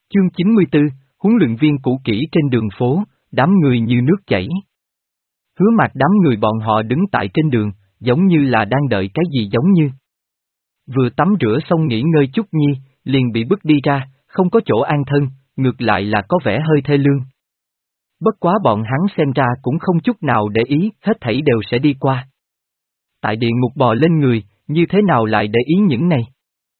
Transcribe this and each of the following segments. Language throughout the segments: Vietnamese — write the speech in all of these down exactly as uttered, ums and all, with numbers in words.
Chương chín mươi tư, huấn luyện viên cũ kỹ trên đường phố, đám người như nước chảy. Hứa Mạc đám người bọn họ đứng tại trên đường, giống như là đang đợi cái gì giống như. Vừa tắm rửa xong nghỉ ngơi chút nhi, liền bị bức đi ra, không có chỗ an thân, ngược lại là có vẻ hơi thê lương. Bất quá bọn hắn xem ra cũng không chút nào để ý, hết thảy đều sẽ đi qua. Tại địa ngục bò lên người, như thế nào lại để ý những này?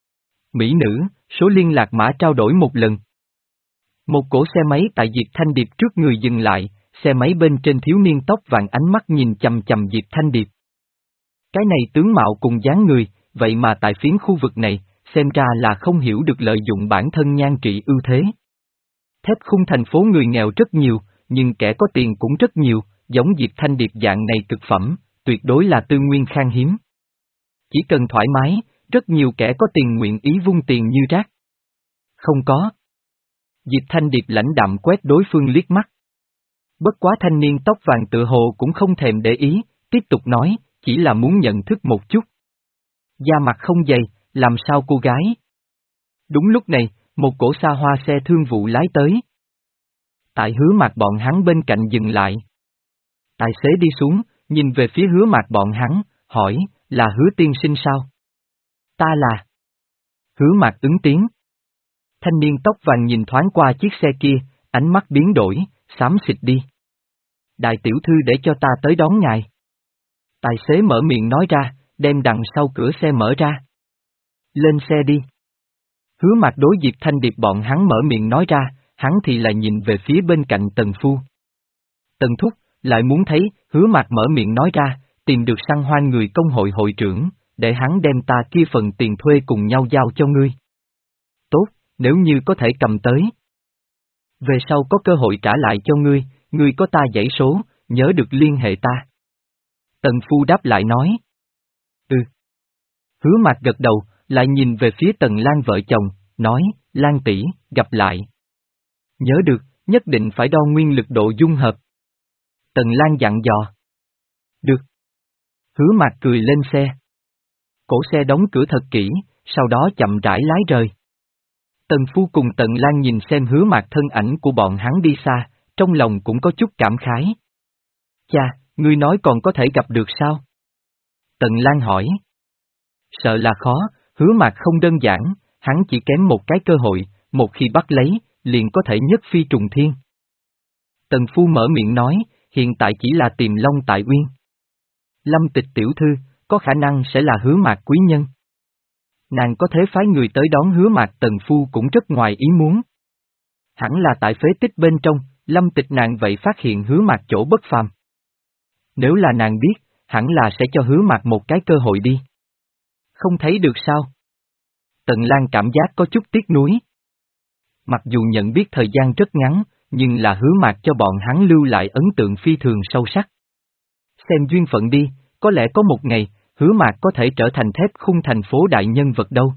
Mỹ nữ, số liên lạc mã trao đổi một lần. Một cỗ xe máy tại Diệp Thanh Điệp trước người dừng lại, xe máy bên trên thiếu niên tóc vàng ánh mắt nhìn chầm chầm Diệp Thanh Điệp. Cái này tướng mạo cùng dáng người, vậy mà tại phiến khu vực này, xem ra là không hiểu được lợi dụng bản thân nhan trị ưu thế. Thép khung thành phố người nghèo rất nhiều, nhưng kẻ có tiền cũng rất nhiều, giống Diệp Thanh Điệp dạng này cực phẩm, tuyệt đối là tư nguyên khan hiếm. Chỉ cần thoải mái, rất nhiều kẻ có tiền nguyện ý vung tiền như rác. Không có. Diệp Thanh Điệp lãnh đạm quét đối phương liếc mắt. Bất quá thanh niên tóc vàng tựa hồ cũng không thèm để ý, tiếp tục nói, chỉ là muốn nhận thức một chút. Da mặt không dày, làm sao cô gái? Đúng lúc này, một cỗ xa hoa xe thương vụ lái tới. Tại Hứa Mạc bọn hắn bên cạnh dừng lại. Tài xế đi xuống, nhìn về phía Hứa Mạc bọn hắn, hỏi, là Hứa tiên sinh sao? Ta là. Hứa Mạc ứng tiếng. Thanh niên tóc vàng nhìn thoáng qua chiếc xe kia, ánh mắt biến đổi, xám xịt đi. Đại tiểu thư để cho ta tới đón ngài. Tài xế mở miệng nói ra, đem đằng sau cửa xe mở ra. Lên xe đi. Hứa Mạc đối Diệp Thanh Điệp bọn hắn mở miệng nói ra, hắn thì lại nhìn về phía bên cạnh Tần Phu. Tần Thúc, lại muốn thấy, Hứa Mạc mở miệng nói ra, tìm được săn hoan người công hội hội trưởng, để hắn đem ta kia phần tiền thuê cùng nhau giao cho ngươi. Tốt, nếu như có thể cầm tới. Về sau có cơ hội trả lại cho ngươi, ngươi có ta dãy số, nhớ được liên hệ ta. Tần Phu đáp lại nói. Ừ. Hứa Mạc gật đầu, lại nhìn về phía Tần Lan vợ chồng, nói, Lan tỷ, gặp lại. Nhớ được, nhất định phải đo nguyên lực độ dung hợp. Tần Lan dặn dò. Được. Hứa Mạc cười lên xe. Cổ xe đóng cửa thật kỹ, sau đó chậm rãi lái rời. Tần Phu cùng Tần Lan nhìn xem Hứa Mạc thân ảnh của bọn hắn đi xa, trong lòng cũng có chút cảm khái. Cha, ngươi nói còn có thể gặp được sao? Tần Lan hỏi. Sợ là khó, Hứa Mạc không đơn giản, hắn chỉ kém một cái cơ hội, một khi bắt lấy, liền có thể nhất phi trùng thiên. Tần Phu mở miệng nói, hiện tại chỉ là tìm Long tại Uyên. Lâm Tịch tiểu thư, có khả năng sẽ là Hứa Mạc quý nhân. Nàng có thể phái người tới đón Hứa Mạc. Tần Phu cũng rất ngoài ý muốn. Hẳn là tại phế tích bên trong, Lâm Tịch nàng vậy phát hiện Hứa Mạc chỗ bất phàm. Nếu là nàng biết, hẳn là sẽ cho Hứa Mạc một cái cơ hội đi. Không thấy được sao? Tần Lan cảm giác có chút tiếc nuối. Mặc dù nhận biết thời gian rất ngắn, nhưng là Hứa Mạc cho bọn hắn lưu lại ấn tượng phi thường sâu sắc. Xem duyên phận đi, có lẽ có một ngày, Hứa Mạc có thể trở thành thép khung thành phố đại nhân vật đâu.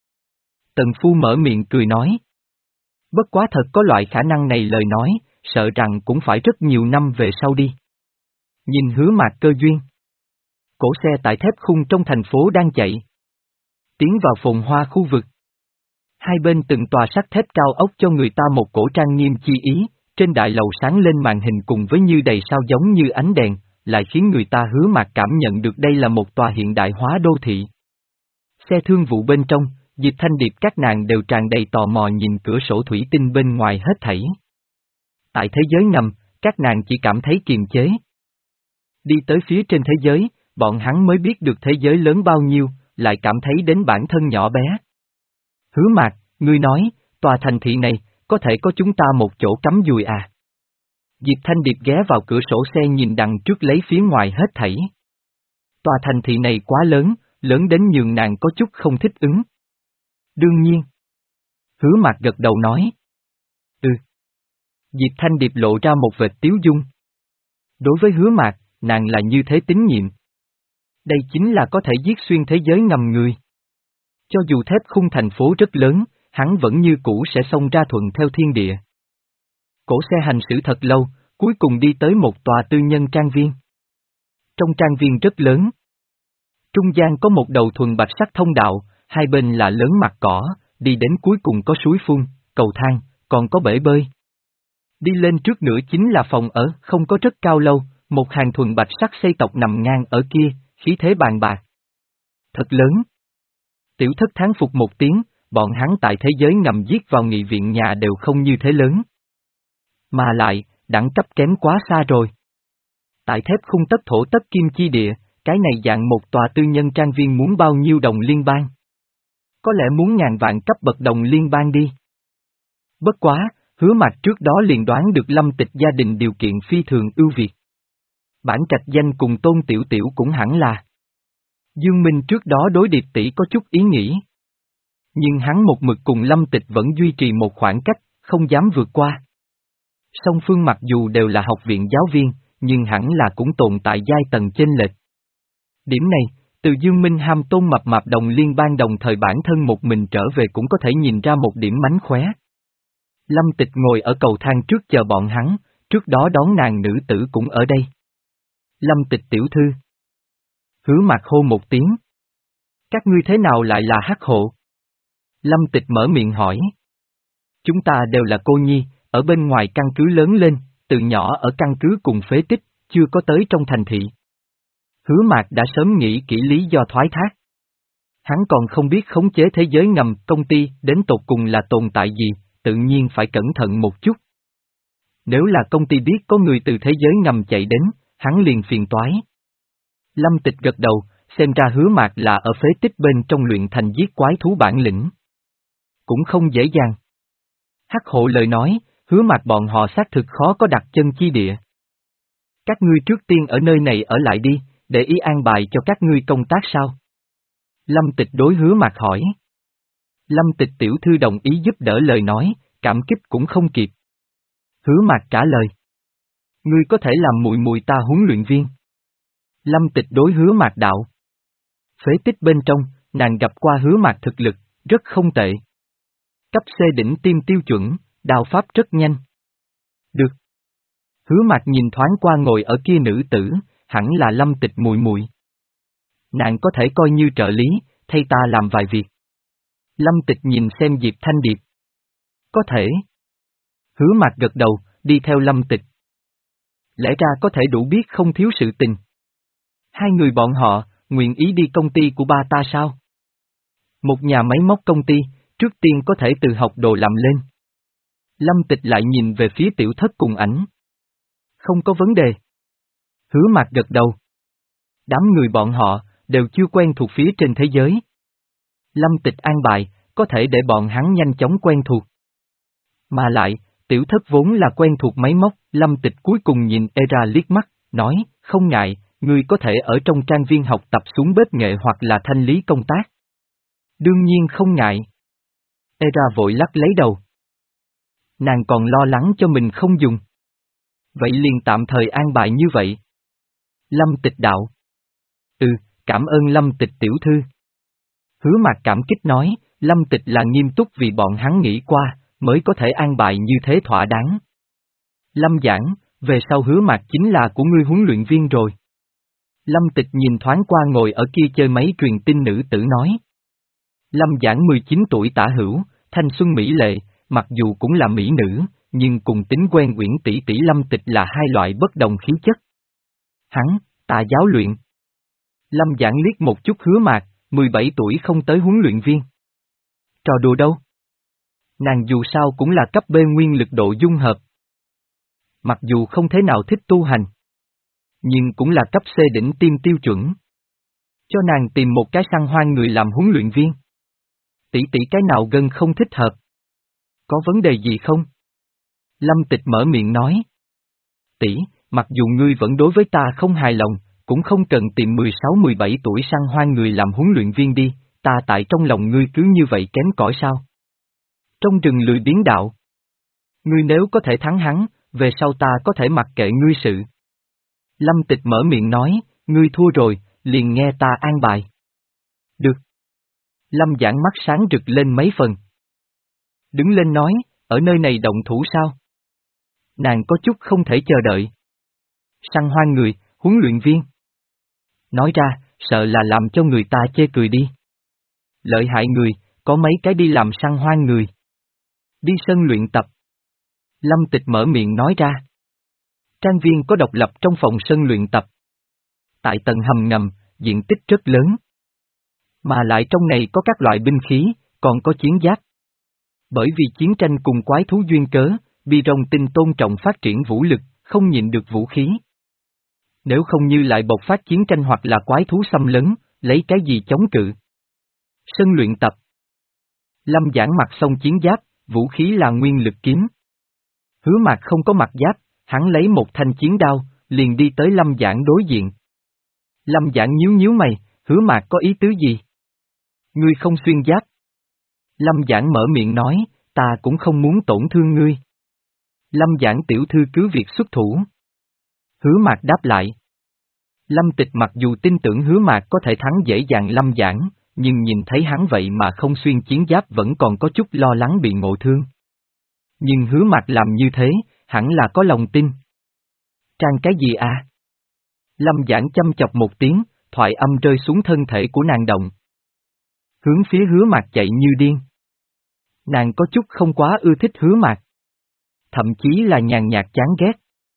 Tần Phu mở miệng cười nói. Bất quá thật có loại khả năng này lời nói, sợ rằng cũng phải rất nhiều năm về sau đi. Nhìn Hứa Mạc cơ duyên. Cổ xe tại thép khung trong thành phố đang chạy. Tiến vào phồn hoa khu vực. Hai bên từng tòa sắt thép cao ốc cho người ta một cổ trang nghiêm chi ý, trên đại lầu sáng lên màn hình cùng với như đầy sao giống như ánh đèn, lại khiến người ta Hứa Mạc cảm nhận được đây là một tòa hiện đại hóa đô thị. Xe thương vụ bên trong, Diệp Thanh Điệp các nàng đều tràn đầy tò mò nhìn cửa sổ thủy tinh bên ngoài hết thảy. Tại thế giới ngầm, các nàng chỉ cảm thấy kiềm chế. Đi tới phía trên thế giới, bọn hắn mới biết được thế giới lớn bao nhiêu, lại cảm thấy đến bản thân nhỏ bé. Hứa Mạc, ngươi nói, tòa thành thị này, có thể có chúng ta một chỗ cắm dùi à? Diệp Thanh Điệp ghé vào cửa sổ xe nhìn đằng trước lấy phía ngoài hết thảy. Tòa thành thị này quá lớn, lớn đến nhường nàng có chút không thích ứng. Đương nhiên. Hứa Mạc gật đầu nói. Ừ. Diệp Thanh Điệp lộ ra một vệt tiếu dung. Đối với Hứa Mạc, nàng là như thế tín nhiệm. Đây chính là có thể giết xuyên thế giới ngầm người. Cho dù thép khung thành phố rất lớn, hắn vẫn như cũ sẽ xông ra thuận theo thiên địa. Cổ xe hành xử thật lâu, cuối cùng đi tới một tòa tư nhân trang viên. Trong trang viên rất lớn. Trung gian có một đầu thuần bạch sắc thông đạo, hai bên là lớn mặt cỏ, đi đến cuối cùng có suối phun, cầu thang, còn có bể bơi. Đi lên trước nữa chính là phòng ở, không có rất cao lâu, một hàng thuần bạch sắc xây tộc nằm ngang ở kia, khí thế bàn bạc. Thật lớn. Tiểu thất thán phục một tiếng, bọn hắn tại thế giới ngầm giết vào nghị viện nhà đều không như thế lớn. Mà lại, đẳng cấp kém quá xa rồi. Tại thép khung tất thổ tất kim chi địa, cái này dạng một tòa tư nhân trang viên muốn bao nhiêu đồng liên bang? Có lẽ muốn ngàn vạn cấp bậc đồng liên bang đi. Bất quá, Hứa Mạc trước đó liền đoán được Lâm Tịch gia đình điều kiện phi thường ưu việt. Bản trạch danh cùng Tôn Tiểu Tiểu cũng hẳn là. Dương Minh trước đó đối Điệp tỷ có chút ý nghĩ. Nhưng hắn một mực cùng Lâm Tịch vẫn duy trì một khoảng cách, không dám vượt qua. Song phương mặc dù đều là học viện giáo viên, nhưng hẳn là cũng tồn tại giai tầng chênh lệch. Điểm này, từ Dương Minh ham Tôn mập mạp đồng liên bang đồng thời bản thân một mình trở về cũng có thể nhìn ra một điểm mánh khóe. Lâm Tịch ngồi ở cầu thang trước chờ bọn hắn, trước đó đón nàng nữ tử cũng ở đây. Lâm Tịch tiểu thư. Hứa Mạc hô một tiếng. Các ngươi thế nào lại là hắc hộ? Lâm Tịch mở miệng hỏi. Chúng ta đều là cô nhi, ở bên ngoài căn cứ lớn lên, từ nhỏ ở căn cứ cùng phế tích, chưa có tới trong thành thị. Hứa Mạc đã sớm nghĩ kỹ lý do thoái thác. Hắn còn không biết khống chế thế giới ngầm công ty đến tột cùng là tồn tại gì, tự nhiên phải cẩn thận một chút. Nếu là công ty biết có người từ thế giới ngầm chạy đến, hắn liền phiền toái. Lâm Tịch gật đầu, xem ra Hứa Mạc là ở phế tích bên trong luyện thành giết quái thú bản lĩnh. Cũng không dễ dàng. Hắc hộ lời nói, Hứa Mạc bọn họ xác thực khó có đặt chân chi địa. Các ngươi trước tiên ở nơi này ở lại đi, để ý an bài cho các ngươi công tác sao? Lâm Tịch đối Hứa Mạc hỏi. Lâm Tịch tiểu thư đồng ý giúp đỡ lời nói, cảm kích cũng không kịp. Hứa Mạc trả lời. Ngươi có thể làm muội muội ta huấn luyện viên. Lâm Tịch đối Hứa Mạc đạo. Phế tích bên trong, nàng gặp qua Hứa Mạc thực lực, rất không tệ. Cấp C đỉnh tiêm tiêu chuẩn, đao pháp rất nhanh. Được. Hứa Mạc nhìn thoáng qua ngồi ở kia nữ tử, hẳn là Lâm Tịch muội muội. Nàng có thể coi như trợ lý, thay ta làm vài việc. Lâm Tịch nhìn xem Diệp Thanh Điệp. Có thể. Hứa Mạc gật đầu, đi theo Lâm Tịch. Lẽ ra có thể đủ biết không thiếu sự tình. Hai người bọn họ, nguyện ý đi công ty của ba ta sao? Một nhà máy móc công ty, trước tiên có thể từ học đồ làm lên. Lâm Tịch lại nhìn về phía tiểu thất cùng ảnh. Không có vấn đề. Hứa Mạc gật đầu. Đám người bọn họ, đều chưa quen thuộc phía trên thế giới. Lâm Tịch an bài, có thể để bọn hắn nhanh chóng quen thuộc. Mà lại, tiểu thất vốn là quen thuộc máy móc, Lâm Tịch cuối cùng nhìn Era liếc mắt, nói, không ngại, ngươi có thể ở trong trang viên học tập xuống bếp nghệ hoặc là thanh lý công tác. Đương nhiên không ngại. Era vội lắc lấy đầu. Nàng còn lo lắng cho mình không dùng. Vậy liền tạm thời an bài như vậy. Lâm Tịch đạo. Ừ, cảm ơn Lâm Tịch tiểu thư. Hứa Mạc cảm kích nói, Lâm Tịch là nghiêm túc vì bọn hắn nghĩ qua, mới có thể an bài như thế thỏa đáng. Lâm Giảng, về sau Hứa Mạc chính là của ngươi huấn luyện viên rồi. Lâm Tịch nhìn thoáng qua ngồi ở kia chơi máy truyền tin nữ tử nói. Lâm Giảng mười chín tuổi tả hữu, thanh xuân mỹ lệ, mặc dù cũng là mỹ nữ, nhưng cùng tính quen uyển tỷ tỷ Lâm Tịch là hai loại bất đồng khí chất. Hắn, tà giáo luyện. Lâm Giảng liếc một chút Hứa Mạc, mười bảy tuổi không tới huấn luyện viên. Trò đùa đâu? Nàng dù sao cũng là cấp B nguyên lực độ dung hợp. Mặc dù không thế nào thích tu hành, nhưng cũng là cấp C đỉnh tiêm tiêu chuẩn. Cho nàng tìm một cái săn hoang người làm huấn luyện viên. Tỷ tỷ cái nào gân không thích hợp? Có vấn đề gì không? Lâm Tịch mở miệng nói. Tỷ, mặc dù ngươi vẫn đối với ta không hài lòng, cũng không cần tìm mười sáu mười bảy tuổi săn hoang người làm huấn luyện viên đi, ta tại trong lòng ngươi cứ như vậy kém cỏi sao? Trong rừng lười biến đạo. Ngươi nếu có thể thắng hắn, về sau ta có thể mặc kệ ngươi sự. Lâm Tịch mở miệng nói, ngươi thua rồi, liền nghe ta an bài. Được. Lâm Giảng mắt sáng rực lên mấy phần. Đứng lên nói, ở nơi này động thủ sao? Nàng có chút không thể chờ đợi. Săn hoang người, huấn luyện viên. Nói ra, sợ là làm cho người ta chê cười đi. Lợi hại người, có mấy cái đi làm săn hoang người. Đi sân luyện tập, Lâm Tịch mở miệng nói ra. Trang viên có độc lập trong phòng sân luyện tập. Tại tầng hầm ngầm, diện tích rất lớn. Mà lại trong này có các loại binh khí, còn có chiến giáp. Bởi vì chiến tranh cùng quái thú duyên cớ, Bi Rong Tinh tôn trọng phát triển vũ lực, không nhịn được vũ khí. Nếu không như lại bộc phát chiến tranh hoặc là quái thú xâm lấn, lấy cái gì chống cự? Sân luyện tập. Lâm Giảng mặc xong chiến giáp, vũ khí là nguyên lực kiếm. Hứa Mạc không có mặc giáp, hắn lấy một thanh chiến đao, liền đi tới Lâm Giảng đối diện. Lâm Giảng nhíu nhíu mày, Hứa Mạc có ý tứ gì? Ngươi không xuyên giáp. Lâm Giảng mở miệng nói, ta cũng không muốn tổn thương ngươi. Lâm Giảng tiểu thư cứ việc xuất thủ. Hứa Mạc đáp lại. Lâm Tịch mặc dù tin tưởng Hứa Mạc có thể thắng dễ dàng Lâm Giảng, nhưng nhìn thấy hắn vậy mà không xuyên chiến giáp vẫn còn có chút lo lắng bị ngộ thương. Nhưng Hứa Mạc làm như thế, hẳn là có lòng tin. Trang cái gì à? Lâm Giảng chăm chọc một tiếng, thoại âm rơi xuống thân thể của nàng động. Hướng phía Hứa Mạc chạy như điên. Nàng có chút không quá ưa thích Hứa Mạc. Thậm chí là nhàn nhạt chán ghét.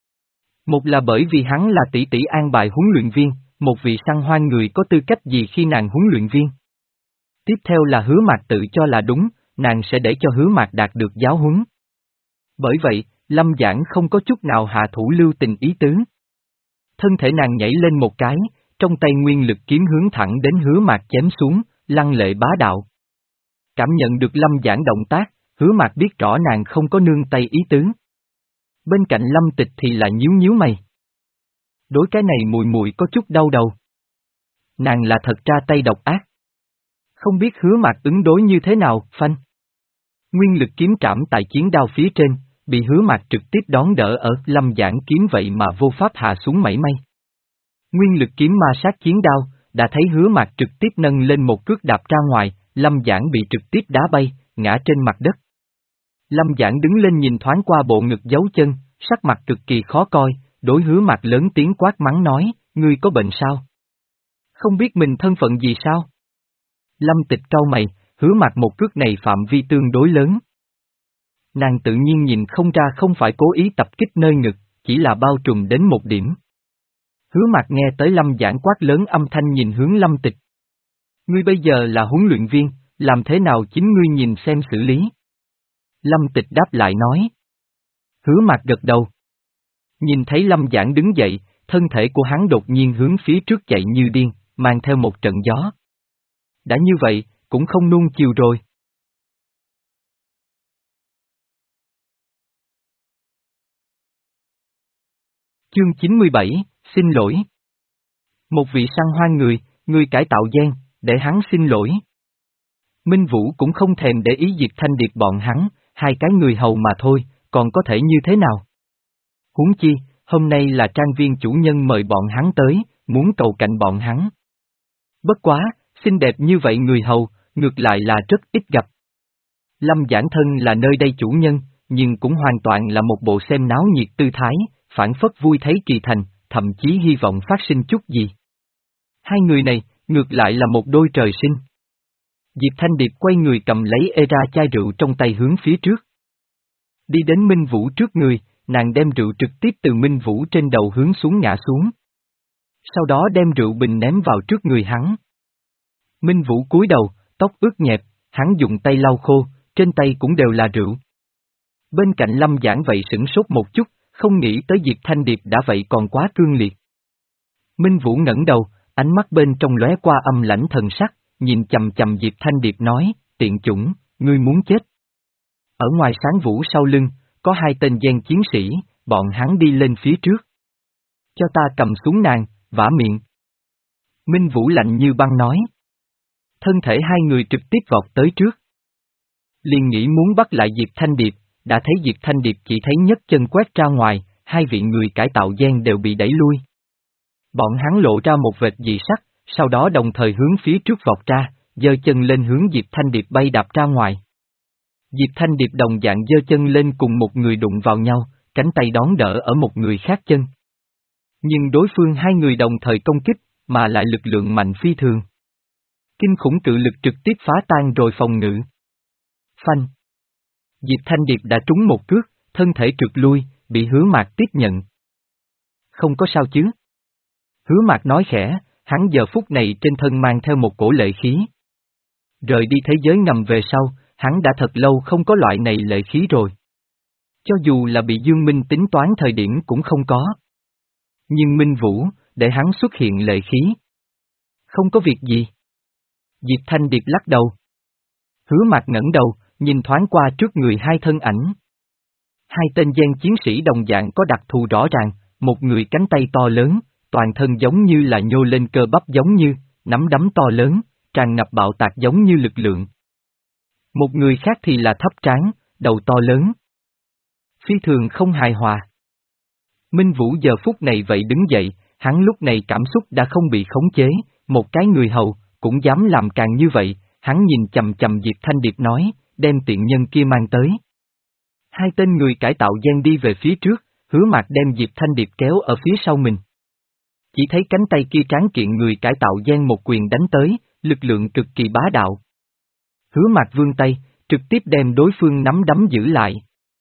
Một là bởi vì hắn là tỷ tỷ an bài huấn luyện viên, một vị săn hoan người có tư cách gì khi nàng huấn luyện viên. Tiếp theo là Hứa Mạc tự cho là đúng, nàng sẽ để cho Hứa Mạc đạt được giáo huấn. Bởi vậy, Lâm Giảng không có chút nào hạ thủ lưu tình ý tứ. Thân thể nàng nhảy lên một cái, trong tay nguyên lực kiếm hướng thẳng đến Hứa Mạc chém xuống, lăng lệ bá đạo. Cảm nhận được Lâm Giảng động tác, Hứa Mạc biết rõ nàng không có nương tay ý tứ. Bên cạnh Lâm Tịch thì là nhíu nhíu mày. Đối cái này mùi mùi có chút đau đầu. Nàng là thật ra tay độc ác. Không biết Hứa Mạc ứng đối như thế nào, phanh. Nguyên lực kiếm trảm tại chiến đao phía trên, bị Hứa Mạc trực tiếp đón đỡ ở Lâm Giảng kiếm vậy mà vô pháp hạ xuống mảy may. Nguyên lực kiếm ma sát chiến đao, đã thấy Hứa Mạc trực tiếp nâng lên một cước đạp ra ngoài, Lâm Giảng bị trực tiếp đá bay, ngã trên mặt đất. Lâm Giảng đứng lên nhìn thoáng qua bộ ngực dấu chân, sắc mặt cực kỳ khó coi, đối Hứa Mạc lớn tiếng quát mắng nói, ngươi có bệnh sao? Không biết mình thân phận gì sao? Lâm Tịch cau mày, Hứa Mạc một cước này phạm vi tương đối lớn. Nàng tự nhiên nhìn không ra không phải cố ý tập kích nơi ngực, chỉ là bao trùm đến một điểm. Hứa Mạc nghe tới Lâm Giảng quát lớn âm thanh nhìn hướng Lâm Tịch. Ngươi bây giờ là huấn luyện viên, làm thế nào chính ngươi nhìn xem xử lý? Lâm Tịch đáp lại nói. Hứa Mạc gật đầu. Nhìn thấy Lâm Giảng đứng dậy, thân thể của hắn đột nhiên hướng phía trước chạy như điên, mang theo một trận gió. Đã như vậy, cũng không nuông chiều rồi. Chương chín mươi bảy, xin lỗi. Một vị săn hoan người, người cải tạo gen, để hắn xin lỗi. Minh Vũ cũng không thèm để ý Diệp Thanh Điệp bọn hắn, hai cái người hầu mà thôi, còn có thể như thế nào? Huống chi, hôm nay là trang viên chủ nhân mời bọn hắn tới, muốn cầu cạnh bọn hắn. Bất quá, xinh đẹp như vậy người hầu, ngược lại là rất ít gặp. Lâm Giảng thân là nơi đây chủ nhân, nhưng cũng hoàn toàn là một bộ xem náo nhiệt tư thái, phản phất vui thấy kỳ thành, thậm chí hy vọng phát sinh chút gì. Hai người này, ngược lại là một đôi trời sinh. Diệp Thanh Điệp quay người cầm lấy ê ra chai rượu trong tay hướng phía trước. Đi đến Minh Vũ trước người, nàng đem rượu trực tiếp từ Minh Vũ trên đầu hướng xuống ngã xuống. Sau đó đem rượu bình ném vào trước người hắn. Minh Vũ cúi đầu, tóc ướt nhẹp, hắn dùng tay lau khô, trên tay cũng đều là rượu. Bên cạnh Lâm Giảng vậy sửng sốt một chút, không nghĩ tới Diệp Thanh Điệp đã vậy còn quá cương liệt. Minh Vũ ngẩng đầu, ánh mắt bên trong lóe qua âm lãnh thần sắc, nhìn chầm chầm Diệp Thanh Điệp nói, tiện chủng, ngươi muốn chết. Ở ngoài sáng vũ sau lưng, có hai tên gen chiến sĩ, bọn hắn đi lên phía trước. Cho ta cầm súng nàng, vả miệng. Minh Vũ lạnh như băng nói. Thân thể hai người trực tiếp vọt tới trước. Liền nghĩ muốn bắt lại Diệp Thanh Điệp, đã thấy Diệp Thanh Điệp chỉ thấy nhấc chân quét ra ngoài, hai vị người cải tạo gen đều bị đẩy lui. Bọn hắn lộ ra một vệt dị sắc, sau đó đồng thời hướng phía trước vọt ra, giơ chân lên hướng Diệp Thanh Điệp bay đạp ra ngoài. Diệp Thanh Điệp đồng dạng giơ chân lên cùng một người đụng vào nhau, cánh tay đón đỡ ở một người khác chân. Nhưng đối phương hai người đồng thời công kích, mà lại lực lượng mạnh phi thường. Kinh khủng cự lực trực tiếp phá tan rồi phòng ngự. Phanh. Diệp Thanh Điệp đã trúng một cước, thân thể trượt lui, bị Hứa Mạc tiếp nhận. Không có sao chứ? Hứa Mạc nói khẽ, hắn giờ phút này trên thân mang theo một cổ lệ khí. Rời đi thế giới ngầm về sau, hắn đã thật lâu không có loại này lệ khí rồi. Cho dù là bị Dương Minh tính toán thời điểm cũng không có. Nhưng Minh Vũ, để hắn xuất hiện lệ khí. Không có việc gì. Diệp Thanh Điệp lắc đầu. Hứa Mạc ngẩng đầu, nhìn thoáng qua trước người hai thân ảnh. Hai tên gian chiến sĩ đồng dạng có đặc thù rõ ràng, một người cánh tay to lớn, toàn thân giống như là nhô lên cơ bắp giống như, nắm đấm to lớn, tràn ngập bạo tạc giống như lực lượng. Một người khác thì là thấp tráng, đầu to lớn. Phi thường không hài hòa. Minh Vũ giờ phút này vậy đứng dậy, hắn lúc này cảm xúc đã không bị khống chế, một cái người hầu, cũng dám làm càng như vậy, hắn nhìn chầm chầm Diệp Thanh Điệp nói, đem tiện nhân kia mang tới. Hai tên người cải tạo gen đi về phía trước, Hứa Mạc đem Diệp Thanh Điệp kéo ở phía sau mình. Chỉ thấy cánh tay kia tráng kiện người cải tạo gen một quyền đánh tới, lực lượng cực kỳ bá đạo. Hứa Mạc vươn tay, trực tiếp đem đối phương nắm đấm giữ lại.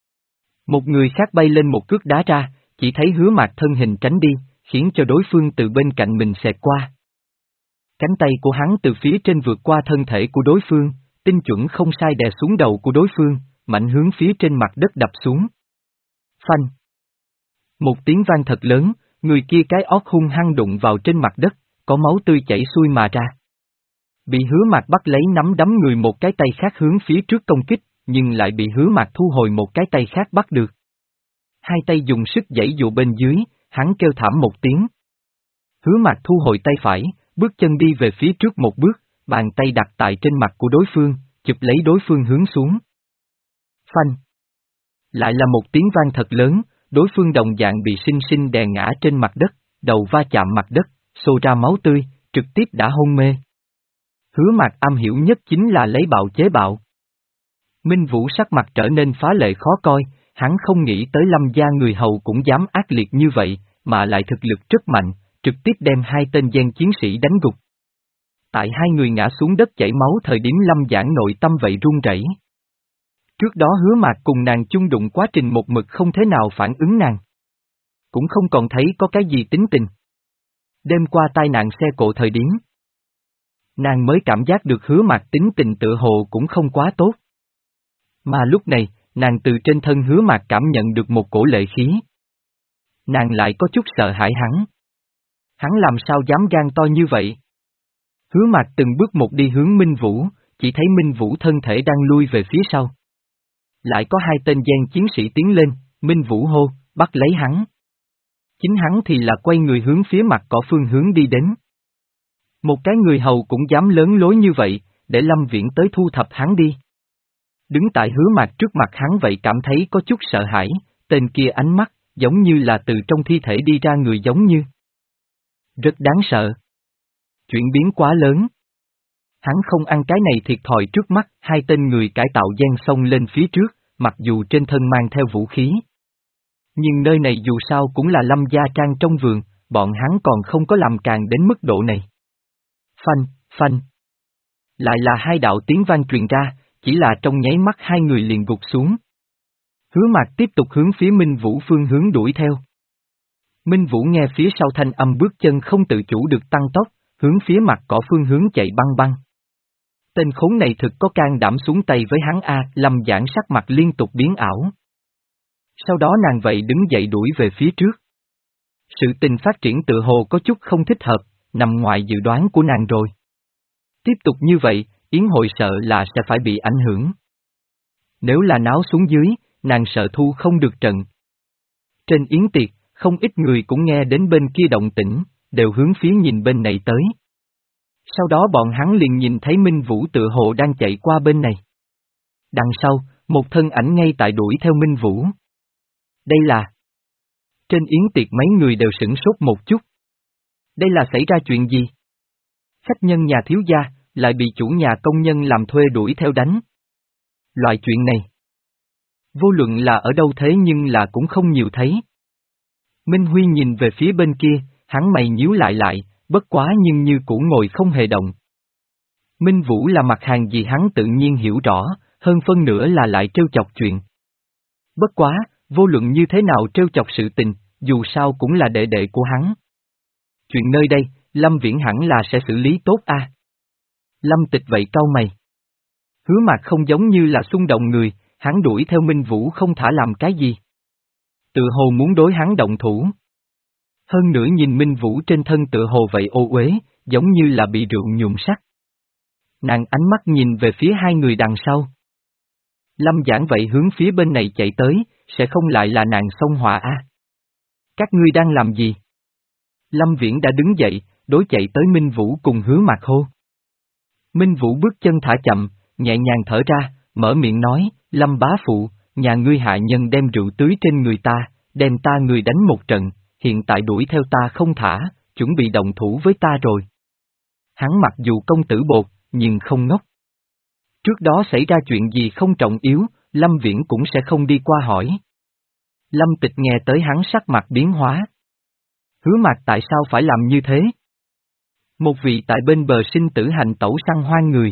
Một người khác bay lên một cước đá ra, chỉ thấy Hứa Mạc thân hình tránh đi, khiến cho đối phương từ bên cạnh mình xẹt qua. Cánh tay của hắn từ phía trên vượt qua thân thể của đối phương, tinh chuẩn không sai đè xuống đầu của đối phương, mạnh hướng phía trên mặt đất đập xuống. Phanh! Một tiếng vang thật lớn, người kia cái ót hung hăng đụng vào trên mặt đất, có máu tươi chảy xuôi mà ra. Bị Hứa Mạc bắt lấy nắm đấm người một cái tay khác hướng phía trước công kích, nhưng lại bị Hứa Mạc thu hồi một cái tay khác bắt được. Hai tay dùng sức giãy dụ bên dưới, hắn kêu thảm một tiếng. Hứa Mạc thu hồi tay phải, bước chân đi về phía trước một bước, bàn tay đặt tại trên mặt của đối phương, chụp lấy đối phương hướng xuống. Phanh! Lại là một tiếng vang thật lớn, đối phương đồng dạng bị sinh sinh đè ngã trên mặt đất, đầu va chạm mặt đất, xô ra máu tươi, trực tiếp đã hôn mê. Hứa Mạc am hiểu nhất chính là lấy bạo chế bạo. Minh Vũ sắc mặt trở nên phá lệ khó coi, hắn không nghĩ tới Lâm gia người hầu cũng dám ác liệt như vậy, mà lại thực lực rất mạnh, trực tiếp đem hai tên gian chiến sĩ đánh gục. Tại hai người ngã xuống đất chảy máu thời điểm Lâm Giảng nội tâm vậy run rẩy. Trước đó Hứa Mạc cùng nàng chung đụng quá trình một mực không thế nào phản ứng nàng. Cũng không còn thấy có cái gì tính tình. Đêm qua tai nạn xe cộ thời điểm, nàng mới cảm giác được Hứa Mạc tính tình tự hồ cũng không quá tốt. Mà lúc này, nàng từ trên thân Hứa Mạc cảm nhận được một cổ lệ khí. Nàng lại có chút sợ hãi hắn. Hắn làm sao dám gan to như vậy? Hứa Mạc từng bước một đi hướng Minh Vũ, chỉ thấy Minh Vũ thân thể đang lui về phía sau. Lại có hai tên gian chiến sĩ tiến lên, Minh Vũ hô, bắt lấy hắn. Chính hắn thì là quay người hướng phía mặt cỏ phương hướng đi đến. Một cái người hầu cũng dám lớn lối như vậy, để Lâm Viễn tới thu thập hắn đi. Đứng tại Hứa Mạc trước mặt hắn vậy cảm thấy có chút sợ hãi, tên kia ánh mắt, giống như là từ trong thi thể đi ra người giống như. Rất đáng sợ. Chuyển biến quá lớn. Hắn không ăn cái này thiệt thòi trước mắt, hai tên người cải tạo gian xông lên phía trước, mặc dù trên thân mang theo vũ khí. Nhưng nơi này dù sao cũng là Lâm gia trang trong vườn, bọn hắn còn không có làm càng đến mức độ này. Phanh, phanh. Lại là hai đạo tiếng vang truyền ra, chỉ là trong nháy mắt hai người liền gục xuống. Hứa Mạc tiếp tục hướng phía Minh Vũ phương hướng đuổi theo. Minh Vũ nghe phía sau thanh âm bước chân không tự chủ được tăng tốc, hướng phía mặt cỏ phương hướng chạy băng băng. Tên khốn này thực có can đảm xuống tay với hắn a, Lâm Giảng sắc mặt liên tục biến ảo. Sau đó nàng vậy đứng dậy đuổi về phía trước. Sự tình phát triển tự hồ có chút không thích hợp, nằm ngoài dự đoán của nàng rồi. Tiếp tục như vậy, yến hội sợ là sẽ phải bị ảnh hưởng. Nếu là náo xuống dưới, nàng sợ thu không được trận. Trên yến tiệc, không ít người cũng nghe đến bên kia động tĩnh, đều hướng phía nhìn bên này tới. Sau đó bọn hắn liền nhìn thấy Minh Vũ tự hồ đang chạy qua bên này. Đằng sau, một thân ảnh ngay tại đuổi theo Minh Vũ. Đây là... Trên yến tiệc mấy người đều sửng sốt một chút. Đây là xảy ra chuyện gì? Khách nhân nhà thiếu gia, lại bị chủ nhà công nhân làm thuê đuổi theo đánh. Loại chuyện này. Vô luận là ở đâu thế nhưng là cũng không nhiều thấy. Minh Huy nhìn về phía bên kia, hắn mày nhíu lại lại, bất quá nhưng như cũ ngồi không hề động. Minh Vũ là mặt hàng gì hắn tự nhiên hiểu rõ, hơn phân nửa là lại trêu chọc chuyện. Bất quá, vô luận như thế nào trêu chọc sự tình, dù sao cũng là đệ đệ của hắn. Chuyện nơi đây, Lâm Viễn hẳn là sẽ xử lý tốt a. À? Lâm Tịch vậy cau mày. Hứa Mạc không giống như là xung động người, hắn đuổi theo Minh Vũ không thả làm cái gì. Tự hồ muốn đối hắn động thủ. Hơn nữa nhìn Minh Vũ trên thân tự hồ vậy ô uế, giống như là bị rượu nhuộm sắc. Nàng ánh mắt nhìn về phía hai người đằng sau. Lâm Giảng vậy hướng phía bên này chạy tới, sẽ không lại là nàng xông họa a. À? Các ngươi đang làm gì? Lâm Viễn đã đứng dậy, đối chạy tới Minh Vũ cùng Hứa Mạc hô. Minh Vũ bước chân thả chậm, nhẹ nhàng thở ra, mở miệng nói, Lâm bá phụ, nhà ngươi hạ nhân đem rượu tưới trên người ta, đem ta người đánh một trận, hiện tại đuổi theo ta không thả, chuẩn bị động thủ với ta rồi. Hắn mặc dù công tử bột, nhưng không ngốc. Trước đó xảy ra chuyện gì không trọng yếu, Lâm Viễn cũng sẽ không đi qua hỏi. Lâm Tịch nghe tới hắn sắc mặt biến hóa. Hứa Mạc tại sao phải làm như thế? Một vị tại bên bờ sinh tử hành tẩu săn hoang người.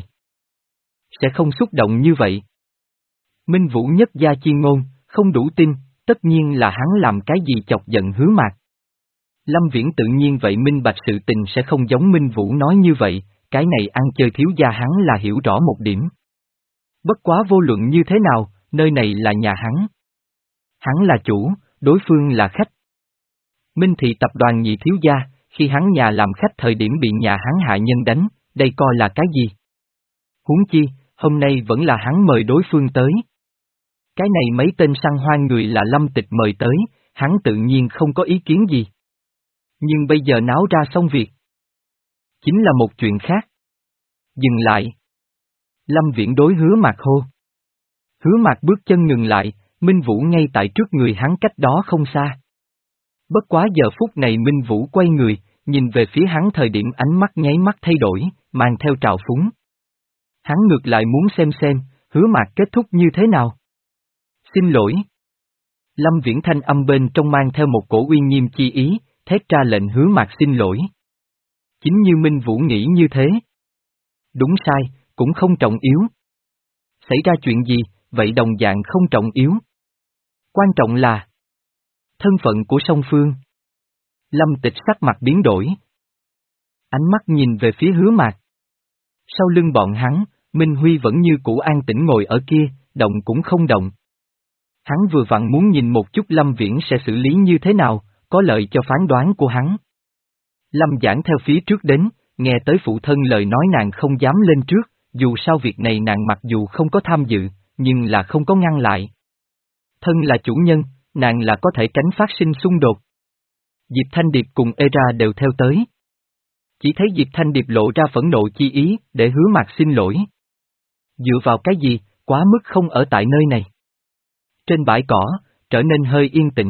Sẽ không xúc động như vậy. Minh Vũ nhất gia chi ngôn, không đủ tin, tất nhiên là hắn làm cái gì chọc giận Hứa Mạc. Lâm Viễn tự nhiên vậy minh bạch sự tình sẽ không giống Minh Vũ nói như vậy, cái này ăn chơi thiếu gia hắn là hiểu rõ một điểm. Bất quá vô luận như thế nào, nơi này là nhà hắn. Hắn là chủ, đối phương là khách. Minh thị tập đoàn nhị thiếu gia, khi hắn nhà làm khách thời điểm bị nhà hắn hạ nhân đánh, đây coi là cái gì? Huống chi, hôm nay vẫn là hắn mời đối phương tới. Cái này mấy tên săn hoang người là Lâm Tịch mời tới, hắn tự nhiên không có ý kiến gì. Nhưng bây giờ náo ra xong việc. Chính là một chuyện khác. Dừng lại. Lâm Viễn đối Hứa Mạc hô. Hứa Mạc bước chân ngừng lại, Minh Vũ ngay tại trước người hắn cách đó không xa. Bất quá giờ phút này Minh Vũ quay người, nhìn về phía hắn thời điểm ánh mắt nháy mắt thay đổi, mang theo trào phúng. Hắn ngược lại muốn xem xem, Hứa Mạc kết thúc như thế nào. Xin lỗi. Lâm Viễn thanh âm bên trong mang theo một cổ uy nghiêm chi ý, thét ra lệnh Hứa Mạc xin lỗi. Chính như Minh Vũ nghĩ như thế. Đúng sai, cũng không trọng yếu. Xảy ra chuyện gì, vậy đồng dạng không trọng yếu. Quan trọng là thân phận của song phương. Lâm Tịch sắc mặt biến đổi. Ánh mắt nhìn về phía Hứa Mạc. Sau lưng bọn hắn, Minh Huy vẫn như cũ an tĩnh ngồi ở kia, động cũng không động. Hắn vừa vặn muốn nhìn một chút Lâm Viễn sẽ xử lý như thế nào, có lợi cho phán đoán của hắn. Lâm Giảng theo phía trước đến, nghe tới phụ thân lời nói nàng không dám lên trước, dù sao việc này nàng mặc dù không có tham dự, nhưng là không có ngăn lại. Thân là chủ nhân, nàng là có thể tránh phát sinh xung đột. Diệp Thanh Điệp cùng Era đều theo tới. Chỉ thấy Diệp Thanh Điệp lộ ra phẫn nộ chi ý, để Hứa Mạc xin lỗi. Dựa vào cái gì, quá mức không ở tại nơi này. Trên bãi cỏ, trở nên hơi yên tĩnh.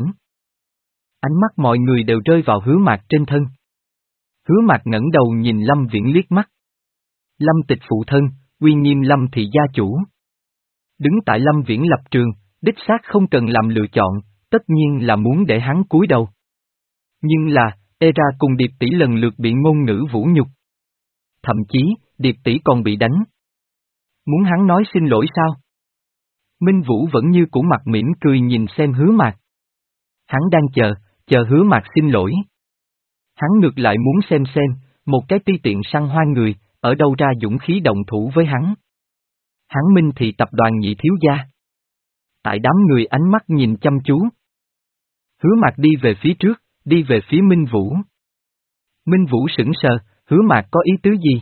Ánh mắt mọi người đều rơi vào Hứa Mạc trên thân. Hứa Mạc ngẩng đầu nhìn Lâm Viễn liếc mắt. Lâm Tịch phụ thân, uy nghiêm Lâm thị gia chủ. Đứng tại Lâm Viễn lập trường, đích xác không cần làm lựa chọn, tất nhiên là muốn để hắn cúi đầu. Nhưng là, Era cùng Điệp tỷ lần lượt bị ngôn ngữ vũ nhục. Thậm chí, Điệp tỷ còn bị đánh. Muốn hắn nói xin lỗi sao? Minh Vũ vẫn như cũ mặt mỉm cười nhìn xem Hứa Mạc. Hắn đang chờ, chờ Hứa Mạc xin lỗi. Hắn ngược lại muốn xem xem, một cái ti tiện săn hoang người, ở đâu ra dũng khí động thủ với hắn. Hắn Minh thị tập đoàn nhị thiếu gia. Tại đám người ánh mắt nhìn chăm chú. Hứa Mạc đi về phía trước, đi về phía Minh Vũ. Minh Vũ sững sờ, Hứa Mạc có ý tứ gì?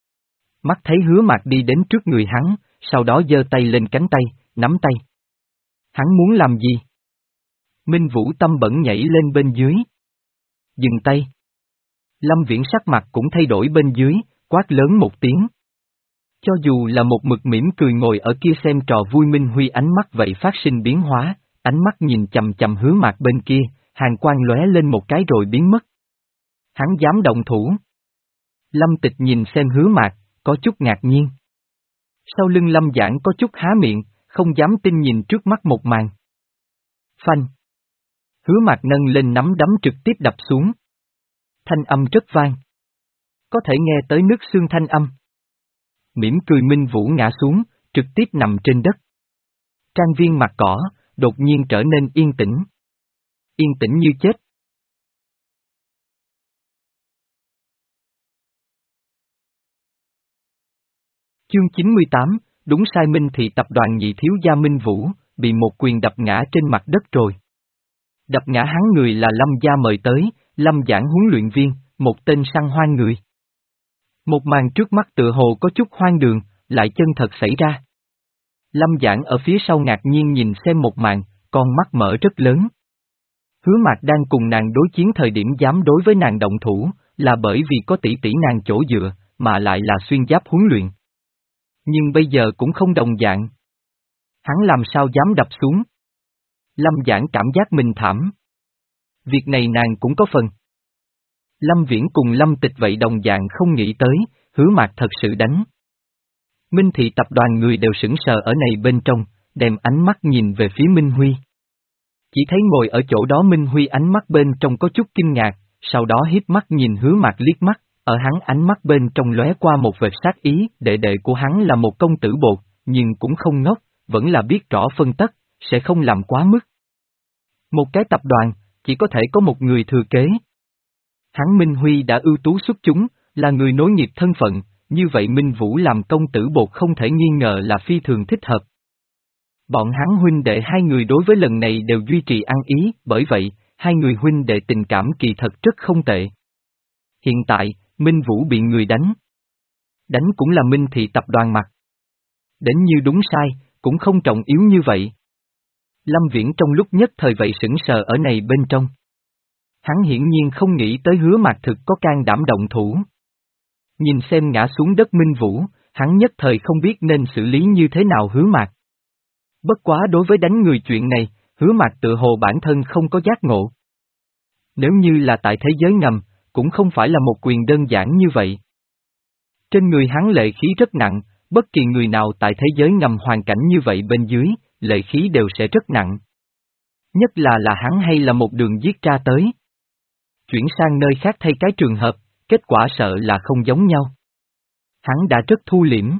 Mắt thấy Hứa Mạc đi đến trước người hắn, sau đó giơ tay lên cánh tay, nắm tay. Hắn muốn làm gì? Minh Vũ tâm bẩn nhảy lên bên dưới. Dừng tay. Lâm Viễn sắc mặt cũng thay đổi bên dưới, quát lớn một tiếng. Cho dù là một mực mỉm cười ngồi ở kia xem trò vui Minh Huy ánh mắt vậy phát sinh biến hóa, ánh mắt nhìn chầm chầm Hứa Mạc bên kia, hàn quang lóe lên một cái rồi biến mất. Hắn dám động thủ. Lâm Tịch nhìn xem Hứa Mạc, có chút ngạc nhiên. Sau lưng Lâm Giảng có chút há miệng, không dám tin nhìn trước mắt một màn. Phanh. Hứa Mạc nâng lên nắm đấm trực tiếp đập xuống. Thanh âm rất vang. Có thể nghe tới nước xương thanh âm. Mỉm cười Minh Vũ ngã xuống, trực tiếp nằm trên đất. Trang viên mặt cỏ, đột nhiên trở nên yên tĩnh. Yên tĩnh như chết. Chương chín mươi tám, đúng sai. Minh Thị tập đoàn nhị thiếu gia Minh Vũ, bị một quyền đập ngã trên mặt đất rồi. Đập ngã hắn người là Lâm gia mời tới, Lâm Giảng huấn luyện viên, một tên săn hoang người. Một màn trước mắt tựa hồ có chút hoang đường, lại chân thật xảy ra. Lâm Giảng ở phía sau ngạc nhiên nhìn xem một màn, con mắt mở rất lớn. Hứa Mạc đang cùng nàng đối chiến, thời điểm dám đối với nàng động thủ, là bởi vì có tỷ tỷ nàng chỗ dựa, mà lại là xuyên giáp huấn luyện. Nhưng bây giờ cũng không đồng dạng. Hắn làm sao dám đập xuống? Lâm Giảng cảm giác mình thảm. Việc này nàng cũng có phần. Lâm Viễn cùng Lâm Tịch vậy đồng dạng không nghĩ tới, Hứa Mạc thật sự đánh. Minh Thị tập đoàn người đều sững sờ ở này bên trong, đem ánh mắt nhìn về phía Minh Huy. Chỉ thấy ngồi ở chỗ đó Minh Huy ánh mắt bên trong có chút kinh ngạc, sau đó hiếp mắt nhìn Hứa Mạc liếc mắt, ở hắn ánh mắt bên trong lóe qua một vệt sát ý, đệ đệ của hắn là một công tử bột, nhưng cũng không ngốc, vẫn là biết rõ phân tất, sẽ không làm quá mức. Một cái tập đoàn, chỉ có thể có một người thừa kế. Hắn Minh Huy đã ưu tú xuất chúng, là người nối nghiệp thân phận, như vậy Minh Vũ làm công tử bột không thể nghi ngờ là phi thường thích hợp. Bọn hắn huynh đệ hai người đối với lần này đều duy trì ăn ý, bởi vậy, hai người huynh đệ tình cảm kỳ thật rất không tệ. Hiện tại, Minh Vũ bị người đánh. Đánh cũng là Minh Thị tập đoàn mặt. Đến như đúng sai, cũng không trọng yếu như vậy. Lâm Viễn trong lúc nhất thời vậy sững sờ ở này bên trong. Hắn hiển nhiên không nghĩ tới Hứa Mạc thực có can đảm động thủ. Nhìn xem ngã xuống đất Minh Vũ, hắn nhất thời không biết nên xử lý như thế nào Hứa Mạc. Bất quá đối với đánh người chuyện này, Hứa Mạc tự hồ bản thân không có giác ngộ. Nếu như là tại thế giới ngầm, cũng không phải là một quyền đơn giản như vậy. Trên người hắn lệ khí rất nặng, bất kỳ người nào tại thế giới ngầm hoàn cảnh như vậy bên dưới, lệ khí đều sẽ rất nặng. Nhất là là hắn hay là một đường giết ra tới. Chuyển sang nơi khác thay cái trường hợp, kết quả sợ là không giống nhau. Hắn đã rất thu liễm.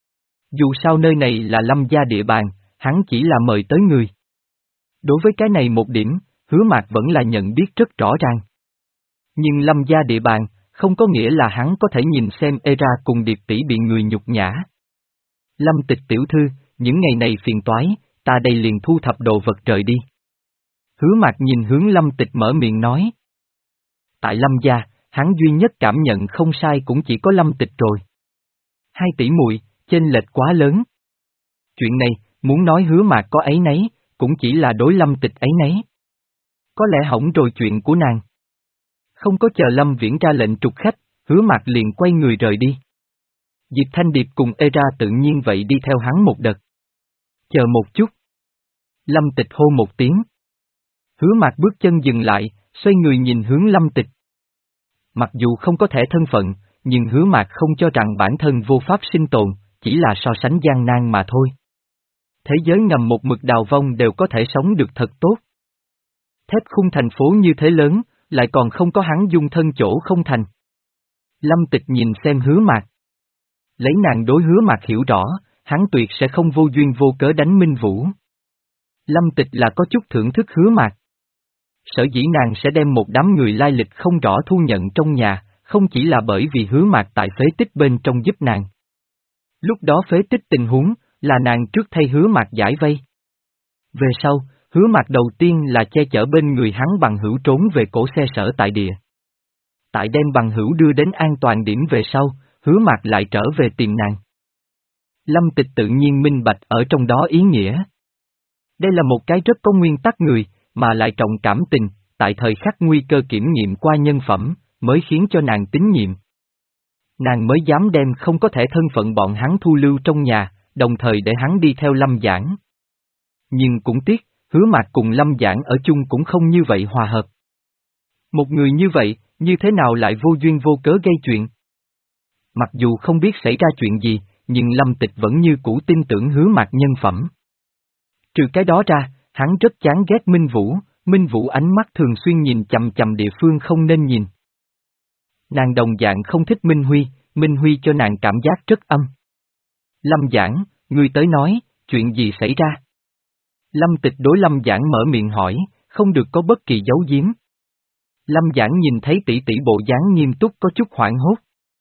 Dù sao nơi này là Lâm gia địa bàn, hắn chỉ là mời tới người. Đối với cái này một điểm, Hứa Mạc vẫn là nhận biết rất rõ ràng. Nhưng Lâm gia địa bàn, không có nghĩa là hắn có thể nhìn xem Era cùng Điệp tỷ bị người nhục nhã. Lâm Tịch tiểu thư, những ngày này phiền toái, ta đây liền thu thập đồ vật rời đi. Hứa Mạc nhìn hướng Lâm Tịch mở miệng nói. Tại Lâm gia, hắn duy nhất cảm nhận không sai cũng chỉ có Lâm Tịch rồi. Hai tỷ muội, chênh lệch quá lớn. Chuyện này, muốn nói Hứa Mạc có ấy nấy, cũng chỉ là đối Lâm Tịch ấy nấy. Có lẽ hỏng rồi chuyện của nàng. Không có chờ Lâm Viễn ra lệnh trục khách, Hứa Mạc liền quay người rời đi. Diệp Thanh Điệp cùng Era tự nhiên vậy đi theo hắn một đợt. Chờ một chút. Lâm Tịch hô một tiếng. Hứa Mạc bước chân dừng lại, xoay người nhìn hướng Lâm Tịch. Mặc dù không có thể thân phận, nhưng Hứa Mạc không cho rằng bản thân vô pháp sinh tồn, chỉ là so sánh gian nan mà thôi. Thế giới ngầm một mực đào vong đều có thể sống được thật tốt. Thép khung thành phố như thế lớn, lại còn không có hắn dung thân chỗ không thành. Lâm Tịch nhìn xem Hứa Mạc. Lấy nàng đối Hứa Mạc hiểu rõ, hắn tuyệt sẽ không vô duyên vô cớ đánh Minh Vũ. Lâm Tịch là có chút thưởng thức Hứa Mạc. Sở dĩ nàng sẽ đem một đám người lai lịch không rõ thu nhận trong nhà, không chỉ là bởi vì Hứa Mạc tại phế tích bên trong giúp nàng. Lúc đó phế tích tình huống, là nàng trước thay Hứa Mạc giải vây. Về sau, Hứa Mạc đầu tiên là che chở bên người hắn bằng hữu trốn về cổ xe sở tại địa. Tại đem bằng hữu đưa đến an toàn điểm về sau, Hứa Mạc lại trở về tìm nàng. Lâm Tịch tự nhiên minh bạch ở trong đó ý nghĩa. Đây là một cái rất có nguyên tắc người, mà lại trọng cảm tình, tại thời khắc nguy cơ kiểm nghiệm qua nhân phẩm, mới khiến cho nàng tín nhiệm. Nàng mới dám đem không có thể thân phận bọn hắn thu lưu trong nhà, đồng thời để hắn đi theo Lâm Giảng. Nhưng cũng tiếc, Hứa Mạc cùng Lâm Giảng ở chung cũng không như vậy hòa hợp. Một người như vậy, như thế nào lại vô duyên vô cớ gây chuyện? Mặc dù không biết xảy ra chuyện gì, nhưng Lâm Tịch vẫn như cũ tin tưởng Hứa Mạc nhân phẩm. Trừ cái đó ra, hắn rất chán ghét Minh Vũ, Minh Vũ ánh mắt thường xuyên nhìn chằm chằm địa phương không nên nhìn. Nàng đồng dạng không thích Minh Huy, Minh Huy cho nàng cảm giác rất âm. Lâm Giảng, ngươi tới nói, chuyện gì xảy ra? Lâm Tịch đối Lâm Giảng mở miệng hỏi, không được có bất kỳ giấu giếm. Lâm Giảng nhìn thấy tỷ tỷ bộ dáng nghiêm túc có chút hoảng hốt.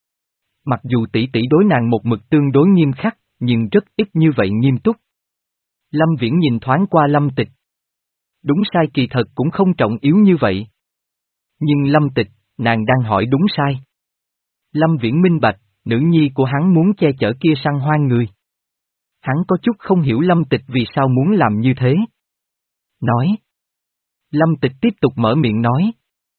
Mặc dù tỷ tỷ đối nàng một mực tương đối nghiêm khắc, nhưng rất ít như vậy nghiêm túc. Lâm Viễn nhìn thoáng qua Lâm Tịch. Đúng sai kỳ thật cũng không trọng yếu như vậy. Nhưng Lâm Tịch, nàng đang hỏi đúng sai. Lâm Viễn minh bạch, nữ nhi của hắn muốn che chở kia săn hoang người. Hắn có chút không hiểu Lâm Tịch vì sao muốn làm như thế. Nói. Lâm Tịch tiếp tục mở miệng nói.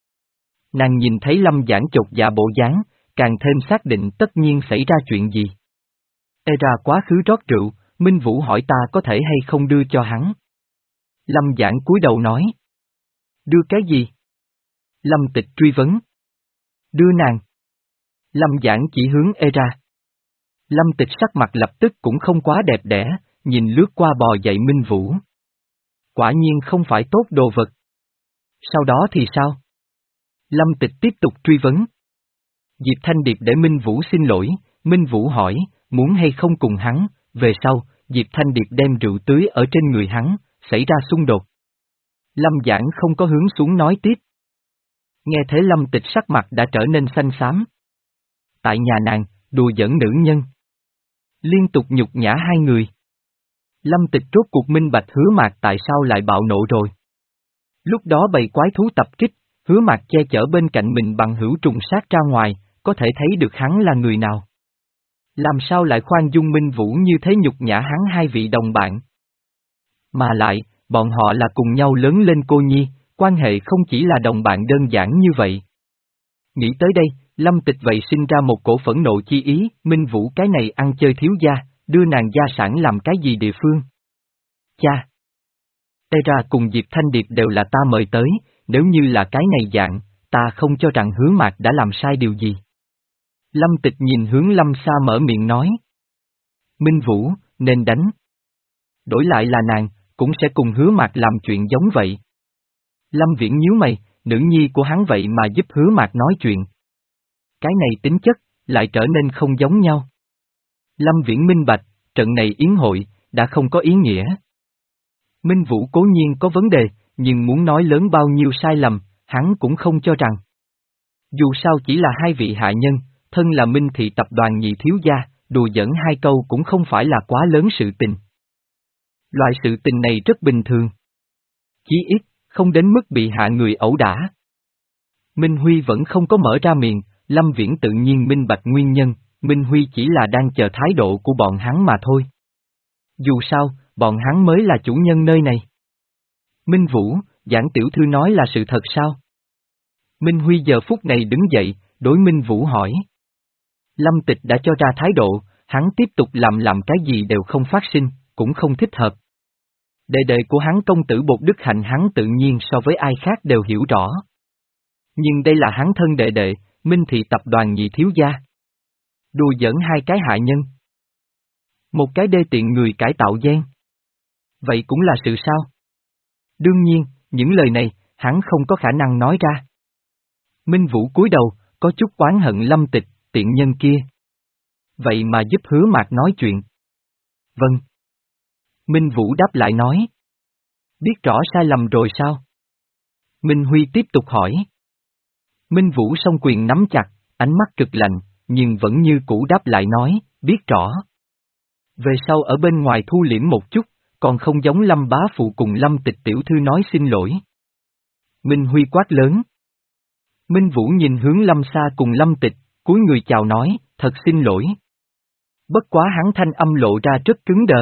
Nàng nhìn thấy Lâm Giảng chột dạ bộ dáng, càng thêm xác định tất nhiên xảy ra chuyện gì. Ê ra quá khứ rót rượu, Minh Vũ hỏi ta có thể hay không đưa cho hắn. Lâm Giảng cúi đầu nói. Đưa cái gì? Lâm Tịch truy vấn. Đưa nàng. Lâm Giảng chỉ hướng Ê ra. Lâm Tịch sắc mặt lập tức cũng không quá đẹp đẽ, nhìn lướt qua bò dậy Minh Vũ. Quả nhiên không phải tốt đồ vật. Sau đó thì sao? Lâm Tịch tiếp tục truy vấn. Diệp Thanh Điệp để Minh Vũ xin lỗi, Minh Vũ hỏi, muốn hay không cùng hắn, về sau, Diệp Thanh Điệp đem rượu tưới ở trên người hắn, xảy ra xung đột. Lâm Giảng không có hướng xuống nói tiếp. Nghe thế Lâm Tịch sắc mặt đã trở nên xanh xám. Tại nhà nàng, đùa giỡn nữ nhân. Liên tục nhục nhã hai người. Lâm Tịch rốt cuộc minh bạch Hứa Mạc tại sao lại bạo nộ rồi. Lúc đó bầy quái thú tập kích, Hứa Mạc che chở bên cạnh mình bằng hữu trùng sát ra ngoài, có thể thấy được hắn là người nào. Làm sao lại khoan dung Minh Vũ như thế nhục nhã hắn hai vị đồng bạn. Mà lại, bọn họ là cùng nhau lớn lên cô nhi, quan hệ không chỉ là đồng bạn đơn giản như vậy. Nghĩ tới đây, Lâm Tịch vậy sinh ra một cổ phẫn nộ chi ý, Minh Vũ cái này ăn chơi thiếu gia, đưa nàng gia sản làm cái gì địa phương. Cha! Tê ra cùng Diệp Thanh Điệp đều là ta mời tới, nếu như là cái này dạng, ta không cho rằng Hứa Mạc đã làm sai điều gì. Lâm Tịch nhìn hướng Lâm Sa mở miệng nói. Minh Vũ, nên đánh. Đổi lại là nàng, cũng sẽ cùng Hứa Mạc làm chuyện giống vậy. Lâm Viễn nhíu mày, nữ nhi của hắn vậy mà giúp Hứa Mạc nói chuyện. Cái này tính chất, lại trở nên không giống nhau. Lâm Viễn minh bạch, trận này yến hội, đã không có ý nghĩa. Minh Vũ cố nhiên có vấn đề, nhưng muốn nói lớn bao nhiêu sai lầm, hắn cũng không cho rằng. Dù sao chỉ là hai vị hạ nhân, thân là Minh Thị tập đoàn nhị thiếu gia, đùa giỡn hai câu cũng không phải là quá lớn sự tình. Loại sự tình này rất bình thường. Chí ít, không đến mức bị hạ người ẩu đả. Minh Huy vẫn không có mở ra miệng, Lâm Viễn tự nhiên minh bạch nguyên nhân, Minh Huy chỉ là đang chờ thái độ của bọn hắn mà thôi. Dù sao, bọn hắn mới là chủ nhân nơi này. Minh Vũ, Giảng tiểu thư nói là sự thật sao? Minh Huy giờ phút này đứng dậy, đối Minh Vũ hỏi. Lâm Tịch đã cho ra thái độ, hắn tiếp tục làm làm cái gì đều không phát sinh, cũng không thích hợp. Đệ đệ của hắn công tử Bột Đức Hạnh hắn tự nhiên so với ai khác đều hiểu rõ. Nhưng đây là hắn thân đệ đệ, Minh Thị tập đoàn nhị thiếu gia. Đùa giỡn hai cái hạ nhân. Một cái đê tiện người cải tạo gen. Vậy cũng là sự sao? Đương nhiên, những lời này, hắn không có khả năng nói ra. Minh Vũ cúi đầu, có chút oán hận Lâm Tịch, tiện nhân kia. Vậy mà giúp Hứa Mạc nói chuyện. Vâng. Minh Vũ đáp lại nói. Biết rõ sai lầm rồi sao? Minh Huy tiếp tục hỏi. Minh Vũ song quyền nắm chặt, ánh mắt cực lạnh, nhưng vẫn như cũ đáp lại nói, biết rõ. Về sau ở bên ngoài thu liễm một chút, còn không giống Lâm bá phụ cùng Lâm Tịch tiểu thư nói xin lỗi. Minh Huy quát lớn. Minh Vũ nhìn hướng Lâm Sa cùng Lâm Tịch, cúi người chào nói, thật xin lỗi. Bất quá hắn thanh âm lộ ra rất cứng đờ.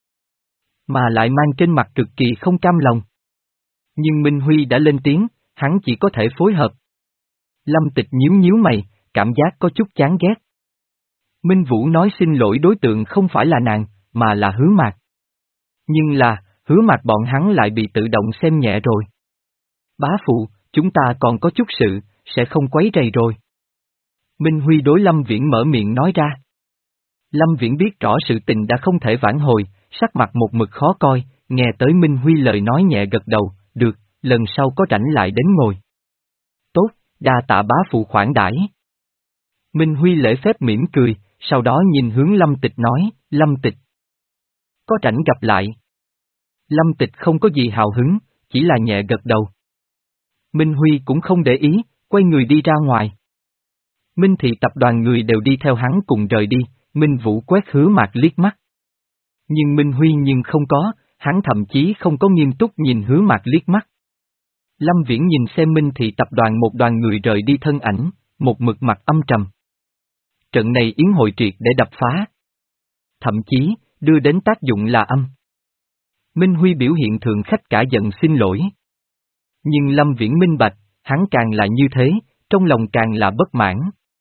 Mà lại mang trên mặt cực kỳ không cam lòng. Nhưng Minh Huy đã lên tiếng, hắn chỉ có thể phối hợp. Lâm Tịch nhíu nhíu mày, cảm giác có chút chán ghét. Minh Vũ nói xin lỗi đối tượng không phải là nàng, mà là Hứa Mạc. Nhưng là, Hứa Mạc bọn hắn lại bị tự động xem nhẹ rồi. Bá phụ, chúng ta còn có chút sự, sẽ không quấy rầy rồi. Minh Huy đối Lâm Viễn mở miệng nói ra. Lâm Viễn biết rõ sự tình đã không thể vãn hồi, sắc mặt một mực khó coi, nghe tới Minh Huy lời nói nhẹ gật đầu, được, lần sau có rảnh lại đến ngồi. Tốt, đa tạ bá phụ khoản đãi. Minh Huy lễ phép mỉm cười, sau đó nhìn hướng Lâm Tịch nói, Lâm Tịch. Có rảnh gặp lại. Lâm Tịch không có gì hào hứng, chỉ là nhẹ gật đầu. Minh Huy cũng không để ý, quay người đi ra ngoài. Minh Thị tập đoàn người đều đi theo hắn cùng rời đi, Minh Vũ quét Hứa Mạc liếc mắt. Nhưng Minh Huy nhưng không có, hắn thậm chí không có nghiêm túc nhìn Hứa Mạc liếc mắt. Lâm Viễn nhìn xem Minh Thị tập đoàn một đoàn người rời đi thân ảnh, một mực mặt âm trầm. Trận này yến hội triệt để đập phá. Thậm chí, đưa đến tác dụng là âm. Minh Huy biểu hiện thượng khách cả giận xin lỗi. Nhưng Lâm Viễn minh bạch, hắn càng là như thế, trong lòng càng là bất mãn.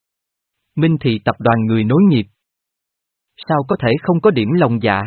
Minh Thị tập đoàn người nối nghiệp. Sao có thể không có điểm lòng dạ?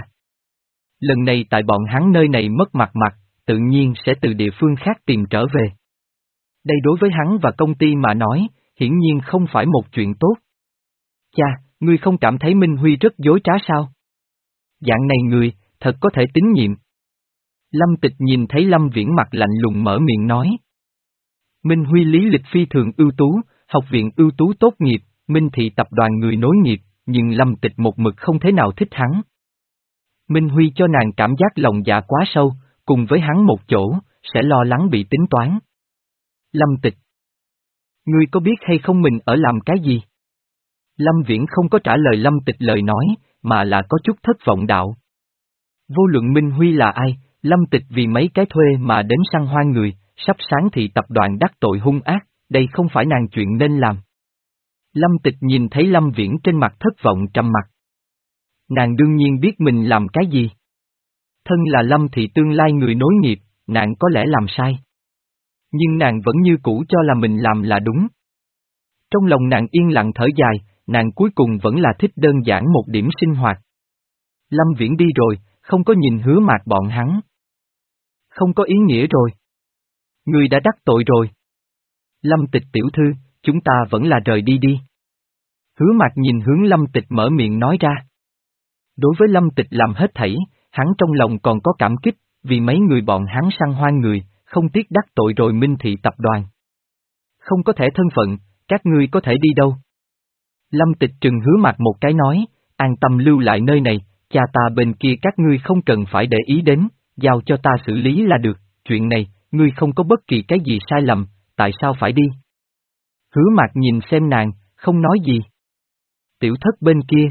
Lần này tại bọn hắn nơi này mất mặt mặt, tự nhiên sẽ từ địa phương khác tìm trở về. Đây đối với hắn và công ty mà nói, hiển nhiên không phải một chuyện tốt. Cha, ngươi không cảm thấy Minh Huy rất dối trá sao? Dạng này người, thật có thể tín nhiệm. Lâm Tịch nhìn thấy Lâm Viễn mặt lạnh lùng mở miệng nói. Minh Huy lý lịch phi thường ưu tú, học viện ưu tú tốt nghiệp, Minh Thị tập đoàn người nối nghiệp, nhưng Lâm Tịch một mực không thế nào thích hắn. Minh Huy cho nàng cảm giác lòng dạ quá sâu, cùng với hắn một chỗ, sẽ lo lắng bị tính toán. Lâm Tịch. Ngươi có biết hay không mình ở làm cái gì? Lâm Viễn không có trả lời Lâm Tịch lời nói, mà là có chút thất vọng đạo. Vô luận Minh Huy là ai, Lâm Tịch vì mấy cái thuê mà đến săn hoan người, sắp sáng Thị tập đoàn đắc tội hung ác, đây không phải nàng chuyện nên làm. Lâm Tịch nhìn thấy Lâm Viễn trên mặt thất vọng trầm mặt. Nàng đương nhiên biết mình làm cái gì. Thân là Lâm Thị tương lai người nối nghiệp, nàng có lẽ làm sai. Nhưng nàng vẫn như cũ cho là mình làm là đúng. Trong lòng nàng yên lặng thở dài, nàng cuối cùng vẫn là thích đơn giản một điểm sinh hoạt. Lâm Viễn đi rồi, không có nhìn Hứa Mạc bọn hắn. Không có ý nghĩa rồi. Người đã đắc tội rồi. Lâm Tịch tiểu thư, chúng ta vẫn là rời đi đi. Hứa Mạc nhìn hướng Lâm Tịch mở miệng nói ra. Đối với Lâm Tịch làm hết thảy, hắn trong lòng còn có cảm kích, vì mấy người bọn hắn săn hoan người, không tiếc đắc tội rồi Minh Thị tập đoàn. Không có thể thân phận, các ngươi có thể đi đâu? Lâm Tịch trừng Hứa Mạc một cái nói, an tâm lưu lại nơi này, cha ta bên kia các ngươi không cần phải để ý đến, giao cho ta xử lý là được, chuyện này, ngươi không có bất kỳ cái gì sai lầm, tại sao phải đi? Hứa Mạc nhìn xem nàng, không nói gì. Tiểu thất bên kia.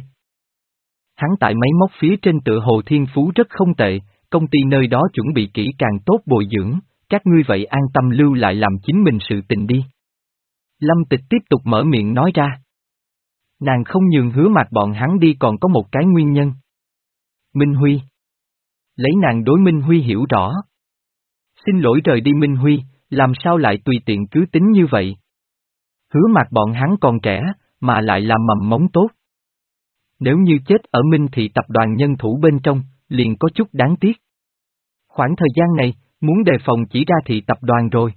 Hắn tại máy móc phía trên tựa hồ thiên phú rất không tệ, công ty nơi đó chuẩn bị kỹ càng tốt bồi dưỡng, các ngươi vậy an tâm lưu lại làm chính mình sự tình đi. Lâm Tịch tiếp tục mở miệng nói ra. Nàng không nhường Hứa Mạc bọn hắn đi còn có một cái nguyên nhân. Minh Huy. Lấy nàng đối Minh Huy hiểu rõ. Xin lỗi rời đi Minh Huy, làm sao lại tùy tiện cứ tính như vậy? Hứa Mạc bọn hắn còn trẻ, mà lại là mầm móng tốt. Nếu như chết ở Minh Thị tập đoàn nhân thủ bên trong, liền có chút đáng tiếc. Khoảng thời gian này, muốn đề phòng chỉ ra Thị tập đoàn rồi.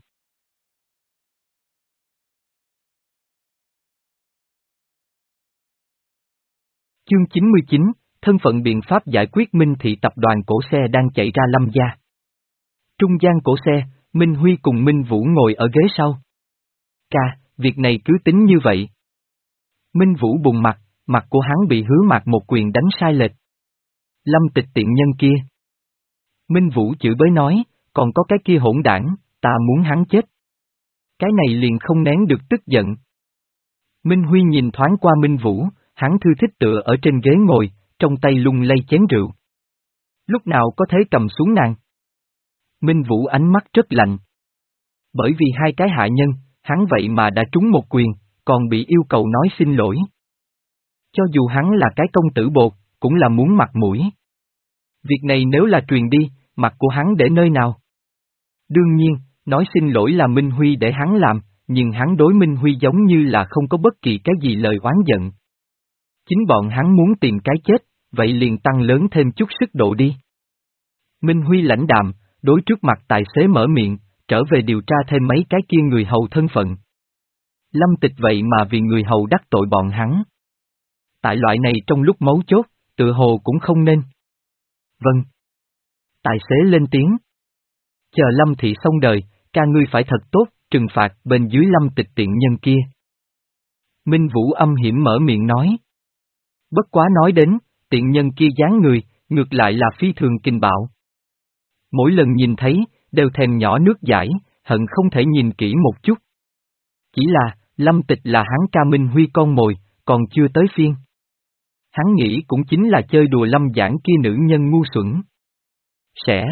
Chương chín mươi chín, thân phận biện pháp giải quyết Minh Thị tập đoàn cổ xe đang chạy ra Lâm gia. Trung gian cổ xe, Minh Huy cùng Minh Vũ ngồi ở ghế sau. Ca, việc này cứ tính như vậy. Minh Vũ bùng mặt, mặt của hắn bị Hứa Mạc một quyền đánh sai lệch. Lâm Tịch tiện nhân kia. Minh Vũ chửi bới nói, còn có cái kia hỗn đảng, ta muốn hắn chết. Cái này liền không nén được tức giận. Minh Huy nhìn thoáng qua Minh Vũ, hắn thư thích tựa ở trên ghế ngồi, trong tay lung lay chén rượu. Lúc nào có thế cầm xuống nàng. Minh Vũ ánh mắt rất lạnh. Bởi vì hai cái hạ nhân, hắn vậy mà đã trúng một quyền, còn bị yêu cầu nói xin lỗi. Cho dù hắn là cái công tử bột, cũng là muốn mặt mũi. Việc này nếu là truyền đi, mặt của hắn để nơi nào? Đương nhiên, nói xin lỗi là Minh Huy để hắn làm, nhưng hắn đối Minh Huy giống như là không có bất kỳ cái gì lời oán giận. Chính bọn hắn muốn tìm cái chết, vậy liền tăng lớn thêm chút sức độ đi. Minh Huy lãnh đạm, đối trước mặt tài xế mở miệng, trở về điều tra thêm mấy cái kia người hầu thân phận. Lâm Tịch vậy mà vì người hầu đắc tội bọn hắn. Tại loại này trong lúc mấu chốt, tự hồ cũng không nên. Vâng. Tài xế lên tiếng. Chờ Lâm Thị xong đời, ca ngươi phải thật tốt, trừng phạt bên dưới Lâm Tịch tiện nhân kia. Minh Vũ âm hiểm mở miệng nói. Bất quá nói đến, tiện nhân kia dáng người, ngược lại là phi thường kinh bạo. Mỗi lần nhìn thấy, đều thèm nhỏ nước dãi, hận không thể nhìn kỹ một chút. Chỉ là, Lâm Tịch là hắn ca Minh Huy con mồi, còn chưa tới phiên. Hắn nghĩ cũng chính là chơi đùa Lâm Giảng kia nữ nhân ngu xuẩn. Sẽ.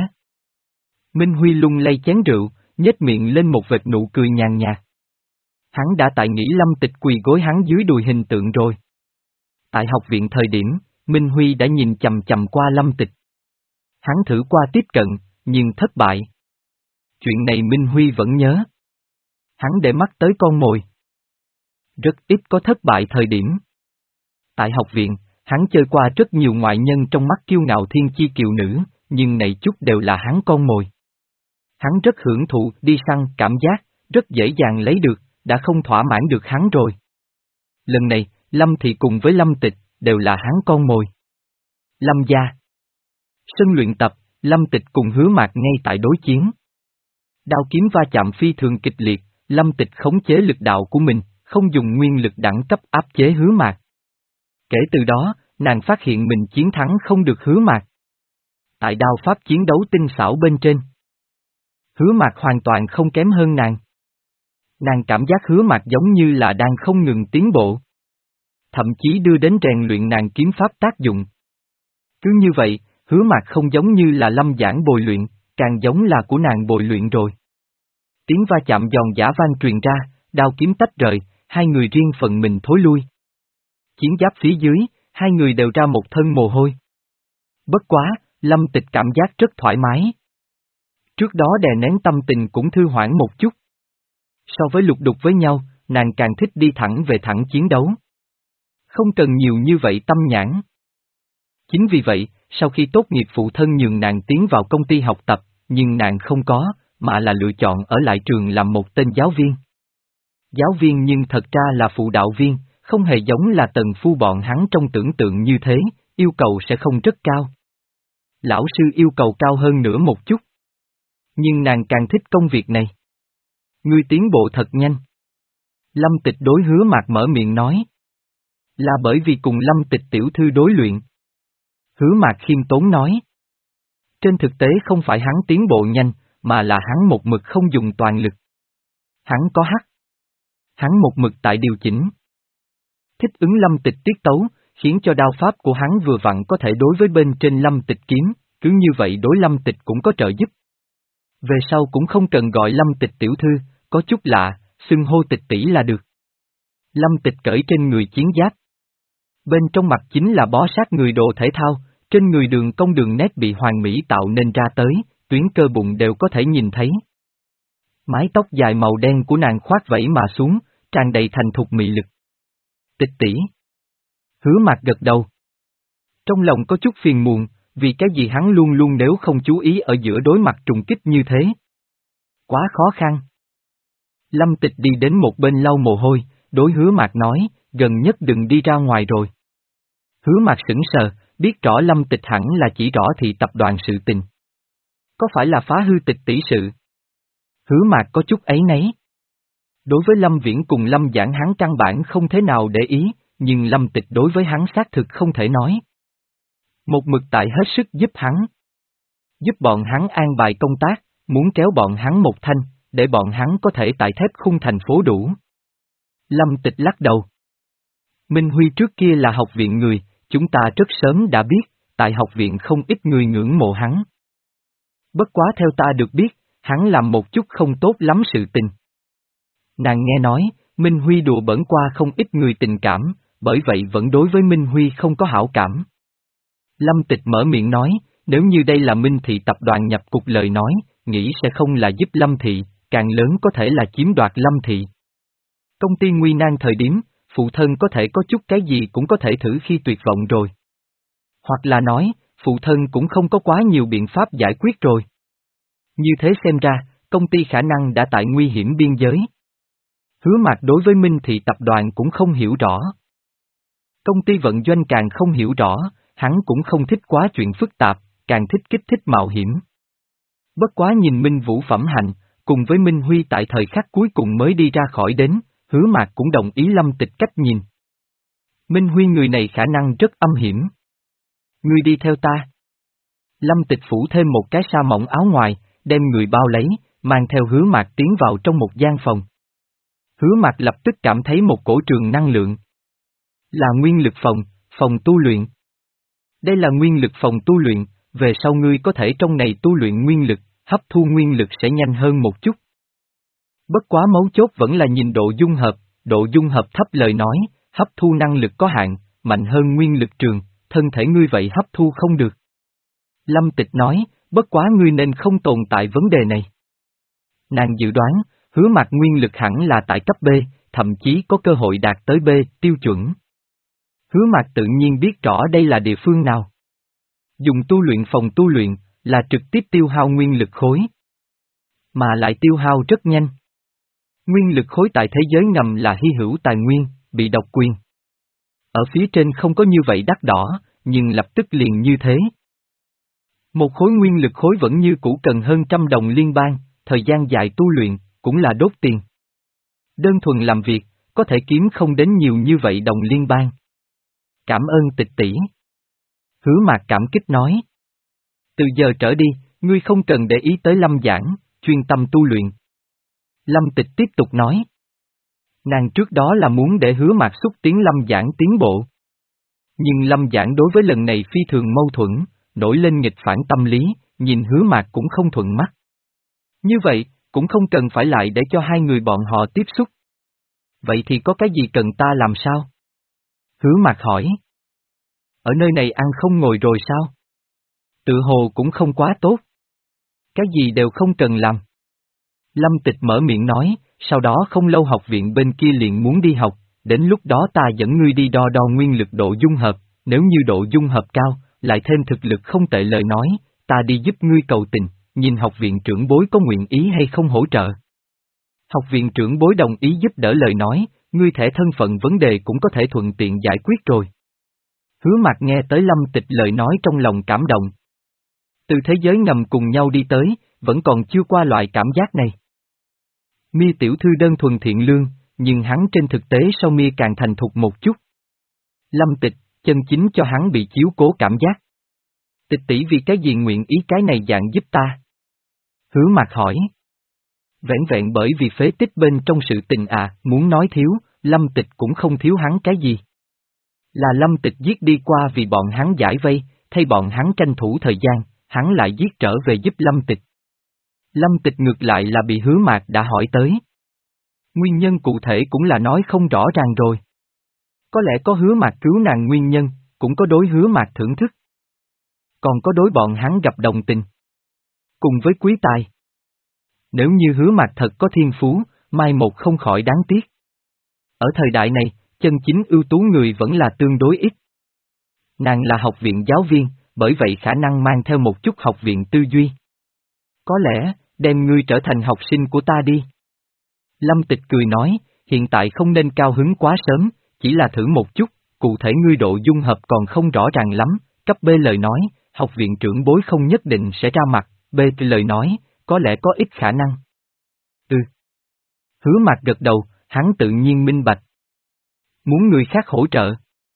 Minh Huy lung lay chén rượu, nhếch miệng lên một vệt nụ cười nhàn nhạt. Hắn đã tại nghĩ Lâm Tịch quỳ gối hắn dưới đùi hình tượng rồi. Tại học viện thời điểm, Minh Huy đã nhìn chầm chầm qua Lâm Tịch. Hắn thử qua tiếp cận, nhưng thất bại. Chuyện này Minh Huy vẫn nhớ. Hắn để mắt tới con mồi. Rất ít có thất bại thời điểm. Tại học viện, hắn chơi qua rất nhiều ngoại nhân trong mắt kiêu ngạo thiên chi kiều nữ, nhưng này chút đều là hắn con mồi. Hắn rất hưởng thụ đi săn cảm giác, rất dễ dàng lấy được, đã không thỏa mãn được hắn rồi. Lần này, Lâm Thị cùng với Lâm Tịch, đều là hắn con mồi. Lâm gia. Sân luyện tập, Lâm Tịch cùng Hứa Mạc ngay tại đối chiến. Đao kiếm va chạm phi thường kịch liệt, Lâm Tịch khống chế lực đạo của mình, không dùng nguyên lực đẳng cấp áp chế Hứa Mạc. Kể từ đó, nàng phát hiện mình chiến thắng không được Hứa Mạc. Tại đao pháp chiến đấu tinh xảo bên trên, Hứa Mạc hoàn toàn không kém hơn nàng. Nàng cảm giác Hứa Mạc giống như là đang không ngừng tiến bộ. Thậm chí đưa đến rèn luyện nàng kiếm pháp tác dụng. Cứ như vậy, Hứa Mạc không giống như là Lâm Giảng bồi luyện, càng giống là của nàng bồi luyện rồi. Tiếng va chạm giòn giã vang truyền ra, đao kiếm tách rời, hai người riêng phần mình thối lui. Chiến giáp phía dưới, hai người đều ra một thân mồ hôi. Bất quá, Lâm Tịch cảm giác rất thoải mái. Trước đó đè nén tâm tình cũng thư hoãn một chút. So với lục đục với nhau, nàng càng thích đi thẳng về thẳng chiến đấu. Không cần nhiều như vậy tâm nhãn. Chính vì vậy, sau khi tốt nghiệp phụ thân nhường nàng tiến vào công ty học tập, nhưng nàng không có, mà là lựa chọn ở lại trường làm một tên giáo viên. Giáo viên nhưng thật ra là phụ đạo viên, không hề giống là tần phu bọn hắn trong tưởng tượng như thế, yêu cầu sẽ không rất cao. Lão sư yêu cầu cao hơn nữa một chút. Nhưng nàng càng thích công việc này. Ngươi tiến bộ thật nhanh. Lâm Tịch đối Hứa Mạc mở miệng nói. Là bởi vì cùng Lâm Tịch tiểu thư đối luyện. Hứa Mạc khiêm tốn nói. Trên thực tế không phải hắn tiến bộ nhanh, mà là hắn một mực không dùng toàn lực. Hắn có hắc. Hắn một mực tại điều chỉnh. Thích ứng Lâm Tịch tiết tấu, khiến cho đao pháp của hắn vừa vặn có thể đối với bên trên Lâm Tịch kiếm, cứ như vậy đối Lâm Tịch cũng có trợ giúp. Về sau cũng không cần gọi Lâm Tịch tiểu thư, có chút lạ, xưng hô Tịch tỷ là được. Lâm Tịch cởi trên người chiến giáp. Bên trong mặt chính là bó sát người đồ thể thao, trên người đường cong đường nét bị hoàn mỹ tạo nên ra tới, tuyến cơ bụng đều có thể nhìn thấy. Mái tóc dài màu đen của nàng khoác vẫy mà xuống, tràn đầy thành thục mị lực. Tịch tỷ. Hứa Mạc gật đầu. Trong lòng có chút phiền muộn, vì cái gì hắn luôn luôn nếu không chú ý ở giữa đối mặt trùng kích như thế. Quá khó khăn. Lâm Tịch đi đến một bên lau mồ hôi, đối Hứa Mạc nói, gần nhất đừng đi ra ngoài rồi. Hứa Mạc sững sờ, biết rõ Lâm Tịch hẳn là chỉ rõ thị tập đoàn sự tình. Có phải là phá hư Tịch tỷ sự? Hứa Mạc có chút áy náy. Đối với Lâm Viễn cùng Lâm Giảng hắn căn bản không thế nào để ý, nhưng Lâm Tịch đối với hắn xác thực không thể nói. Một mực tại hết sức giúp hắn. Giúp bọn hắn an bài công tác, muốn kéo bọn hắn một thanh, để bọn hắn có thể tại thép khung thành phố đủ. Lâm Tịch lắc đầu. Minh Huy trước kia là học viện người, chúng ta rất sớm đã biết, tại học viện không ít người ngưỡng mộ hắn. Bất quá theo ta được biết, hắn làm một chút không tốt lắm sự tình. Nàng nghe nói, Minh Huy đùa bỡn qua không ít người tình cảm, bởi vậy vẫn đối với Minh Huy không có hảo cảm. Lâm Tịch mở miệng nói, nếu như đây là Minh Thị tập đoàn nhập cục lời nói, nghĩ sẽ không là giúp Lâm Thị, càng lớn có thể là chiếm đoạt Lâm Thị. Công ty nguy nan thời điểm, phụ thân có thể có chút cái gì cũng có thể thử khi tuyệt vọng rồi. Hoặc là nói, phụ thân cũng không có quá nhiều biện pháp giải quyết rồi. Như thế xem ra, công ty khả năng đã tại nguy hiểm biên giới. Hứa Mạc đối với Minh Thị tập đoàn cũng không hiểu rõ. Công ty vận doanh càng không hiểu rõ, hắn cũng không thích quá chuyện phức tạp, càng thích kích thích mạo hiểm. Bất quá nhìn Minh Vũ phẩm hạnh, cùng với Minh Huy tại thời khắc cuối cùng mới đi ra khỏi đến, Hứa Mạc cũng đồng ý Lâm Tịch cách nhìn. Minh Huy người này khả năng rất âm hiểm. Ngươi đi theo ta. Lâm Tịch phủ thêm một cái sa mỏng áo ngoài, đem người bao lấy, mang theo Hứa Mạc tiến vào trong một gian phòng. Hứa Mạc lập tức cảm thấy một cổ trường năng lượng. Là nguyên lực phòng, phòng tu luyện. Đây là nguyên lực phòng tu luyện, về sau ngươi có thể trong này tu luyện nguyên lực, hấp thu nguyên lực sẽ nhanh hơn một chút. Bất quá mấu chốt vẫn là nhìn độ dung hợp, độ dung hợp thấp lời nói, hấp thu năng lực có hạn, mạnh hơn nguyên lực trường, thân thể ngươi vậy hấp thu không được. Lâm Tịch nói, bất quá ngươi nên không tồn tại vấn đề này. Nàng dự đoán, Hứa Mạc nguyên lực hẳn là tại cấp B, thậm chí có cơ hội đạt tới B, tiêu chuẩn. Hứa Mạc tự nhiên biết rõ đây là địa phương nào. Dùng tu luyện phòng tu luyện, là trực tiếp tiêu hao nguyên lực khối. Mà lại tiêu hao rất nhanh. Nguyên lực khối tại thế giới ngầm là hy hữu tài nguyên, bị độc quyền. Ở phía trên không có như vậy đắt đỏ, nhưng lập tức liền như thế. Một khối nguyên lực khối vẫn như cũ cần hơn trăm đồng liên bang, thời gian dài tu luyện, cũng là đốt tiền. Đơn thuần làm việc, có thể kiếm không đến nhiều như vậy đồng liên bang. Cảm ơn Tịch tỷ. Hứa Mạc cảm kích nói. Từ giờ trở đi, ngươi không cần để ý tới Lâm Giảng, chuyên tâm tu luyện. Lâm Tịch tiếp tục nói. Nàng trước đó là muốn để Hứa Mạc xúc tiến Lâm Giảng tiến bộ. Nhưng Lâm Giảng đối với lần này phi thường mâu thuẫn, nổi lên nghịch phản tâm lý, nhìn Hứa Mạc cũng không thuận mắt. Như vậy, cũng không cần phải lại để cho hai người bọn họ tiếp xúc. Vậy thì có cái gì cần ta làm sao? Hứa Mạc hỏi. Ở nơi này ăn không ngồi rồi sao? Tự hồ cũng không quá tốt. Cái gì đều không cần làm. Lâm Tịch mở miệng nói, sau đó không lâu học viện bên kia liền muốn đi học, đến lúc đó ta dẫn ngươi đi đo đo nguyên lực độ dung hợp, nếu như độ dung hợp cao, lại thêm thực lực không tệ lời nói, ta đi giúp ngươi cầu tình, nhìn học viện trưởng bối có nguyện ý hay không hỗ trợ. Học viện trưởng bối đồng ý giúp đỡ lời nói, ngươi thẻ thân phận vấn đề cũng có thể thuận tiện giải quyết rồi. Hứa Mạc nghe tới Lâm Tịch lời nói trong lòng cảm động. Từ thế giới ngầm cùng nhau đi tới, vẫn còn chưa qua loại cảm giác này. Mi tiểu thư đơn thuần thiện lương, nhưng hắn trên thực tế sau Mi càng thành thục một chút. Lâm Tịch, chân chính cho hắn bị chiếu cố cảm giác. Tịch tỷ vì cái gì nguyện ý cái này dạng giúp ta? Hứa Mạc hỏi. Vẻn vẹn bởi vì phế tích bên trong sự tình à, muốn nói thiếu, Lâm Tịch cũng không thiếu hắn cái gì. Là Lâm Tịch giết đi qua vì bọn hắn giải vây, thay bọn hắn tranh thủ thời gian, hắn lại giết trở về giúp Lâm Tịch. Lâm Tịch ngược lại là bị Hứa Mạc đã hỏi tới. Nguyên nhân cụ thể cũng là nói không rõ ràng rồi. Có lẽ có Hứa Mạc cứu nàng nguyên nhân, cũng có đối Hứa Mạc thưởng thức. Còn có đối bọn hắn gặp đồng tình. Cùng với quý tài. Nếu như Hứa Mạc thật có thiên phú, mai một không khỏi đáng tiếc. Ở thời đại này, chân chính ưu tú người vẫn là tương đối ít. Nàng là học viện giáo viên, bởi vậy khả năng mang theo một chút học viện tư duy. Có lẽ, đem ngươi trở thành học sinh của ta đi. Lâm Tịch cười nói, hiện tại không nên cao hứng quá sớm, chỉ là thử một chút, cụ thể ngươi độ dung hợp còn không rõ ràng lắm, cấp B lời nói, học viện trưởng bối không nhất định sẽ ra mặt, B lời nói, có lẽ có ít khả năng. Ừ. Hứa Mạc gật đầu, hắn tự nhiên minh bạch. Muốn người khác hỗ trợ.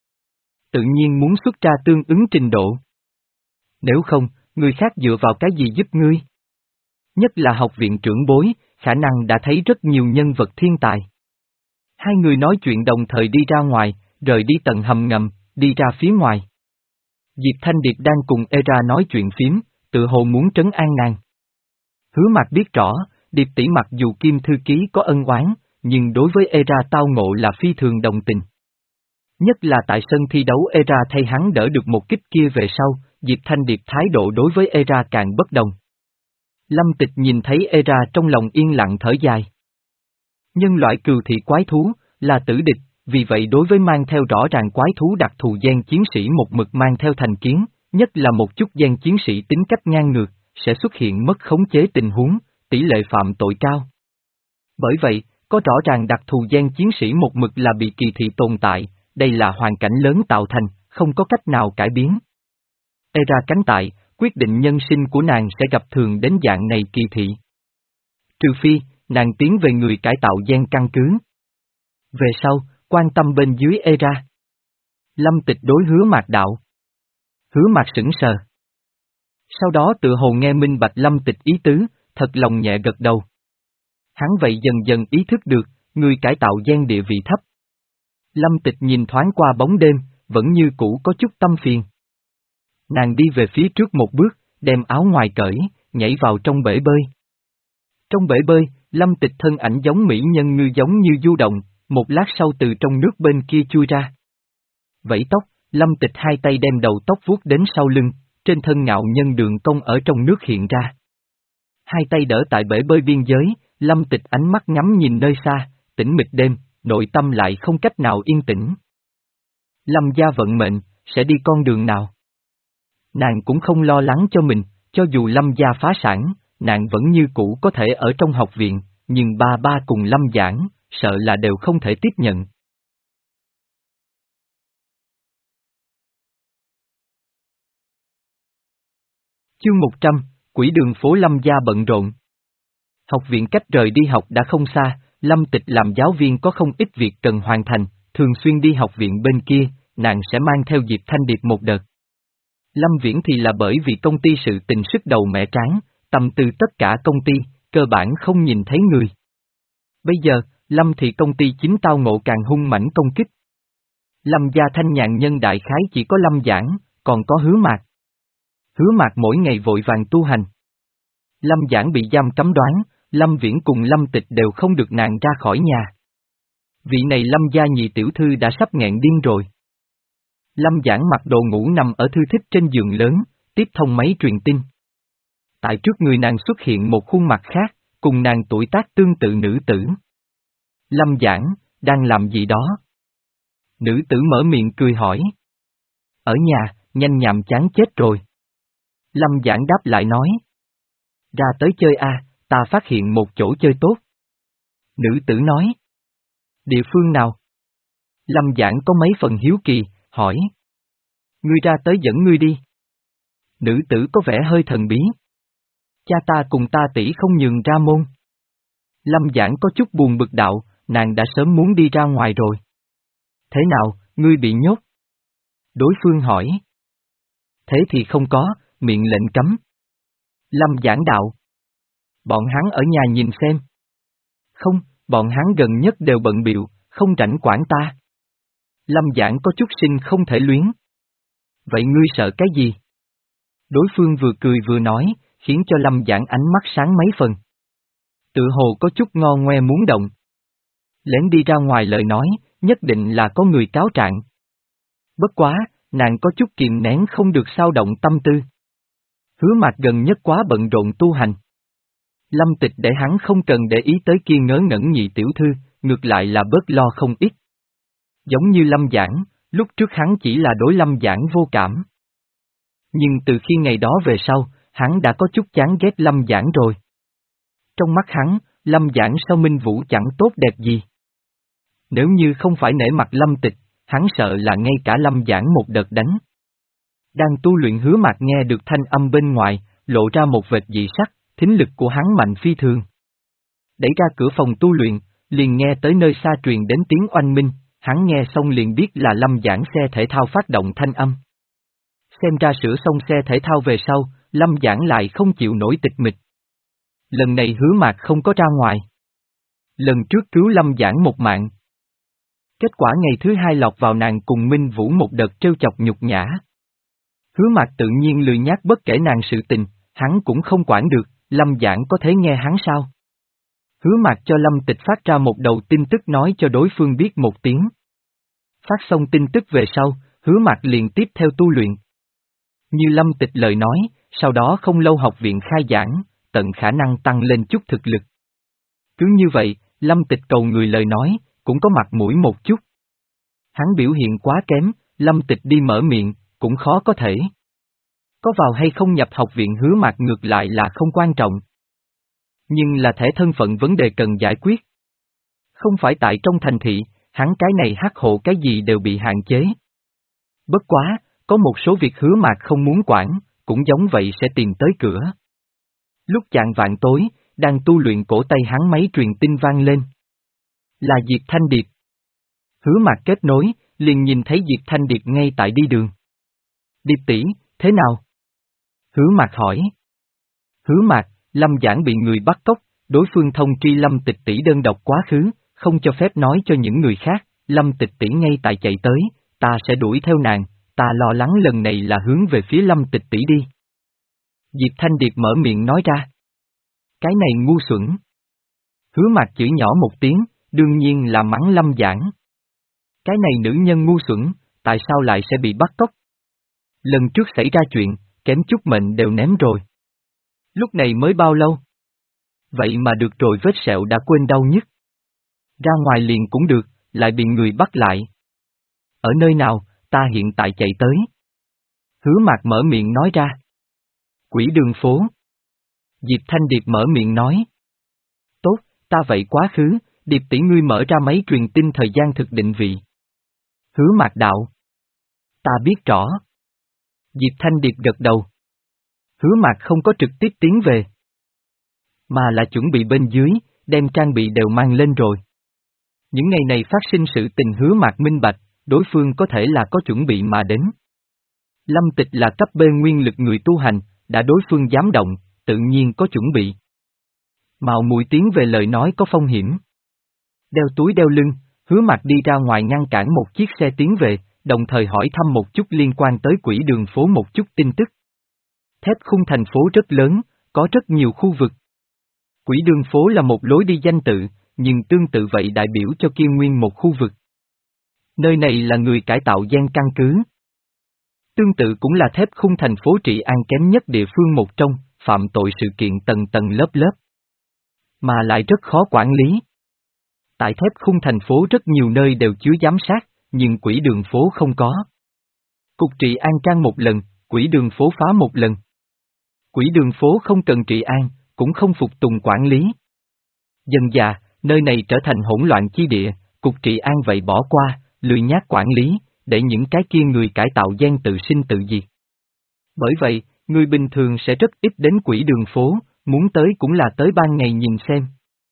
Tự nhiên muốn xuất ra tương ứng trình độ. Nếu không, người khác dựa vào cái gì giúp ngươi? Nhất là học viện trưởng bối, khả năng đã thấy rất nhiều nhân vật thiên tài. Hai người nói chuyện đồng thời đi ra ngoài, rời đi tầng hầm ngầm, đi ra phía ngoài. Diệp Thanh Điệp đang cùng Era nói chuyện phím, tự hồ muốn trấn an nàng. Hứa Mạc biết rõ, Điệp tỷ mặc dù Kim thư ký có ân oán, nhưng đối với Era tao ngộ là phi thường đồng tình. Nhất là tại sân thi đấu Era thay hắn đỡ được một kích kia về sau, Diệp Thanh Điệp thái độ đối với Era càng bất đồng. Lâm Tịch nhìn thấy Era trong lòng yên lặng thở dài. Nhân loại cừu thị quái thú, là tử địch, vì vậy đối với mang theo rõ ràng quái thú đặc thù gen chiến sĩ một mực mang theo thành kiến, nhất là một chút gen chiến sĩ tính cách ngang ngược, sẽ xuất hiện mất khống chế tình huống, tỷ lệ phạm tội cao. Bởi vậy, có rõ ràng đặc thù gen chiến sĩ một mực là bị kỳ thị tồn tại, đây là hoàn cảnh lớn tạo thành, không có cách nào cải biến. Era cánh tại, quyết định nhân sinh của nàng sẽ gặp thường đến dạng này kỳ thị. Trừ phi, nàng tiến về người cải tạo gen căn cứ. Về sau, quan tâm bên dưới Era. Lâm Tịch đối Hứa Mạc đạo. Hứa Mạc sững sờ. Sau đó tự hồ nghe minh bạch Lâm Tịch ý tứ, thật lòng nhẹ gật đầu. Hắn vậy dần dần ý thức được, người cải tạo gen địa vị thấp. Lâm Tịch nhìn thoáng qua bóng đêm, vẫn như cũ có chút tâm phiền. Nàng đi về phía trước một bước, đem áo ngoài cởi, nhảy vào trong bể bơi. Trong bể bơi, Lâm Tịch thân ảnh giống mỹ nhân ngư giống như du động, một lát sau từ trong nước bên kia chui ra. Vẫy tóc, Lâm Tịch hai tay đem đầu tóc vuốt đến sau lưng, trên thân ngạo nhân đường cong ở trong nước hiện ra. Hai tay đỡ tại bể bơi biên giới, Lâm Tịch ánh mắt ngắm nhìn nơi xa, tĩnh mịch đêm, nội tâm lại không cách nào yên tĩnh. Lâm gia vận mệnh, sẽ đi con đường nào? Nàng cũng không lo lắng cho mình, cho dù Lâm gia phá sản, nàng vẫn như cũ có thể ở trong học viện, nhưng ba ba cùng Lâm giảng, sợ là đều không thể tiếp nhận. Chương một trăm, quỷ đường phố Lâm gia bận rộn. Học viện cách rời đi học đã không xa, Lâm Tịch làm giáo viên có không ít việc cần hoàn thành, thường xuyên đi học viện bên kia, nàng sẽ mang theo Diệp Thanh Điệp một đợt. Lâm Viễn thì là bởi vì công ty sự tình sức đầu mẻ tráng, tâm tư tất cả công ty, cơ bản không nhìn thấy người. Bây giờ, Lâm thị công ty chính tao ngộ càng hung mãnh công kích. Lâm gia thanh nhàn nhân đại khái chỉ có Lâm Giảng, còn có Hứa Mạc. Hứa Mạc mỗi ngày vội vàng tu hành. Lâm Giảng bị giam cấm đoán, Lâm Viễn cùng Lâm Tịch đều không được nàng ra khỏi nhà. Vị này Lâm gia nhị tiểu thư đã sắp nghẹn điên rồi. Lâm Giảng mặc đồ ngủ nằm ở thư thích trên giường lớn, tiếp thông máy truyền tin. Tại trước người nàng xuất hiện một khuôn mặt khác, cùng nàng tuổi tác tương tự nữ tử. Lâm Giảng, đang làm gì đó? Nữ tử mở miệng cười hỏi. Ở nhà, nhanh nhàm chán chết rồi. Lâm Giảng đáp lại nói. Ra tới chơi a, ta phát hiện một chỗ chơi tốt. Nữ tử nói. Địa phương nào? Lâm Giảng có mấy phần hiếu kỳ, hỏi. Ngươi ra tới dẫn ngươi đi. Nữ tử có vẻ hơi thần bí. Cha ta cùng ta tỷ không nhường ra môn. Lâm Giảng có chút buồn bực đạo, nàng đã sớm muốn đi ra ngoài rồi. Thế nào, ngươi bị nhốt? Đối phương hỏi. Thế thì không có, miệng lệnh cấm. Lâm Giảng đạo. Bọn hắn ở nhà nhìn xem. Không, bọn hắn gần nhất đều bận bịu, không rảnh quản ta. Lâm Giảng có chút sinh không thể luyến. Vậy ngươi sợ cái gì? Đối phương vừa cười vừa nói, khiến cho Lâm Giảng ánh mắt sáng mấy phần. Tự hồ có chút ngo ngoe muốn động. Lén đi ra ngoài lời nói, nhất định là có người cáo trạng. Bất quá, nàng có chút kiềm nén không được sao động tâm tư. Hứa Mạc gần nhất quá bận rộn tu hành. Lâm Tịch để hắn không cần để ý tới kia ngớ ngẩn nhị tiểu thư, ngược lại là bớt lo không ít. Giống như Lâm Giảng, lúc trước hắn chỉ là đối Lâm Giảng vô cảm. Nhưng từ khi ngày đó về sau, hắn đã có chút chán ghét Lâm Giảng rồi. Trong mắt hắn, Lâm Giảng sau Minh Vũ chẳng tốt đẹp gì. Nếu như không phải nể mặt Lâm Tịch, hắn sợ là ngay cả Lâm Giảng một đợt đánh. Đang tu luyện Hứa Mạc nghe được thanh âm bên ngoài, lộ ra một vệt dị sắc, thính lực của hắn mạnh phi thường. Đẩy ra cửa phòng tu luyện, liền nghe tới nơi xa truyền đến tiếng oanh minh, hắn nghe xong liền biết là Lâm Giảng xe thể thao phát động thanh âm. Xem ra sửa xong xe thể thao về sau, Lâm Giảng lại không chịu nổi tịch mịch. Lần này Hứa Mạc không có ra ngoài. Lần trước cứu Lâm Giảng một mạng. Kết quả ngày thứ hai lọt vào nàng cùng Minh Vũ một đợt trêu chọc nhục nhã. Hứa Mạc tự nhiên lười nhác bất kể nàng sự tình, hắn cũng không quản được, Lâm Giảng có thể nghe hắn sao? Hứa Mạc cho Lâm Tịch phát ra một đầu tin tức nói cho đối phương biết một tiếng. Phát xong tin tức về sau, Hứa Mạc liền tiếp theo tu luyện. Như Lâm Tịch lời nói, sau đó không lâu học viện khai giảng, tận khả năng tăng lên chút thực lực. Cứ như vậy, Lâm Tịch cầu người lời nói, cũng có mặt mũi một chút. Hắn biểu hiện quá kém, Lâm Tịch đi mở miệng, cũng khó có thể. Có vào hay không nhập học viện Hứa Mạc ngược lại là không quan trọng. Nhưng là thể thân phận vấn đề cần giải quyết. Không phải tại trong thành thị, hắn cái này hắc hộ cái gì đều bị hạn chế. Bất quá, có một số việc Hứa Mạc không muốn quản, cũng giống vậy sẽ tìm tới cửa. Lúc chạng vạn tối, đang tu luyện cổ tay hắn máy truyền tin vang lên. Là Diệp Thanh Điệp. Hứa Mạc kết nối, liền nhìn thấy Diệp Thanh Điệp ngay tại đi đường. Điệp tỷ, thế nào? Hứa Mạc hỏi. Hứa Mạc, Lâm Giảng bị người bắt cóc, đối phương thông tri Lâm Tịch tỷ đơn độc quá khứ, không cho phép nói cho những người khác, Lâm Tịch tỷ ngay tại chạy tới, ta sẽ đuổi theo nàng, ta lo lắng lần này là hướng về phía Lâm Tịch tỷ đi. Diệp Thanh Điệp mở miệng nói ra. Cái này ngu xuẩn. Hứa Mạc chửi nhỏ một tiếng, đương nhiên là mắng Lâm Giảng. Cái này nữ nhân ngu xuẩn, tại sao lại sẽ bị bắt cóc? Lần trước xảy ra chuyện, kém chút mệnh đều ném rồi. Lúc này mới bao lâu? Vậy mà được rồi vết sẹo đã quên đau nhất. Ra ngoài liền cũng được, lại bị người bắt lại. Ở nơi nào, ta hiện tại chạy tới. Hứa Mạc mở miệng nói ra. Quỷ đường phố. Diệp Thanh Điệp mở miệng nói. Tốt, ta vậy quá khứ, Điệp tỷ ngươi mở ra máy truyền tin thời gian thực định vị. Hứa Mạc đạo. Ta biết rõ. Diệp Thanh Điệp gật đầu. Hứa Mạc không có trực tiếp tiến về, mà là chuẩn bị bên dưới, đem trang bị đều mang lên rồi. Những ngày này phát sinh sự tình Hứa Mạc minh bạch, đối phương có thể là có chuẩn bị mà đến. Lâm Tịch là cấp B nguyên lực người tu hành, đã đối phương dám động, tự nhiên có chuẩn bị. Mạo muội tiến về lời nói có phong hiểm. Đeo túi đeo lưng, Hứa Mạc đi ra ngoài ngăn cản một chiếc xe tiến về, đồng thời hỏi thăm một chút liên quan tới quỷ đường phố một chút tin tức. Thép khung thành phố rất lớn, có rất nhiều khu vực. Quỷ đường phố là một lối đi danh tự, nhưng tương tự vậy đại biểu cho kia nguyên một khu vực. Nơi này là người cải tạo gen căn cứ. Tương tự cũng là thép khung thành phố trị an kém nhất địa phương một trong, phạm tội sự kiện tầng tầng lớp lớp. Mà lại rất khó quản lý. Tại thép khung thành phố rất nhiều nơi đều chứa giám sát, nhưng quỷ đường phố không có. Cục trị an can một lần, quỷ đường phố phá một lần. Quỷ đường phố không cần trị an, cũng không phục tùng quản lý. Dần dà, nơi này trở thành hỗn loạn chi địa, cục trị an vậy bỏ qua, lười nhác quản lý, để những cái kia người cải tạo gen tự sinh tự diệt. Bởi vậy, người bình thường sẽ rất ít đến quỷ đường phố, muốn tới cũng là tới ban ngày nhìn xem.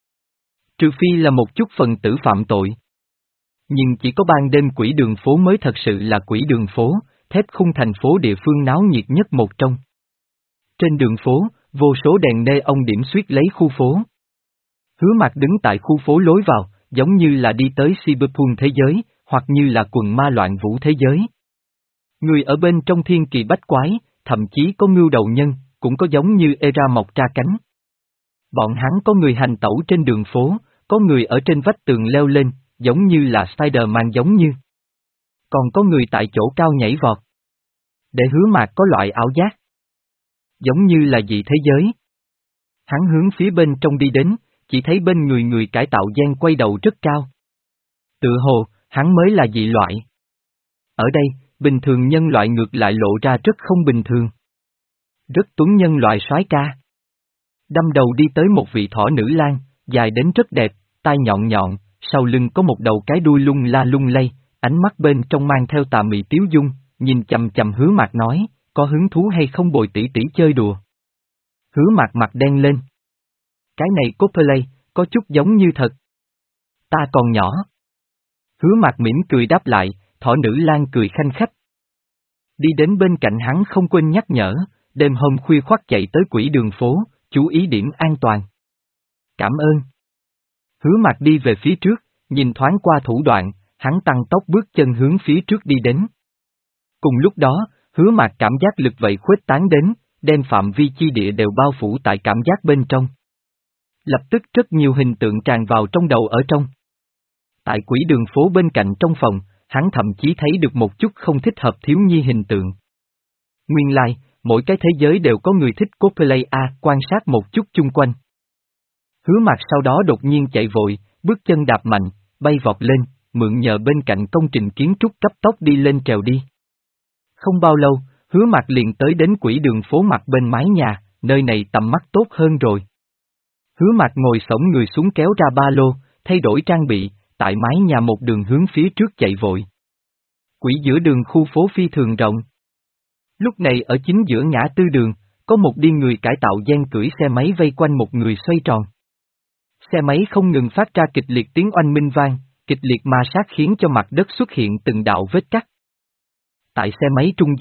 Trừ phi là một chút phần tử phạm tội. Nhưng chỉ có ban đêm quỷ đường phố mới thật sự là quỷ đường phố, thép khung thành phố địa phương náo nhiệt nhất một trong. Trên đường phố, vô số đèn neon điểm xuyết lấy khu phố. Hứa Mạc đứng tại khu phố lối vào, giống như là đi tới Cyberpunk thế giới, hoặc như là quần ma loạn vũ thế giới. Người ở bên trong thiên kỳ bách quái, thậm chí có ngưu đầu nhân, cũng có giống như Era mọc ra cánh. Bọn hắn có người hành tẩu trên đường phố, có người ở trên vách tường leo lên, giống như là Spider-Man giống như. Còn có người tại chỗ cao nhảy vọt. Để Hứa Mạc có loại ảo giác. Giống như là dị thế giới. Hắn hướng phía bên trong đi đến, chỉ thấy bên người người cải tạo gen quay đầu rất cao. Tựa hồ, hắn mới là dị loại. Ở đây, bình thường nhân loại ngược lại lộ ra rất không bình thường. Rất tuấn nhân loại soái ca. Đâm đầu đi tới một vị thỏ nữ lang, dài đến rất đẹp, tai nhọn nhọn, sau lưng có một đầu cái đuôi lung la lung lay, ánh mắt bên trong mang theo tà mị tiếu dung, nhìn chầm chầm Hứa Mạc nói, có hứng thú hay không bồi tỷ tỷ chơi đùa. Hứa Mạc mặt đen lên. Cái này cosplay, có chút giống như thật. Ta còn nhỏ. Hứa Mạc mỉm cười đáp lại, thỏ nữ lang cười khanh khách. Đi đến bên cạnh hắn không quên nhắc nhở, đêm hôm khuya khoắt chạy tới quỷ đường phố, chú ý điểm an toàn. Cảm ơn. Hứa Mạc đi về phía trước, nhìn thoáng qua thủ đoạn, hắn tăng tốc bước chân hướng phía trước đi đến. Cùng lúc đó, Hứa Mạc cảm giác lực vậy khuếch tán đến, đem phạm vi chi địa đều bao phủ tại cảm giác bên trong. Lập tức rất nhiều hình tượng tràn vào trong đầu ở trong. Tại quỷ đường phố bên cạnh trong phòng, hắn thậm chí thấy được một chút không thích hợp thiếu nhi hình tượng. Nguyên lai, like, mỗi cái thế giới đều có người thích cosplay a, quan sát một chút chung quanh. Hứa Mạc sau đó đột nhiên chạy vội, bước chân đạp mạnh, bay vọt lên, mượn nhờ bên cạnh công trình kiến trúc cấp tốc đi lên trèo đi. Không bao lâu, Hứa Mạc liền tới đến quỷ đường phố mặt bên mái nhà, nơi này tầm mắt tốt hơn rồi. Hứa Mạc ngồi xổm người xuống kéo ra ba lô, thay đổi trang bị, tại mái nhà một đường hướng phía trước chạy vội. Quỷ giữa đường khu phố phi thường rộng. Lúc này ở chính giữa ngã tư đường, có một điên người cải tạo gen cưỡi xe máy vây quanh một người xoay tròn. Xe máy không ngừng phát ra kịch liệt tiếng oanh minh vang, kịch liệt ma sát khiến cho mặt đất xuất hiện từng đạo vết cắt. Tại xe máy trung gian,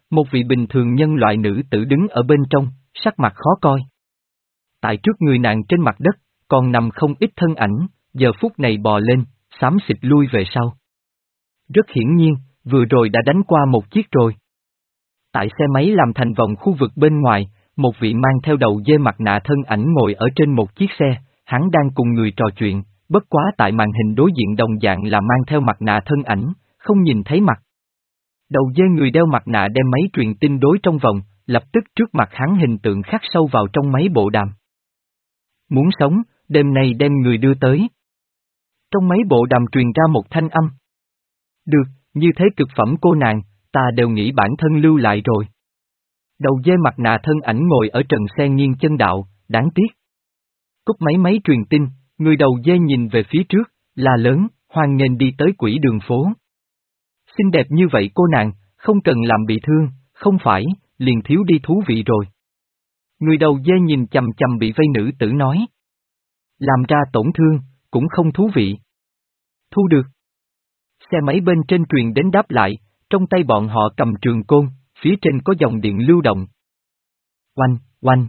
Một vị bình thường nhân loại nữ tử đứng ở bên trong, sắc mặt khó coi. Tại trước người nàng trên mặt đất, còn nằm không ít thân ảnh, giờ phút này bò lên, xám xịt lui về sau. Rất hiển nhiên, vừa rồi đã đánh qua một chiếc rồi. Tại xe máy làm thành vòng khu vực bên ngoài, một vị mang theo đầu dê mặt nạ thân ảnh ngồi ở trên một chiếc xe, hắn đang cùng người trò chuyện, bất quá tại màn hình đối diện đồng dạng là mang theo mặt nạ thân ảnh, không nhìn thấy mặt. Đầu dê người đeo mặt nạ đem máy truyền tin đối trong vòng, lập tức trước mặt hắn hình tượng khắc sâu vào trong máy bộ đàm. Muốn sống, đêm nay đem người đưa tới. Trong máy bộ đàm truyền ra một thanh âm. Được, như thế cực phẩm cô nàng, ta đều nghĩ bản thân lưu lại rồi. Đầu dê mặt nạ thân ảnh ngồi ở trần xe nghiêng chân đạo, đáng tiếc. Cúp máy máy truyền tin, người đầu dê nhìn về phía trước, là lớn, hoan nghênh đi tới quỹ đường phố. Xinh đẹp như vậy cô nàng, không cần làm bị thương, không phải, liền thiếu đi thú vị rồi. Người đầu dê nhìn chầm chầm bị vây nữ tử nói. Làm ra tổn thương, cũng không thú vị. Thu được. Xe máy bên trên truyền đến đáp lại, trong tay bọn họ cầm trường côn, phía trên có dòng điện lưu động. Oanh, oanh.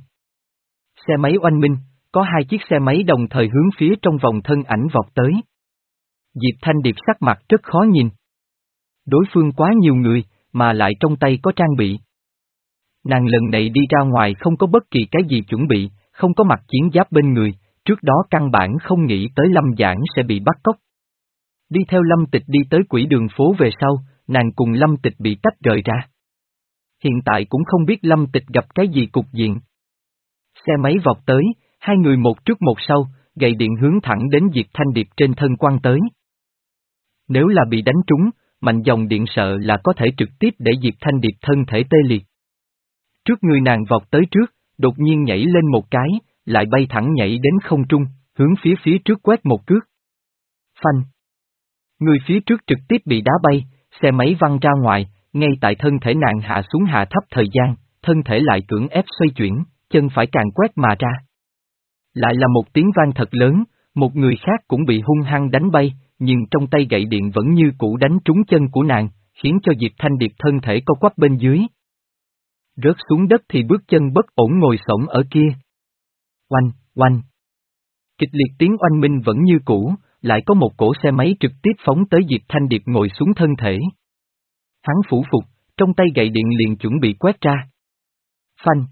Xe máy oanh minh, có hai chiếc xe máy đồng thời hướng phía trong vòng thân ảnh vọt tới. Diệp Thanh Điệp sắc mặt rất khó nhìn. Đối phương quá nhiều người, mà lại trong tay có trang bị. Nàng lần này đi ra ngoài không có bất kỳ cái gì chuẩn bị, không có mặc chiến giáp bên người, trước đó căn bản không nghĩ tới Lâm Giảng sẽ bị bắt cóc. Đi theo Lâm Tịch đi tới quỹ đường phố về sau, nàng cùng Lâm Tịch bị tách rời ra. Hiện tại cũng không biết Lâm Tịch gặp cái gì cục diện. Xe máy vọt tới, hai người một trước một sau, gậy điện hướng thẳng đến Diệp Thanh Điệp trên thân quăng tới. Nếu là bị đánh trúng, mạnh dòng điện sợ là có thể trực tiếp để Diệp Thanh Điệp thân thể tê liệt. Trước người nàng vọt tới trước, đột nhiên nhảy lên một cái, lại bay thẳng nhảy đến không trung, hướng phía phía trước quét một cước. Phanh. Người phía trước trực tiếp bị đá bay, xe máy văng ra ngoài, ngay tại thân thể nàng hạ xuống hạ thấp thời gian, thân thể lại cưỡng ép xoay chuyển, chân phải càng quét mà ra. Lại là một tiếng vang thật lớn, một người khác cũng bị hung hăng đánh bay, nhưng trong tay gậy điện vẫn như cũ đánh trúng chân của nàng, khiến cho Diệp Thanh Điệp thân thể co quắp bên dưới. Rớt xuống đất thì bước chân bất ổn ngồi xổm ở kia. Oanh, oanh. Kịch liệt tiếng oanh minh vẫn như cũ, lại có một cỗ xe máy trực tiếp phóng tới Diệp Thanh Điệp ngồi xuống thân thể. Hắn phủ phục, trong tay gậy điện liền chuẩn bị quét ra. Phanh.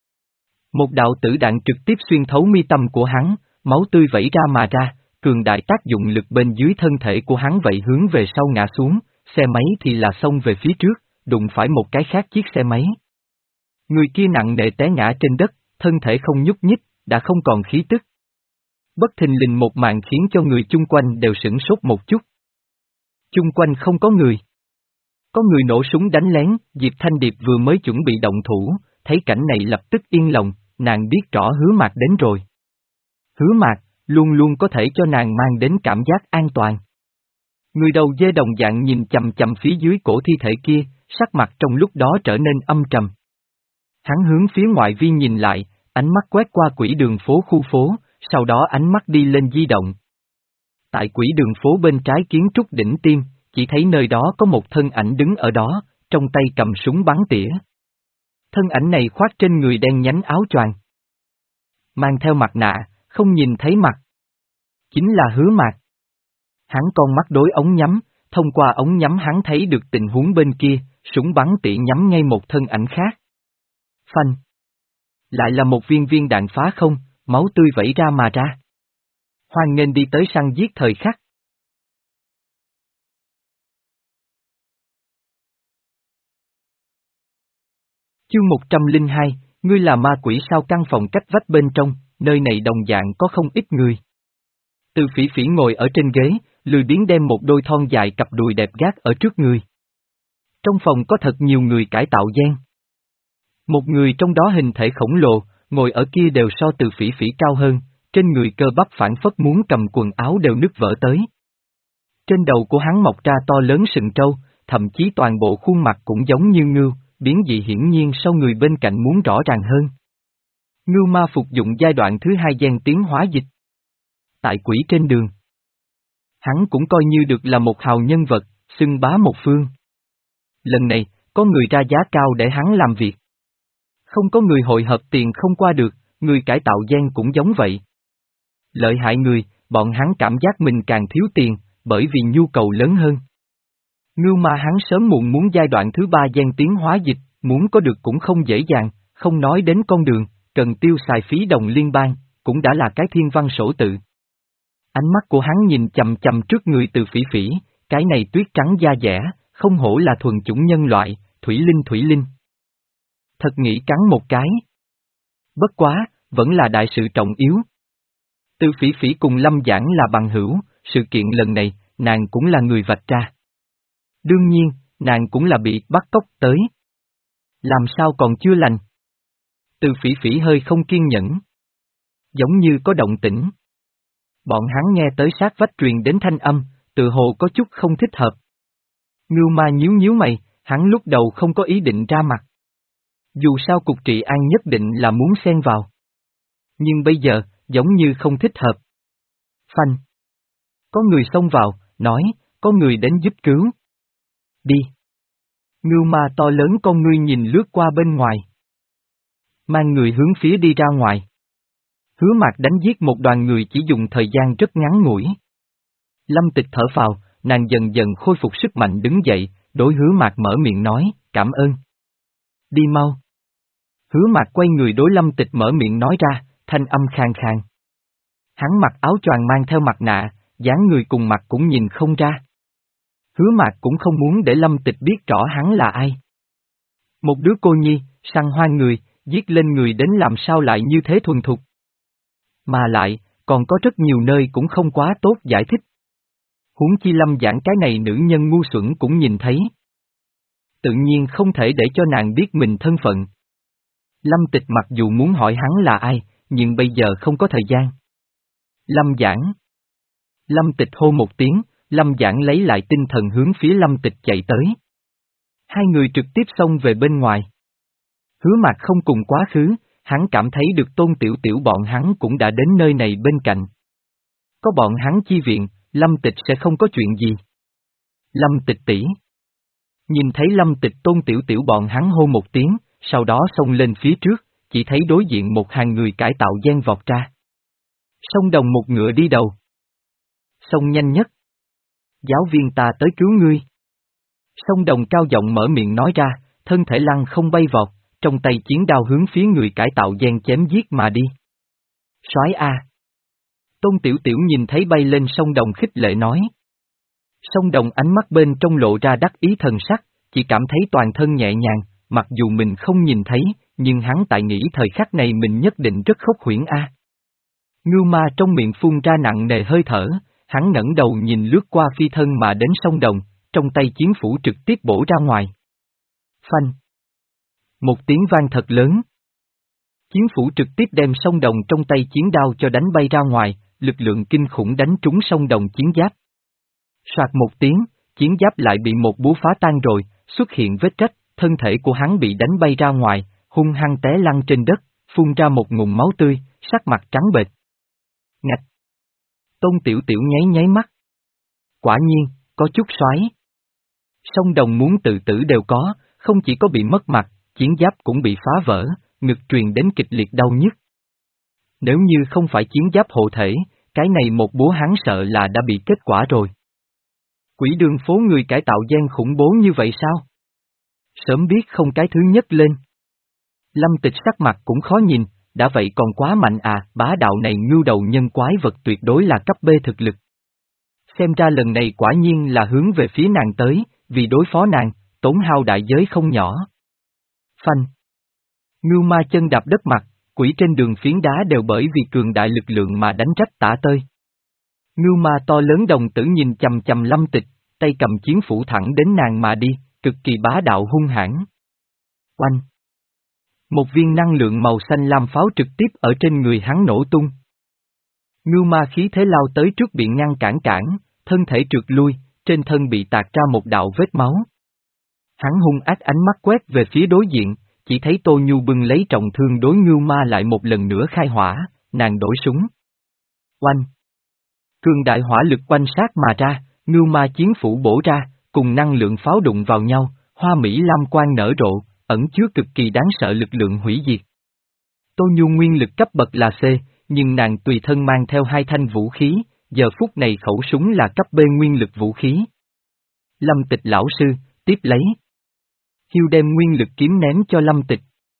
Một đạo tử đạn trực tiếp xuyên thấu mi tâm của hắn, máu tươi vẩy ra mà ra, cường đại tác dụng lực bên dưới thân thể của hắn vậy hướng về sau ngã xuống, xe máy thì là xông về phía trước, đụng phải một cái khác chiếc xe máy. Người kia nặng nề té ngã trên đất, thân thể không nhúc nhích, đã không còn khí tức. Bất thình lình một màn khiến cho người chung quanh đều sửng sốt một chút. Chung quanh không có người. Có người nổ súng đánh lén, Diệp Thanh Điệp vừa mới chuẩn bị động thủ, thấy cảnh này lập tức yên lòng, nàng biết rõ Hứa Mạc đến rồi. Hứa Mạc, luôn luôn có thể cho nàng mang đến cảm giác an toàn. Người đầu dê đồng dạng nhìn chầm chầm phía dưới cổ thi thể kia, sắc mặt trong lúc đó trở nên âm trầm. Hắn hướng phía ngoại vi nhìn lại, ánh mắt quét qua quỹ đường phố khu phố, sau đó ánh mắt đi lên di động. Tại quỹ đường phố bên trái kiến trúc đỉnh Tiêm, chỉ thấy nơi đó có một thân ảnh đứng ở đó, trong tay cầm súng bắn tỉa. Thân ảnh này khoác trên người đen nhánh áo choàng, mang theo mặt nạ, không nhìn thấy mặt. Chính là Hứa Mạc. Hắn con mắt đối ống nhắm, thông qua ống nhắm hắn thấy được tình huống bên kia, súng bắn tỉa nhắm ngay một thân ảnh khác. Phanh. Lại là một viên viên đạn phá không, máu tươi vẩy ra mà ra. Hoan nghênh đi tới săn giết thời khắc. Chương một trăm lẻ hai, ngươi là ma quỷ sao? Căn phòng cách vách bên trong, nơi này đồng dạng có không ít người. Từ Phỉ Phỉ ngồi ở trên ghế, lười biếng đem một đôi thon dài cặp đùi đẹp gác ở trước người. Trong phòng có thật nhiều người cải tạo gen. Một người trong đó hình thể khổng lồ, ngồi ở kia đều so Từ Phỉ Phỉ cao hơn, trên người cơ bắp phản phất muốn cầm quần áo đều nứt vỡ tới. Trên đầu của hắn mọc ra to lớn sừng trâu, thậm chí toàn bộ khuôn mặt cũng giống như ngưu, biến dị hiển nhiên sau người bên cạnh muốn rõ ràng hơn. Ngưu ma phục dụng giai đoạn thứ hai gen tiến hóa dịch. Tại quỷ trên đường, hắn cũng coi như được là một hào nhân vật, xưng bá một phương. Lần này, có người ra giá cao để hắn làm việc. Không có người hội hợp tiền không qua được, người cải tạo gen cũng giống vậy. Lợi hại người, bọn hắn cảm giác mình càng thiếu tiền, bởi vì nhu cầu lớn hơn. Ngưu ma hắn sớm muộn muốn giai đoạn thứ ba gen tiến hóa dịch, muốn có được cũng không dễ dàng, không nói đến con đường, cần tiêu xài phí đồng liên bang, cũng đã là cái thiên văn sổ tự. Ánh mắt của hắn nhìn chầm chầm trước người Từ Phỉ Phỉ, cái này tuyết trắng da dẻ, không hổ là thuần chủng nhân loại, thủy linh thủy linh. Thật nghĩ cắn một cái. Bất quá, vẫn là đại sự trọng yếu. Từ Phỉ Phỉ cùng Lâm Giảng là bằng hữu, sự kiện lần này, nàng cũng là người vạch ra. Đương nhiên, nàng cũng là bị bắt cóc tới. Làm sao còn chưa lành? Từ Phỉ Phỉ hơi không kiên nhẫn. Giống như có động tĩnh. Bọn hắn nghe tới sát vách truyền đến thanh âm, tự hồ có chút không thích hợp. Ngưu ma nhíu nhíu mày, hắn lúc đầu không có ý định ra mặt. Dù sao cục trị an nhất định là muốn xen vào. Nhưng bây giờ, giống như không thích hợp. Phanh. Có người xông vào, nói, có người đến giúp cứu. Đi. Ngưu ma to lớn con ngươi nhìn lướt qua bên ngoài. Mang người hướng phía đi ra ngoài. Hứa Mạc đánh giết một đoàn người chỉ dùng thời gian rất ngắn ngủi. Lâm Tịch thở phào, nàng dần dần khôi phục sức mạnh đứng dậy, đối Hứa Mạc mở miệng nói, cảm ơn. Đi mau. Hứa Mạc quay người đối Lâm Tịch mở miệng nói ra, thanh âm khàn khàn. Hắn mặc áo choàng mang theo mặt nạ, dáng người cùng mặt cũng nhìn không ra. Hứa Mạc cũng không muốn để Lâm Tịch biết rõ hắn là ai. Một đứa cô nhi, săn hoang người, giết lên người đến làm sao lại như thế thuần thục. Mà lại, còn có rất nhiều nơi cũng không quá tốt giải thích. Huống chi Lâm Giảng cái này nữ nhân ngu xuẩn cũng nhìn thấy. Tự nhiên không thể để cho nàng biết mình thân phận. Lâm Tịch mặc dù muốn hỏi hắn là ai, nhưng bây giờ không có thời gian. Lâm Giảng. Lâm Tịch hô một tiếng, Lâm Giảng lấy lại tinh thần hướng phía Lâm Tịch chạy tới. Hai người trực tiếp xông về bên ngoài. Hứa Mạc không cùng quá khứ, hắn cảm thấy được Tôn Tiểu Tiểu bọn hắn cũng đã đến nơi này bên cạnh. Có bọn hắn chi viện, Lâm Tịch sẽ không có chuyện gì. Lâm Tịch tỷ. Nhìn thấy Lâm Tịch Tôn Tiểu Tiểu bọn hắn hô một tiếng, sau đó xông lên phía trước, chỉ thấy đối diện một hàng người cải tạo gen vọt ra. Sông Đồng một ngựa đi đầu. Sông nhanh nhất. Giáo viên ta tới cứu ngươi. Sông Đồng cao giọng mở miệng nói ra, thân thể lăng không bay vọt, trong tay chiến đao hướng phía người cải tạo gen chém giết mà đi. Soái a. Tôn Tiểu Tiểu nhìn thấy bay lên Sông Đồng khích lệ nói. Sông Đồng ánh mắt bên trong lộ ra đắc ý thần sắc, chỉ cảm thấy toàn thân nhẹ nhàng, mặc dù mình không nhìn thấy, nhưng hắn tại nghĩ thời khắc này mình nhất định rất khốc huyễn a. Ngưu ma trong miệng phun ra nặng nề hơi thở, hắn ngẩng đầu nhìn lướt qua phi thân mà đến Sông Đồng, trong tay chiến phủ trực tiếp bổ ra ngoài. Phanh. Một tiếng vang thật lớn. Chiến phủ trực tiếp đem Sông Đồng trong tay chiến đao cho đánh bay ra ngoài, lực lượng kinh khủng đánh trúng Sông Đồng chiến giáp. Soạt một tiếng, chiến giáp lại bị một búa phá tan rồi, xuất hiện vết rách, thân thể của hắn bị đánh bay ra ngoài, hung hăng té lăn trên đất, phun ra một ngụm máu tươi, sắc mặt trắng bệch. Ngạch! Tôn Tiểu Tiểu nháy nháy mắt. Quả nhiên, có chút xoáy. Sông Đồng muốn tự tử đều có, không chỉ có bị mất mặt, chiến giáp cũng bị phá vỡ, ngực truyền đến kịch liệt đau nhức. Nếu như không phải chiến giáp hộ thể, cái này một búa hắn sợ là đã bị kết quả rồi. Quỷ đường phố người cải tạo gen khủng bố như vậy sao? Sớm biết không cái thứ nhất lên. Lâm Tịch sắc mặt cũng khó nhìn, đã vậy còn quá mạnh à, bá đạo này ngưu đầu nhân quái vật tuyệt đối là cấp B thực lực. Xem ra lần này quả nhiên là hướng về phía nàng tới, vì đối phó nàng, tốn hao đại giới không nhỏ. Phanh. Ngưu ma chân đạp đất mặt, quỷ trên đường phiến đá đều bởi vì cường đại lực lượng mà đánh rách tả tơi. Ngưu ma to lớn đồng tử nhìn chầm chầm Lâm Tịch, tay cầm chiến phủ thẳng đến nàng mà đi, cực kỳ bá đạo hung hãn. Oanh! Một viên năng lượng màu xanh lam pháo trực tiếp ở trên người hắn nổ tung. Ngưu ma khí thế lao tới trước bị ngăn cản cản, thân thể trượt lui, trên thân bị tạc ra một đạo vết máu. Hắn hung ác ánh mắt quét về phía đối diện, chỉ thấy Tô Nhu bưng lấy trọng thương đối Ngưu ma lại một lần nữa khai hỏa, nàng đổi súng. Oanh! Cường đại hỏa lực quanh sát mà ra, Ngưu ma chiến phủ bổ ra, cùng năng lượng pháo đụng vào nhau, hoa mỹ lam quang nở rộ, ẩn chứa cực kỳ đáng sợ lực lượng hủy diệt. Tô Nhu nguyên lực cấp bậc là C, nhưng nàng tùy thân mang theo hai thanh vũ khí, giờ phút này khẩu súng là cấp B nguyên lực vũ khí. Lâm Tịch lão sư, tiếp lấy. Hiêu đem nguyên lực kiếm ném cho Lâm Tịch.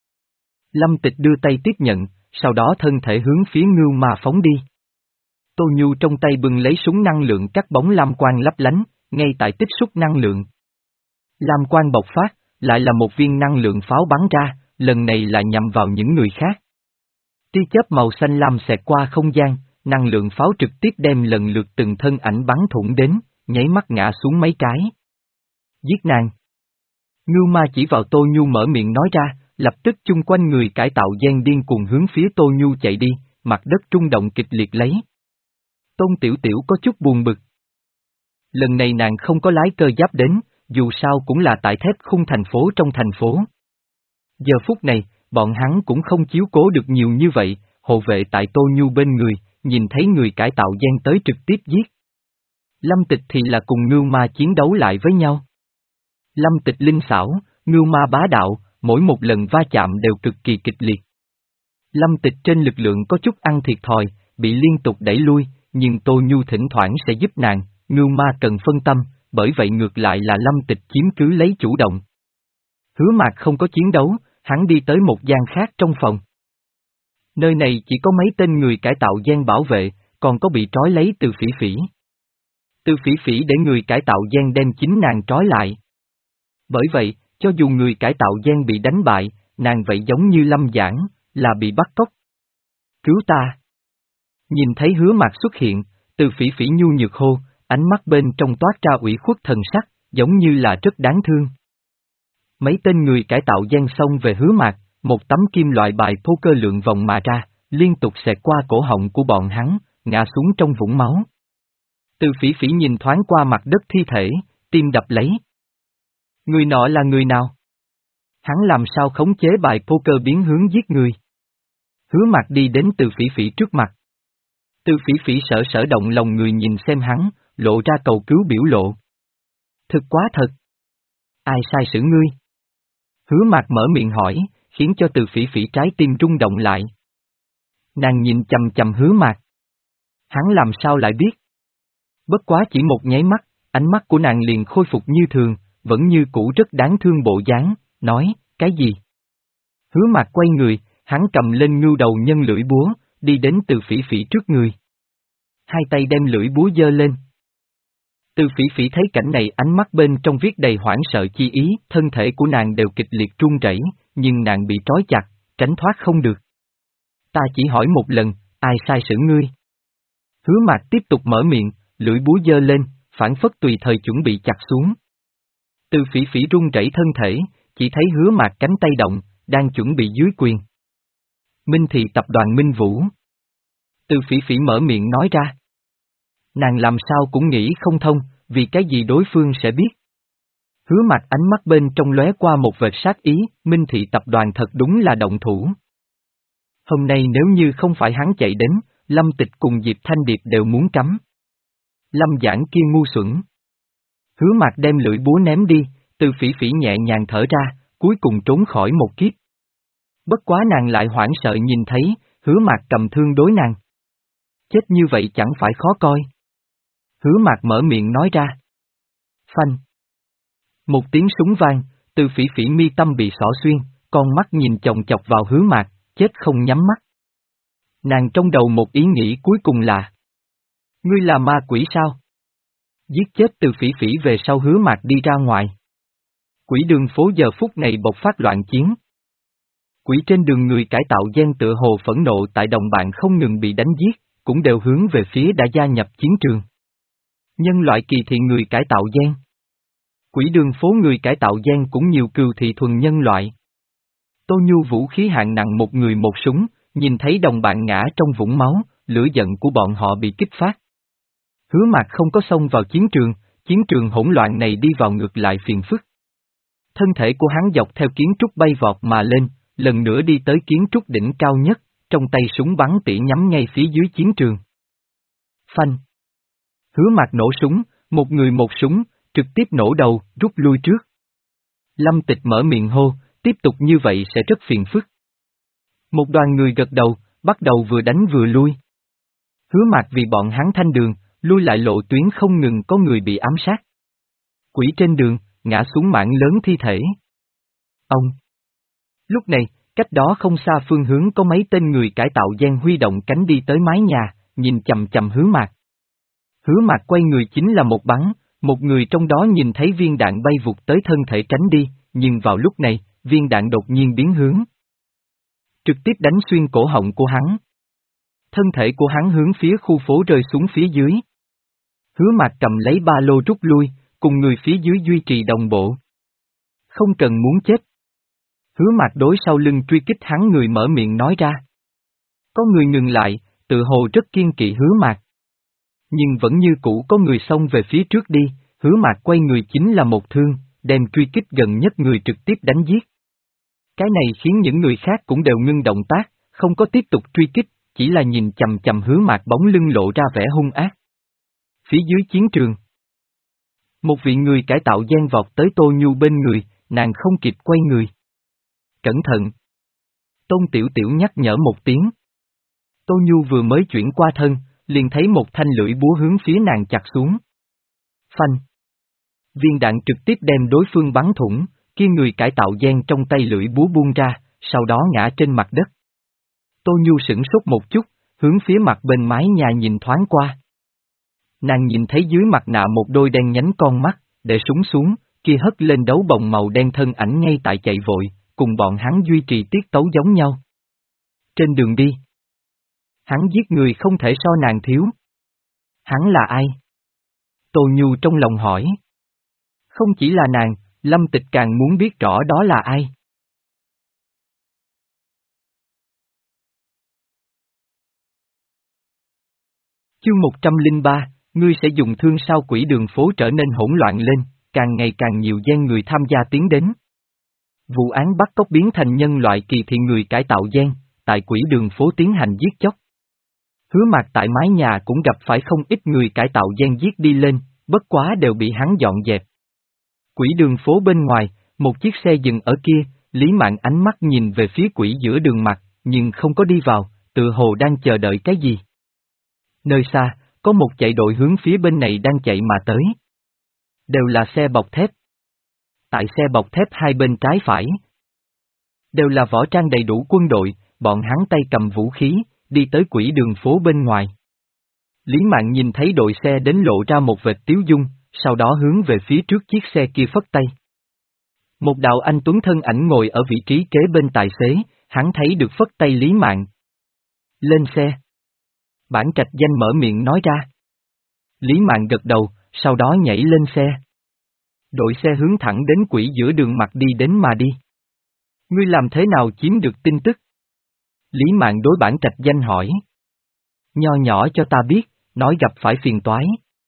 Lâm Tịch đưa tay tiếp nhận, sau đó thân thể hướng phía Ngưu Ma phóng đi. Tô Nhu trong tay bưng lấy súng năng lượng cắt bóng lam quang lấp lánh, ngay tại tích xúc năng lượng. Lam quang bộc phát, lại là một viên năng lượng pháo bắn ra, lần này là nhằm vào những người khác. Tia chớp màu xanh lam xẹt qua không gian, năng lượng pháo trực tiếp đem lần lượt từng thân ảnh bắn thủng đến, nháy mắt ngã xuống mấy cái. Giết nàng. Ngưu Ma chỉ vào Tô Nhu mở miệng nói ra, lập tức chung quanh người cải tạo gen điên cuồng hướng phía Tô Nhu chạy đi, mặt đất rung động kịch liệt lấy. Tôn Tiểu Tiểu có chút buồn bực. Lần này nàng không có lái cơ giáp đến, dù sao cũng là tại thép khung thành phố trong thành phố. Giờ phút này, bọn hắn cũng không chiếu cố được nhiều như vậy, hộ vệ tại Tô Nhu bên người, nhìn thấy người cải tạo gen tới trực tiếp giết. Lâm Tịch thì là cùng Ngưu Ma chiến đấu lại với nhau. Lâm Tịch linh xảo, Ngưu Ma bá đạo, mỗi một lần va chạm đều cực kỳ kịch liệt. Lâm Tịch trên lực lượng có chút ăn thiệt thòi, bị liên tục đẩy lui, nhưng Tô Nhu thỉnh thoảng sẽ giúp nàng, Ngưu Ma cần phân tâm, bởi vậy ngược lại là Lâm Tịch chiếm cứ lấy chủ động. Hứa Mạc không có chiến đấu, hắn đi tới một gian khác trong phòng. Nơi này chỉ có mấy tên người cải tạo gen bảo vệ, còn có bị trói lấy Từ Phỉ Phỉ. Từ Phỉ Phỉ để người cải tạo gen đem chính nàng trói lại. Bởi vậy, cho dù người cải tạo gen bị đánh bại, nàng vậy giống như Lâm Giảng, là bị bắt cóc. Cứu ta! Nhìn thấy Hứa Mạc xuất hiện, Từ Phỉ Phỉ nhu nhược hô, ánh mắt bên trong toát ra ủy khuất thần sắc, giống như là rất đáng thương. Mấy tên người cải tạo gen xông về Hứa Mạc, một tấm kim loại bài poker lượn vòng mà ra, liên tục xẹt qua cổ họng của bọn hắn, ngã xuống trong vũng máu. Từ Phỉ Phỉ nhìn thoáng qua mặt đất thi thể, tim đập lấy. Người nọ là người nào? Hắn làm sao khống chế bài poker biến hướng giết người? Hứa Mạc đi đến Từ Phỉ Phỉ trước mặt. Từ Phỉ Phỉ sở sở động lòng người nhìn xem hắn, lộ ra cầu cứu biểu lộ. Thực quá thật. Ai sai xử ngươi? Hứa Mạc mở miệng hỏi, khiến cho Từ Phỉ Phỉ trái tim rung động lại. Nàng nhìn chầm chầm Hứa Mạc. Hắn làm sao lại biết? Bất quá chỉ một nháy mắt, ánh mắt của nàng liền khôi phục như thường, vẫn như cũ rất đáng thương bộ dáng, nói, cái gì? Hứa Mạc quay người, hắn cầm lên ngưu đầu nhân lưỡi búa, đi đến Từ Phỉ Phỉ trước người. Hai tay đem lưỡi búa giơ lên. Từ Phỉ Phỉ thấy cảnh này ánh mắt bên trong viết đầy hoảng sợ chi ý, thân thể của nàng đều kịch liệt run rẩy, nhưng nàng bị trói chặt, tránh thoát không được. Ta chỉ hỏi một lần, ai sai xử ngươi? Hứa Mạc tiếp tục mở miệng, lưỡi búa giơ lên, phản phất tùy thời chuẩn bị chặt xuống. Từ Phỉ Phỉ run rẩy thân thể, chỉ thấy Hứa Mạc cánh tay động, đang chuẩn bị dưới quyền. Minh Thị tập đoàn Minh Vũ. Từ Phỉ Phỉ mở miệng nói ra. Nàng làm sao cũng nghĩ không thông, vì cái gì đối phương sẽ biết. Hứa Mạc ánh mắt bên trong lóe qua một vệt sát ý, Minh Thị tập đoàn thật đúng là động thủ. Hôm nay nếu như không phải hắn chạy đến, Lâm Tịch cùng Diệp Thanh Điệp đều muốn cắm. Lâm Giảng kia ngu xuẩn. Hứa Mạc đem lưỡi búa ném đi, Từ Phỉ Phỉ nhẹ nhàng thở ra, cuối cùng trốn khỏi một kiếp. Bất quá nàng lại hoảng sợ nhìn thấy, Hứa Mạc cầm thương đối nàng. Chết như vậy chẳng phải khó coi. Hứa Mạc mở miệng nói ra. Phanh. Một tiếng súng vang, Từ Phỉ Phỉ mi tâm bị xỏ xuyên, con mắt nhìn chòng chọc vào Hứa Mạc, chết không nhắm mắt. Nàng trong đầu một ý nghĩ cuối cùng là: ngươi là ma quỷ sao? Giết chết Từ Phỉ Phỉ về sau Hứa Mạc đi ra ngoài. Quỷ đường phố giờ phút này bộc phát loạn chiến. Quỷ trên đường người cải tạo gen tựa hồ phẫn nộ tại đồng bạn không ngừng bị đánh giết, cũng đều hướng về phía đã gia nhập chiến trường. Nhân loại kỳ thị người cải tạo gen. Quỷ đường phố người cải tạo gen cũng nhiều cừu thị thuần nhân loại. Tô Nhu vũ khí hạng nặng một người một súng, nhìn thấy đồng bạn ngã trong vũng máu, lửa giận của bọn họ bị kích phát. Hứa Mạc không có xông vào chiến trường, chiến trường hỗn loạn này đi vào ngược lại phiền phức. Thân thể của hắn dọc theo kiến trúc bay vọt mà lên, lần nữa đi tới kiến trúc đỉnh cao nhất, trong tay súng bắn tỉa nhắm ngay phía dưới chiến trường. Phanh. Hứa Mạc nổ súng, một người một súng, trực tiếp nổ đầu, rút lui trước. Lâm Tịch mở miệng hô, tiếp tục như vậy sẽ rất phiền phức. Một đoàn người gật đầu, bắt đầu vừa đánh vừa lui. Hứa Mạc vì bọn hắn thanh đường, lui lại lộ tuyến không ngừng có người bị ám sát. Quỷ trên đường, ngã xuống mảng lớn thi thể. Ông! Lúc này, cách đó không xa phương hướng có mấy tên người cải tạo gian huy động cánh đi tới mái nhà, nhìn chầm chầm Hứa Mạc. Hứa Mạc quay người chính là một bắn, một người trong đó nhìn thấy viên đạn bay vụt tới thân thể tránh đi, nhưng vào lúc này, viên đạn đột nhiên biến hướng. Trực tiếp đánh xuyên cổ họng của hắn. Thân thể của hắn hướng phía khu phố rơi xuống phía dưới. Hứa Mạc cầm lấy ba lô rút lui, cùng người phía dưới duy trì đồng bộ. Không cần muốn chết. Hứa Mạc đối sau lưng truy kích hắn người mở miệng nói ra. Có người ngừng lại, tự hồ rất kiên kỵ Hứa Mạc. Nhưng vẫn như cũ có người xông về phía trước đi, Hứa Mạc quay người chính là một thương, đem truy kích gần nhất người trực tiếp đánh giết. Cái này khiến những người khác cũng đều ngưng động tác, không có tiếp tục truy kích, chỉ là nhìn chầm chầm Hứa Mạc bóng lưng lộ ra vẻ hung ác. Phía dưới chiến trường, một vị người cải tạo gian vọt tới Tô Nhu bên người, nàng không kịp quay người. Cẩn thận! Tôn Tiểu Tiểu nhắc nhở một tiếng. Tô Nhu vừa mới chuyển qua thân, liền thấy một thanh lưỡi búa hướng phía nàng chặt xuống. Phanh! Viên đạn trực tiếp đem đối phương bắn thủng, kia người cải tạo gian trong tay lưỡi búa buông ra, sau đó ngã trên mặt đất. Tô Nhu sửng sốt một chút, hướng phía mặt bên mái nhà nhìn thoáng qua. Nàng nhìn thấy dưới mặt nạ một đôi đen nhánh con mắt, để súng xuống, kia hất lên đấu bồng màu đen thân ảnh ngay tại chạy vội, cùng bọn hắn duy trì tiết tấu giống nhau. Trên đường đi, hắn giết người không thể so nàng thiếu. Hắn là ai? Tô Nhu trong lòng hỏi. Không chỉ là nàng, Lâm Tịch càng muốn biết rõ đó là ai. Chương một trăm lẻ ba, ngươi sẽ dùng thương sao quỷ đường phố trở nên hỗn loạn lên, càng ngày càng nhiều gian người tham gia tiến đến. Vụ án bắt cóc biến thành nhân loại kỳ thị người cải tạo gian, tại quỷ đường phố tiến hành giết chóc. Hứa Mạc tại mái nhà cũng gặp phải không ít người cải tạo gian giết đi lên, bất quá đều bị hắn dọn dẹp. Quỷ đường phố bên ngoài, một chiếc xe dừng ở kia, Lý Mạn ánh mắt nhìn về phía quỷ giữa đường mặt, nhưng không có đi vào, tự hồ đang chờ đợi cái gì. Nơi xa, có một chạy đội hướng phía bên này đang chạy mà tới. Đều là xe bọc thép. Tại xe bọc thép hai bên trái phải, đều là võ trang đầy đủ quân đội, bọn hắn tay cầm vũ khí, đi tới quỷ đường phố bên ngoài. Lý Mạn nhìn thấy đội xe đến lộ ra một vệt tiếu dung, sau đó hướng về phía trước chiếc xe kia phất tay. Một đạo anh tuấn thân ảnh ngồi ở vị trí kế bên tài xế, hắn thấy được phất tay Lý Mạn. Lên xe. Bản Trạch Danh mở miệng nói ra. Lý Mạn gật đầu, sau đó nhảy lên xe. Đội xe hướng thẳng đến quỷ giữa đường mặt đi đến mà đi. Ngươi làm thế nào chiếm được tin tức? Lý Mạn đối Bản Trạch Danh hỏi. Nho nhỏ cho ta biết, nói gặp phải phiền toái.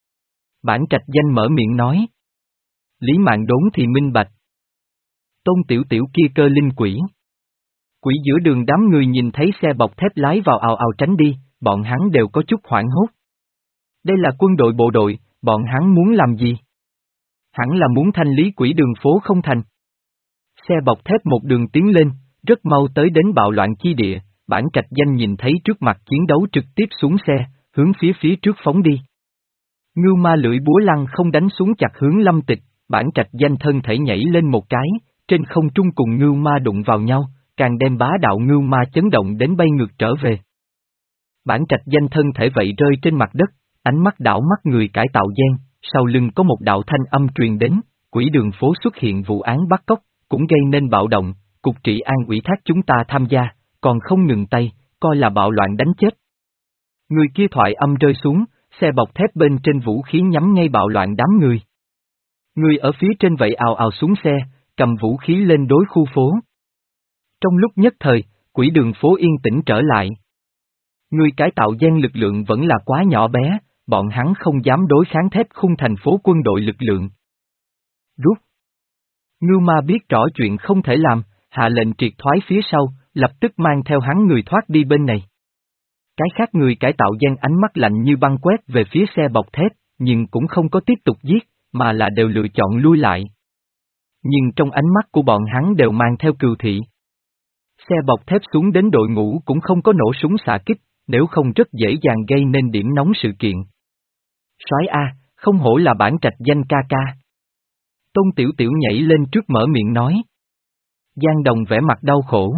Bản Trạch Danh mở miệng nói. Lý Mạn đốn thì minh bạch. Tôn Tiểu Tiểu kia cơ linh quỷ. Quỷ giữa đường đám người nhìn thấy xe bọc thép lái vào ào ào tránh đi, bọn hắn đều có chút hoảng hốt. Đây là quân đội bộ đội, bọn hắn muốn làm gì? Hẳn là muốn thanh lý quỷ đường phố không thành. Xe bọc thép một đường tiến lên, rất mau tới đến bạo loạn chi địa, Bản Trạch Danh nhìn thấy trước mặt chiến đấu trực tiếp xuống xe, hướng phía phía trước phóng đi. Ngưu ma lưỡi búa lăng không đánh xuống chặt hướng Lâm Tịch, Bản Trạch Danh thân thể nhảy lên một cái, trên không trung cùng ngưu ma đụng vào nhau, càng đem bá đạo ngưu ma chấn động đến bay ngược trở về. Bản Trạch Danh thân thể vậy rơi trên mặt đất, ánh mắt đảo mắt người cải tạo gian, sau lưng có một đạo thanh âm truyền đến, quỷ đường phố xuất hiện vụ án bắt cóc, cũng gây nên bạo động, cục trị an ủy thác chúng ta tham gia, còn không ngừng tay, coi là bạo loạn đánh chết. Người kia thoại âm rơi xuống, xe bọc thép bên trên vũ khí nhắm ngay bạo loạn đám người. Người ở phía trên vậy ào ào xuống xe, cầm vũ khí lên đối khu phố. Trong lúc nhất thời, quỷ đường phố yên tĩnh trở lại. Người cải tạo gian lực lượng vẫn là quá nhỏ bé, bọn hắn không dám đối kháng thép khung thành phố quân đội lực lượng. Rút. Ngưu ma biết rõ chuyện không thể làm, hạ lệnh triệt thoái phía sau, lập tức mang theo hắn người thoát đi bên này. Cái khác người cải tạo gian ánh mắt lạnh như băng quét về phía xe bọc thép, nhưng cũng không có tiếp tục giết, mà là đều lựa chọn lui lại. nhưng trong ánh mắt của bọn hắn đều mang theo cừu thị. Xe bọc thép xuống đến đội ngũ cũng không có nổ súng xạ kích, nếu không rất dễ dàng gây nên điểm nóng sự kiện. Soái A, không hổ là bản trạch danh ca ca. Tôn Tiểu Tiểu nhảy lên trước mở miệng nói. Giang Đồng vẻ mặt đau khổ.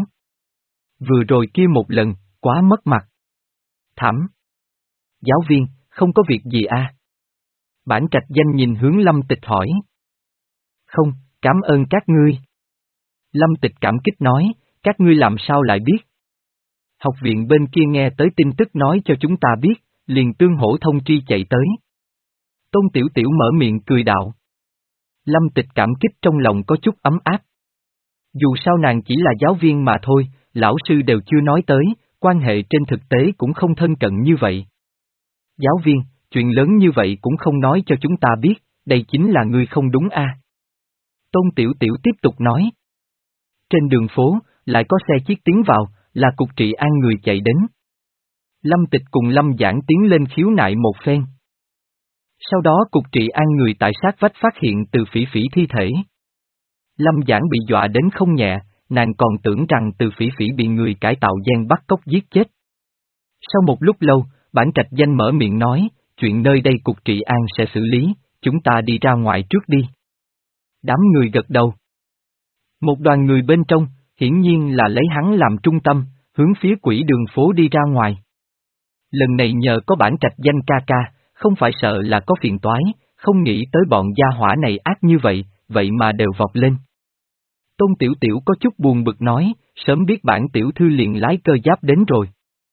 Vừa rồi kia một lần, quá mất mặt. Thảm. Giáo viên, không có việc gì a? Bản trạch danh nhìn hướng Lâm Tịch hỏi. Không, cảm ơn các ngươi. Lâm Tịch cảm kích nói, các ngươi làm sao lại biết? Học viện bên kia nghe tới tin tức nói cho chúng ta biết, liền tương hỗ thông tri chạy tới. Tôn Tiểu Tiểu mở miệng cười đạo. Lâm Tịch cảm kích trong lòng có chút ấm áp. Dù sao nàng chỉ là giáo viên mà thôi, lão sư đều chưa nói tới, quan hệ trên thực tế cũng không thân cận như vậy. Giáo viên, chuyện lớn như vậy cũng không nói cho chúng ta biết, đây chính là ngươi không đúng a. Tôn Tiểu Tiểu tiếp tục nói. Trên đường phố, lại có xe chiếc tiến vào, là cục trị an người chạy đến. Lâm Tịch cùng Lâm Giảng tiến lên khiếu nại một phen. Sau đó cục trị an người tại sát vách phát hiện từ Phỉ Phỉ thi thể. Lâm Giảng bị dọa đến không nhẹ, nàng còn tưởng rằng từ Phỉ Phỉ bị người cải tạo gian bắt cóc giết chết. Sau một lúc lâu, bản trạch danh mở miệng nói, chuyện nơi đây cục trị an sẽ xử lý, chúng ta đi ra ngoài trước đi. Đám người gật đầu. Một đoàn người bên trong, hiển nhiên là lấy hắn làm trung tâm, hướng phía quỹ đường phố đi ra ngoài. Lần này nhờ có bản trạch danh ca ca, không phải sợ là có phiền toái, không nghĩ tới bọn gia hỏa này ác như vậy, vậy mà đều vọt lên. Tôn Tiểu Tiểu có chút buồn bực nói, sớm biết bản tiểu thư liền lái cơ giáp đến rồi.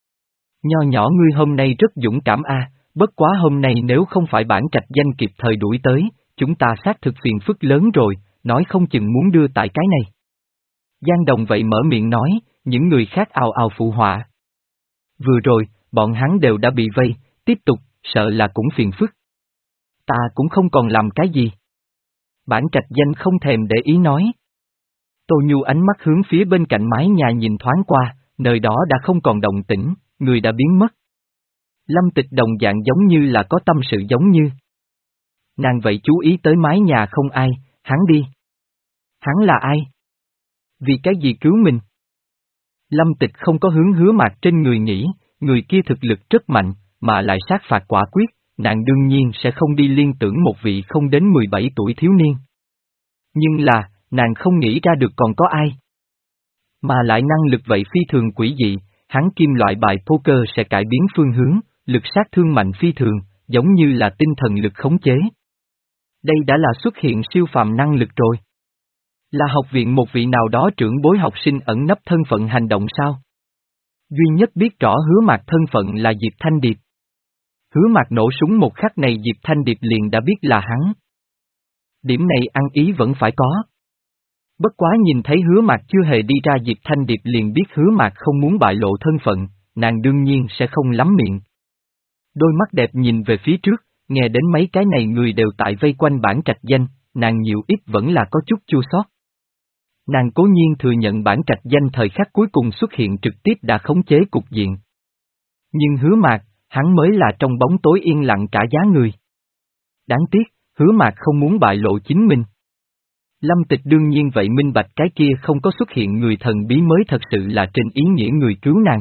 Nho nhỏ ngươi hôm nay rất dũng cảm a, bất quá hôm nay nếu không phải bản trạch danh kịp thời đuổi tới, chúng ta xác thực phiền phức lớn rồi, nói không chừng muốn đưa tại cái này. Giang Đồng vậy mở miệng nói, những người khác ào ào phụ họa. Vừa rồi, bọn hắn đều đã bị vây, tiếp tục, sợ là cũng phiền phức. Ta cũng không còn làm cái gì. Bản trạch danh không thèm để ý nói. Tô Nhu ánh mắt hướng phía bên cạnh mái nhà nhìn thoáng qua, nơi đó đã không còn động tĩnh, người đã biến mất. Lâm Tịch đồng dạng giống như là có tâm sự giống như. Nàng vậy chú ý tới mái nhà không ai, hắn đi. Hắn là ai? Vì cái gì cứu mình? Lâm Tịch không có hướng Hứa Mạc trên người nghĩ, người kia thực lực rất mạnh, mà lại sát phạt quả quyết, nàng đương nhiên sẽ không đi liên tưởng một vị không đến mười bảy tuổi thiếu niên. Nhưng là, nàng không nghĩ ra được còn có ai. Mà lại năng lực vậy phi thường quỷ dị, hắn kim loại bài poker sẽ cải biến phương hướng, lực sát thương mạnh phi thường, giống như là tinh thần lực khống chế. Đây đã là xuất hiện siêu phàm năng lực rồi. Là học viện một vị nào đó trưởng bối học sinh ẩn nấp thân phận hành động sao? Duy nhất biết rõ Hứa Mạc thân phận là Diệp Thanh Điệp. Hứa Mạc nổ súng một khắc này Diệp Thanh Điệp liền đã biết là hắn. Điểm này ăn ý vẫn phải có. Bất quá nhìn thấy Hứa Mạc chưa hề đi ra Diệp Thanh Điệp liền biết Hứa Mạc không muốn bại lộ thân phận, nàng đương nhiên sẽ không lắm miệng. Đôi mắt đẹp nhìn về phía trước, nghe đến mấy cái này người đều tại vây quanh bản trạch danh, nàng nhiều ít vẫn là có chút chua xót. Nàng cố nhiên thừa nhận bản trạch danh thời khắc cuối cùng xuất hiện trực tiếp đã khống chế cục diện. Nhưng Hứa Mạc, hắn mới là trong bóng tối yên lặng trả giá người. Đáng tiếc, Hứa Mạc không muốn bại lộ chính mình. Lâm Tịch đương nhiên vậy minh bạch cái kia không có xuất hiện người thần bí mới thật sự là trên ý nghĩa người cứu nàng.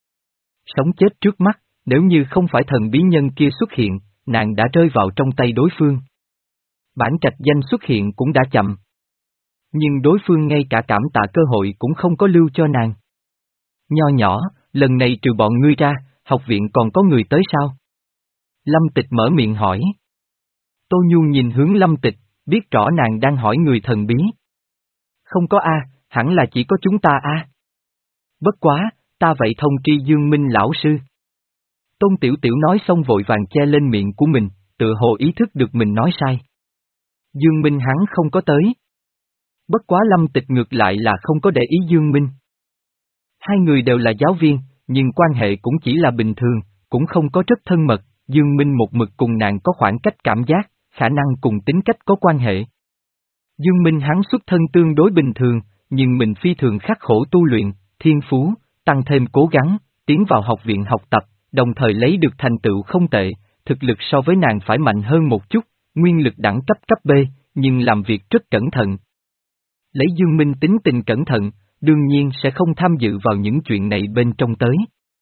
Sống chết trước mắt, nếu như không phải thần bí nhân kia xuất hiện, nàng đã rơi vào trong tay đối phương. Bản trạch danh xuất hiện cũng đã chậm. Nhưng đối phương ngay cả cảm tạ cơ hội cũng không có lưu cho nàng. Nho nhỏ, lần này trừ bọn ngươi ra, học viện còn có người tới sao? Lâm Tịch mở miệng hỏi. Tô Nhu nhìn hướng Lâm Tịch, biết rõ nàng đang hỏi người thần bí. Không có a, hẳn là chỉ có chúng ta a. Bất quá, ta vậy thông tri Dương Minh lão sư. Tôn Tiểu Tiểu nói xong vội vàng che lên miệng của mình, tự hồ ý thức được mình nói sai. Dương Minh hắn không có tới. Bất quá Lâm Tịch ngược lại là không có để ý Dương Minh. Hai người đều là giáo viên, nhưng quan hệ cũng chỉ là bình thường, cũng không có rất thân mật, Dương Minh một mực cùng nàng có khoảng cách cảm giác, khả năng cùng tính cách có quan hệ. Dương Minh hắn xuất thân tương đối bình thường, nhưng mình phi thường khắc khổ tu luyện, thiên phú, tăng thêm cố gắng, tiến vào học viện học tập, đồng thời lấy được thành tựu không tệ, thực lực so với nàng phải mạnh hơn một chút, nguyên lực đẳng cấp cấp B, nhưng làm việc rất cẩn thận. Lấy Dương Minh tính tình cẩn thận, đương nhiên sẽ không tham dự vào những chuyện này bên trong tới.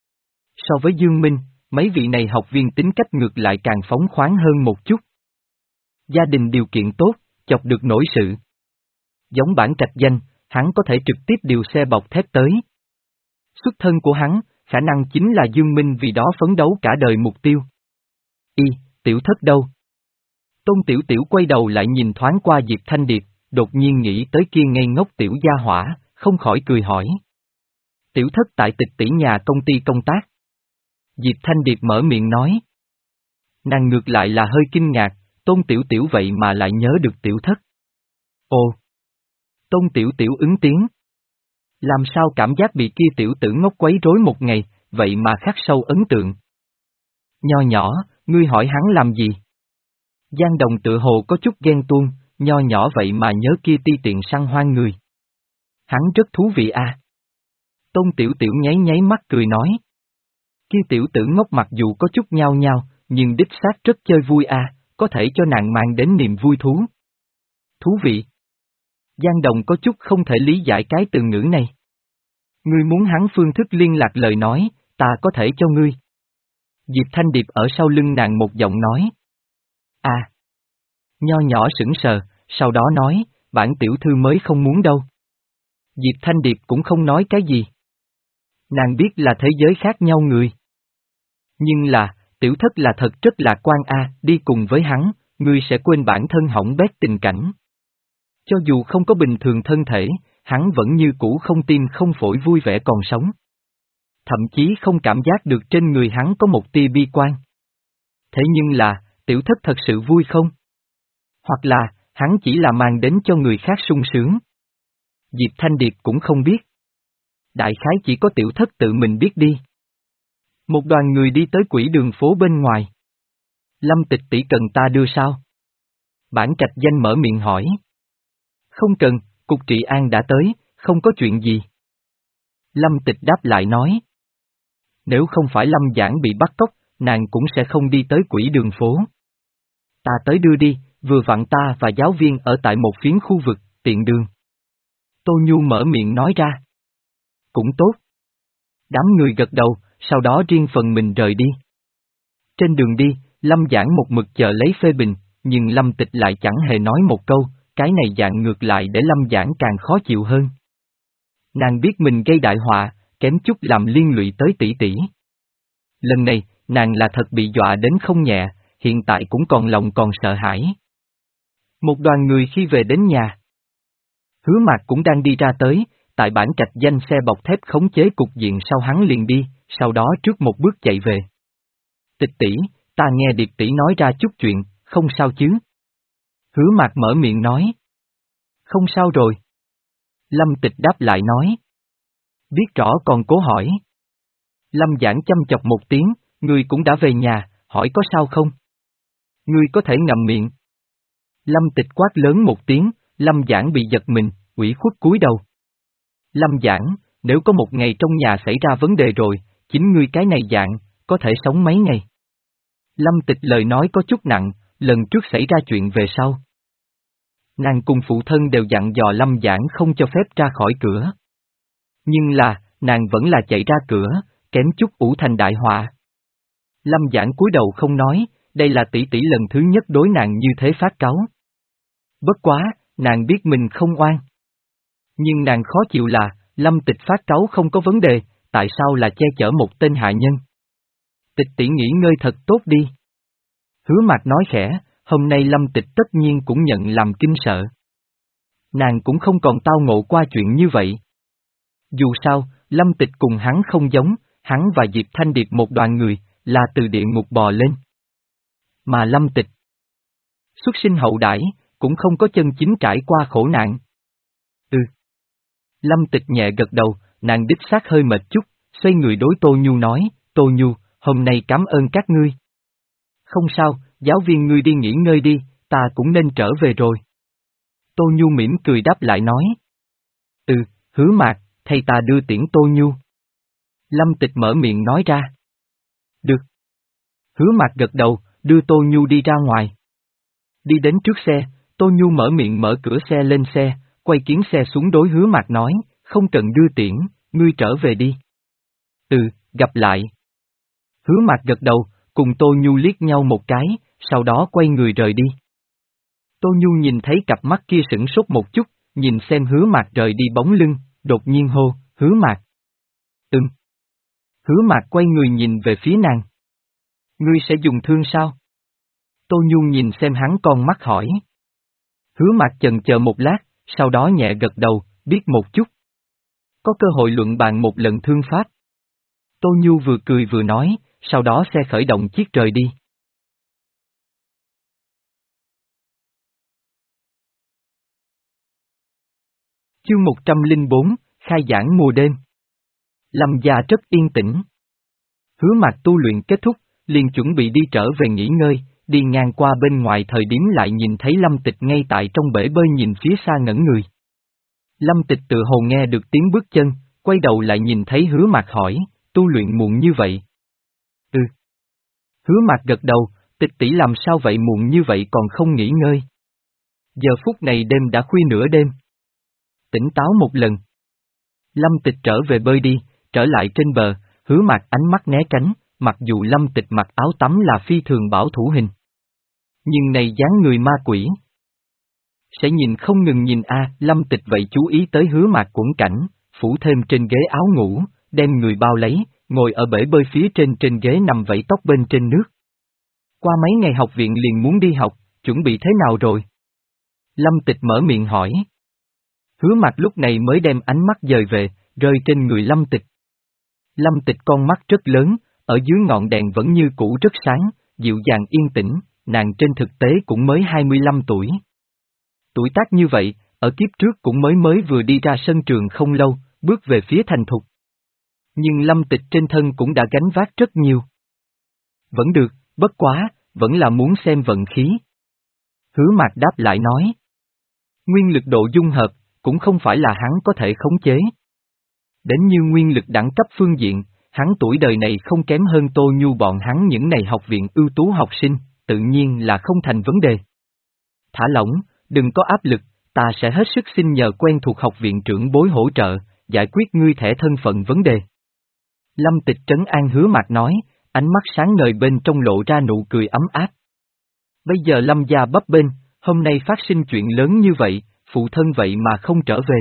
So với Dương Minh, mấy vị này học viên tính cách ngược lại càng phóng khoáng hơn một chút. Gia đình điều kiện tốt, chọc được nổi sự. Giống Bản Trạch Danh, hắn có thể trực tiếp điều xe bọc thép tới. Xuất thân của hắn, khả năng chính là Dương Minh vì đó phấn đấu cả đời mục tiêu. Y, tiểu thất đâu? Tôn Tiểu Tiểu quay đầu lại nhìn thoáng qua Diệp Thanh Điệp, đột nhiên nghĩ tới kia ngây ngốc tiểu gia hỏa, không khỏi cười hỏi. Tiểu thất tại Tịch tỷ nhà công ty công tác. Diệp Thanh Điệp mở miệng nói. Nàng ngược lại là hơi kinh ngạc, Tôn Tiểu Tiểu vậy mà lại nhớ được tiểu thất. Ồ! Tôn Tiểu Tiểu ứng tiếng. Làm sao cảm giác bị kia tiểu tử ngốc quấy rối một ngày, vậy mà khắc sâu ấn tượng. Nho nhỏ, ngươi hỏi hắn làm gì? Giang Đồng tự hồ có chút ghen tuông, nho nhỏ vậy mà nhớ kia ti tiện săn hoang người. Hắn rất thú vị à. Tôn Tiểu Tiểu nháy nháy mắt cười nói. Kia tiểu tử ngốc mặc dù có chút nhao nhao, nhưng đích xác rất chơi vui à, có thể cho nàng mang đến niềm vui thú. Thú vị. Giang Đồng có chút không thể lý giải cái từ ngữ này. Ngươi muốn hắn phương thức liên lạc lời nói, ta có thể cho ngươi. Diệp Thanh Điệp ở sau lưng nàng một giọng nói. À. Nho nhỏ sững sờ, sau đó nói, bản tiểu thư mới không muốn đâu. Diệp Thanh Điệp cũng không nói cái gì. Nàng biết là thế giới khác nhau người. Nhưng là, tiểu thất là thật rất lạc quan a, đi cùng với hắn, ngươi sẽ quên bản thân hỏng bét tình cảnh. Cho dù không có bình thường thân thể, hắn vẫn như cũ không tim không phổi vui vẻ còn sống. Thậm chí không cảm giác được trên người hắn có một tia bi quan. Thế nhưng là, tiểu thất thật sự vui không? Hoặc là, hắn chỉ là mang đến cho người khác sung sướng. Diệp Thanh Điệp cũng không biết. Đại khái chỉ có tiểu thất tự mình biết đi. Một đoàn người đi tới quỹ đường phố bên ngoài. Lâm Tịch tỷ cần ta đưa sao? Bản Trạch Danh mở miệng hỏi. Không cần, cục trị an đã tới, không có chuyện gì. Lâm Tịch đáp lại nói. Nếu không phải Lâm Giảng bị bắt cóc, nàng cũng sẽ không đi tới quỹ đường phố. Ta tới đưa đi, vừa vặn ta và giáo viên ở tại một phiến khu vực, tiện đường. Tô Nhu mở miệng nói ra. Cũng tốt. Đám người gật đầu, sau đó riêng phần mình rời đi. Trên đường đi, Lâm Giảng một mực chờ lấy phê bình, nhưng Lâm Tịch lại chẳng hề nói một câu, cái này dạng ngược lại để Lâm Giảng càng khó chịu hơn. Nàng biết mình gây đại họa, kém chút làm liên lụy tới tỷ tỷ. Lần này, nàng là thật bị dọa đến không nhẹ, hiện tại cũng còn lòng còn sợ hãi. Một đoàn người khi về đến nhà. Hứa Mạc cũng đang đi ra tới, tại Bản Trạch Danh xe bọc thép khống chế cục diện sau hắn liền đi, sau đó trước một bước chạy về. Tịch tỷ, ta nghe Điệp tỷ nói ra chút chuyện, không sao chứ? Hứa Mạc mở miệng nói. Không sao rồi. Lâm Tịch đáp lại nói. Biết rõ còn cố hỏi. Lâm Giảng chăm chọc một tiếng, ngươi cũng đã về nhà, hỏi có sao không? Ngươi có thể ngậm miệng. Lâm Tịch quát lớn một tiếng, Lâm Giảng bị giật mình, ủy khuất cúi đầu. Lâm Giảng, nếu có một ngày trong nhà xảy ra vấn đề rồi, chính ngươi cái này dạng, có thể sống mấy ngày. Lâm Tịch lời nói có chút nặng, lần trước xảy ra chuyện về sau. Nàng cùng phụ thân đều dặn dò Lâm Giảng không cho phép ra khỏi cửa. Nhưng là, nàng vẫn là chạy ra cửa, kém chút ủ thành đại họa. Lâm Giảng cúi đầu không nói, đây là tỷ tỷ lần thứ nhất đối nàng như thế phát cáu. Bất quá, nàng biết mình không oan. Nhưng nàng khó chịu là, Lâm Tịch phát cáu không có vấn đề, tại sao là che chở một tên hạ nhân? Tịch tỷ nghỉ ngơi thật tốt đi. Hứa Mạc nói khẽ, hôm nay Lâm Tịch tất nhiên cũng nhận làm kinh sợ. Nàng cũng không còn tao ngộ qua chuyện như vậy. Dù sao, Lâm Tịch cùng hắn không giống, hắn và Diệp Thanh Điệp một đoàn người, là từ địa ngục bò lên. Mà Lâm Tịch, xuất sinh hậu đãi, cũng không có chân chính trải qua khổ nạn. Ừ. Lâm Tịch nhẹ gật đầu, nàng đích xác hơi mệt chút, xoay người đối Tô Nhu nói, Tô Nhu, hôm nay cảm ơn các ngươi. Không sao, giáo viên ngươi đi nghỉ ngơi đi, ta cũng nên trở về rồi. Tô Nhu mỉm cười đáp lại nói. Ừ, Hứa Mạc, thầy ta đưa tiễn Tô Nhu. Lâm Tịch mở miệng nói ra. Được. Hứa Mạc gật đầu, đưa Tô Nhu đi ra ngoài. Đi đến trước xe, Tô Nhu mở miệng mở cửa xe lên xe, quay kiến xe xuống đối Hứa Mạc nói, không cần đưa tiễn, ngươi trở về đi. Ừ, gặp lại. Hứa Mạc gật đầu, cùng Tô Nhu liếc nhau một cái, sau đó quay người rời đi. Tô Nhu nhìn thấy cặp mắt kia sửng sốt một chút, nhìn xem Hứa Mạc rời đi bóng lưng, đột nhiên hô, Hứa Mạc. Ừm. Hứa Mạc quay người nhìn về phía nàng. Ngươi sẽ dùng thương sao? Tô Nhu nhìn xem hắn con mắt hỏi. Hứa Mạc chần chờ một lát, sau đó nhẹ gật đầu, biết một chút. Có cơ hội luận bàn một lần thương pháp. Tô Nhu vừa cười vừa nói, sau đó xe khởi động chiếc rời đi. Chương một trăm lẻ bốn, khai giảng mùa đêm. Lâm gia rất yên tĩnh. Hứa Mạc tu luyện kết thúc, liền chuẩn bị đi trở về nghỉ ngơi, đi ngang qua bên ngoài thời điểm lại nhìn thấy Lâm Tịch ngay tại trong bể bơi nhìn phía xa ngẩn người. Lâm Tịch tự hồ nghe được tiếng bước chân, quay đầu lại nhìn thấy Hứa Mạc hỏi, tu luyện muộn như vậy? Ừ. Hứa Mạc gật đầu, Tịch tỷ làm sao vậy muộn như vậy còn không nghỉ ngơi? Giờ phút này đêm đã khuya nửa đêm. Tỉnh táo một lần. Lâm Tịch trở về bơi đi, trở lại trên bờ, Hứa Mạc ánh mắt né tránh, mặc dù Lâm Tịch mặc áo tắm là phi thường bảo thủ hình. Nhưng này dáng người ma quỷ. Sẽ nhìn không ngừng nhìn a, Lâm Tịch vậy chú ý tới Hứa Mạc quẩn cảnh, phủ thêm trên ghế áo ngủ, đem người bao lấy, ngồi ở bể bơi phía trên trên ghế nằm vẫy tóc bên trên nước. Qua mấy ngày học viện liền muốn đi học, chuẩn bị thế nào rồi? Lâm Tịch mở miệng hỏi. Hứa Mạc lúc này mới đem ánh mắt dời về, rơi trên người Lâm Tịch. Lâm Tịch con mắt rất lớn, ở dưới ngọn đèn vẫn như cũ rất sáng, dịu dàng yên tĩnh, nàng trên thực tế cũng mới hai mươi lăm tuổi. Tuổi tác như vậy, ở kiếp trước cũng mới mới vừa đi ra sân trường không lâu, bước về phía thành thục. Nhưng Lâm Tịch trên thân cũng đã gánh vác rất nhiều. Vẫn được, bất quá, vẫn là muốn xem vận khí. Hứa Mạc đáp lại nói. Nguyên lực độ dung hợp, cũng không phải là hắn có thể khống chế. Đến như nguyên lực đẳng cấp phương diện, hắn tuổi đời này không kém hơn Tô Nhu bọn hắn những này học viện ưu tú học sinh, tự nhiên là không thành vấn đề. Thả lỏng, đừng có áp lực, ta sẽ hết sức xin nhờ quen thuộc học viện trưởng bối hỗ trợ, giải quyết ngươi thẻ thân phận vấn đề. Lâm Tịch trấn an Hứa Mạc nói, ánh mắt sáng ngời bên trong lộ ra nụ cười ấm áp. Bây giờ Lâm gia bấp bênh, hôm nay phát sinh chuyện lớn như vậy, phụ thân vậy mà không trở về.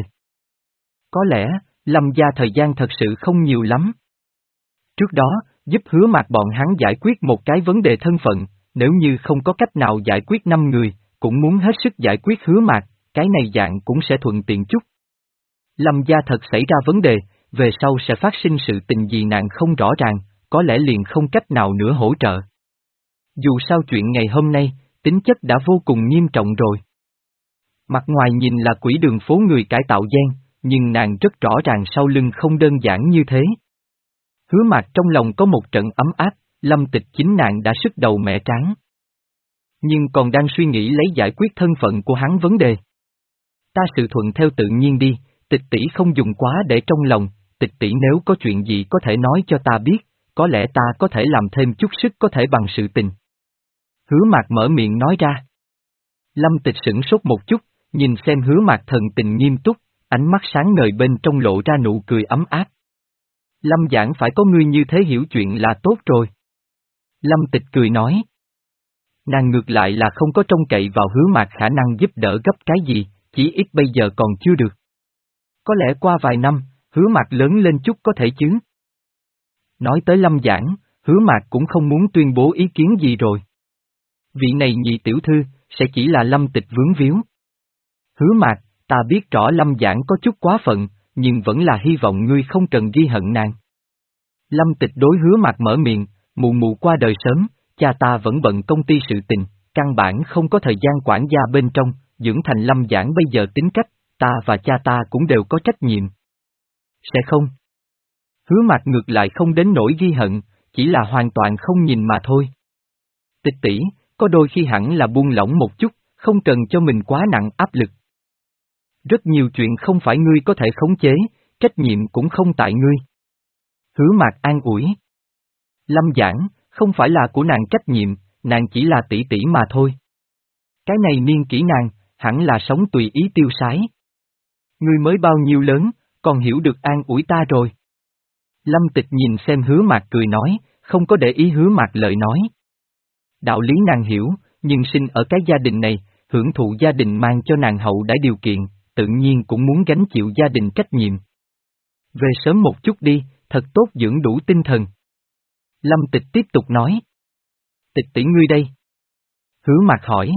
Có lẽ, Lâm gia thời gian thật sự không nhiều lắm. Trước đó, giúp Hứa Mạc bọn hắn giải quyết một cái vấn đề thân phận, nếu như không có cách nào giải quyết năm người, cũng muốn hết sức giải quyết Hứa Mạc, cái này dạng cũng sẽ thuận tiện chút. Lâm gia thật xảy ra vấn đề, về sau sẽ phát sinh sự tình gì nạn không rõ ràng, có lẽ liền không cách nào nữa hỗ trợ. Dù sao chuyện ngày hôm nay, tính chất đã vô cùng nghiêm trọng rồi. Mặt ngoài nhìn là quỷ đường phố người cải tạo gian, nhưng nàng rất rõ ràng sau lưng không đơn giản như thế. Hứa Mạc trong lòng có một trận ấm áp, Lâm Tịch chính nàng đã sức đầu mẻ tráng. Nhưng còn đang suy nghĩ lấy giải quyết thân phận của hắn vấn đề. Ta sự thuận theo tự nhiên đi, Tịch tỷ không dùng quá để trong lòng, Tịch tỷ nếu có chuyện gì có thể nói cho ta biết, có lẽ ta có thể làm thêm chút sức có thể bằng sự tình. Hứa Mạc mở miệng nói ra. Lâm Tịch sửng sốt một chút, nhìn xem Hứa Mạc thần tình nghiêm túc, ánh mắt sáng ngời bên trong lộ ra nụ cười ấm áp. Lâm giảng phải có ngươi như thế hiểu chuyện là tốt rồi. Lâm Tịch cười nói. Nàng ngược lại là không có trông cậy vào Hứa Mạc khả năng giúp đỡ gấp cái gì, chỉ ít bây giờ còn chưa được. Có lẽ qua vài năm, Hứa Mạc lớn lên chút có thể chứ. Nói tới Lâm giảng, Hứa Mạc cũng không muốn tuyên bố ý kiến gì rồi. Vị này nhị tiểu thư, sẽ chỉ là Lâm Tịch vướng víu. Hứa Mạc, ta biết rõ Lâm giảng có chút quá phận, nhưng vẫn là hy vọng ngươi không cần ghi hận nàng. Lâm Tịch đối Hứa Mạc mở miệng, mụ mụ qua đời sớm, cha ta vẫn bận công ty sự tình, căn bản không có thời gian quản gia bên trong, dưỡng thành Lâm giảng bây giờ tính cách, ta và cha ta cũng đều có trách nhiệm. Sẽ không. Hứa Mạc ngược lại không đến nỗi ghi hận, chỉ là hoàn toàn không nhìn mà thôi. Tịch tỷ, có đôi khi hẳn là buông lỏng một chút, không cần cho mình quá nặng áp lực. Rất nhiều chuyện không phải ngươi có thể khống chế, trách nhiệm cũng không tại ngươi. Hứa Mạc an ủi. Lâm giảng, không phải là của nàng trách nhiệm, nàng chỉ là tỷ tỷ mà thôi. Cái này niên kỷ nàng, hẳn là sống tùy ý tiêu sái. Ngươi mới bao nhiêu lớn, còn hiểu được an ủi ta rồi. Lâm Tịch nhìn xem Hứa Mạc cười nói, không có để ý Hứa Mạc lời nói. Đạo lý nàng hiểu, nhưng sinh ở cái gia đình này, hưởng thụ gia đình mang cho nàng hậu đãi điều kiện, tự nhiên cũng muốn gánh chịu gia đình trách nhiệm. Về sớm một chút đi, thật tốt dưỡng đủ tinh thần. Lâm Tịch tiếp tục nói. Tịch tỷ ngươi đây. Hứa Mạc hỏi.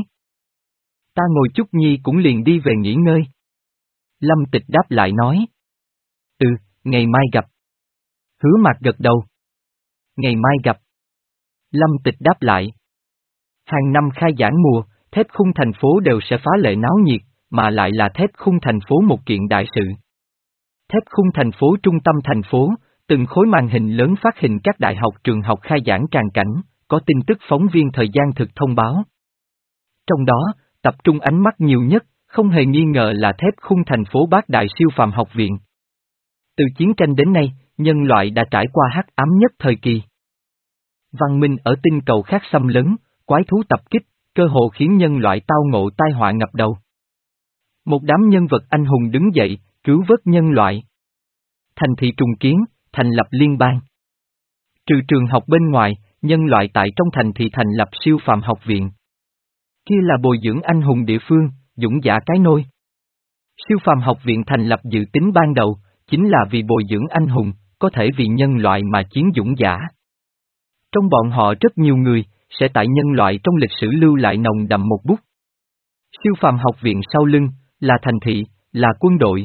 Ta ngồi chút nhi cũng liền đi về nghỉ ngơi. Lâm Tịch đáp lại nói. Ừ, ngày mai gặp. Hứa Mạc gật đầu. Ngày mai gặp. Lâm Tịch đáp lại. Hàng năm khai giảng mùa, thép khung thành phố đều sẽ phá lệ náo nhiệt, mà lại là thép khung thành phố một kiện đại sự. Thép khung thành phố trung tâm thành phố, từng khối màn hình lớn phát hình các đại học trường học khai giảng tràn cảnh, có tin tức phóng viên thời gian thực thông báo. Trong đó, tập trung ánh mắt nhiều nhất, không hề nghi ngờ là thép khung thành phố Bác Đại Siêu Phàm Học Viện. Từ chiến tranh đến nay, nhân loại đã trải qua hắc ám nhất thời kỳ. Văn minh ở tinh cầu khác xâm lấn, quái thú tập kích, cơ hồ khiến nhân loại tao ngộ tai họa ngập đầu. Một đám nhân vật anh hùng đứng dậy, cứu vớt nhân loại. Thành thị trùng kiến, thành lập liên bang. Trừ trường học bên ngoài, nhân loại tại trong thành thị thành lập siêu phàm học viện. Kia là bồi dưỡng anh hùng địa phương, dũng giả cái nôi. Siêu phàm học viện thành lập dự tính ban đầu, chính là vì bồi dưỡng anh hùng, có thể vì nhân loại mà chiến dũng giả. Trong bọn họ rất nhiều người, sẽ tại nhân loại trong lịch sử lưu lại nồng đậm một bút. Siêu phàm học viện sau lưng, là thành thị, là quân đội,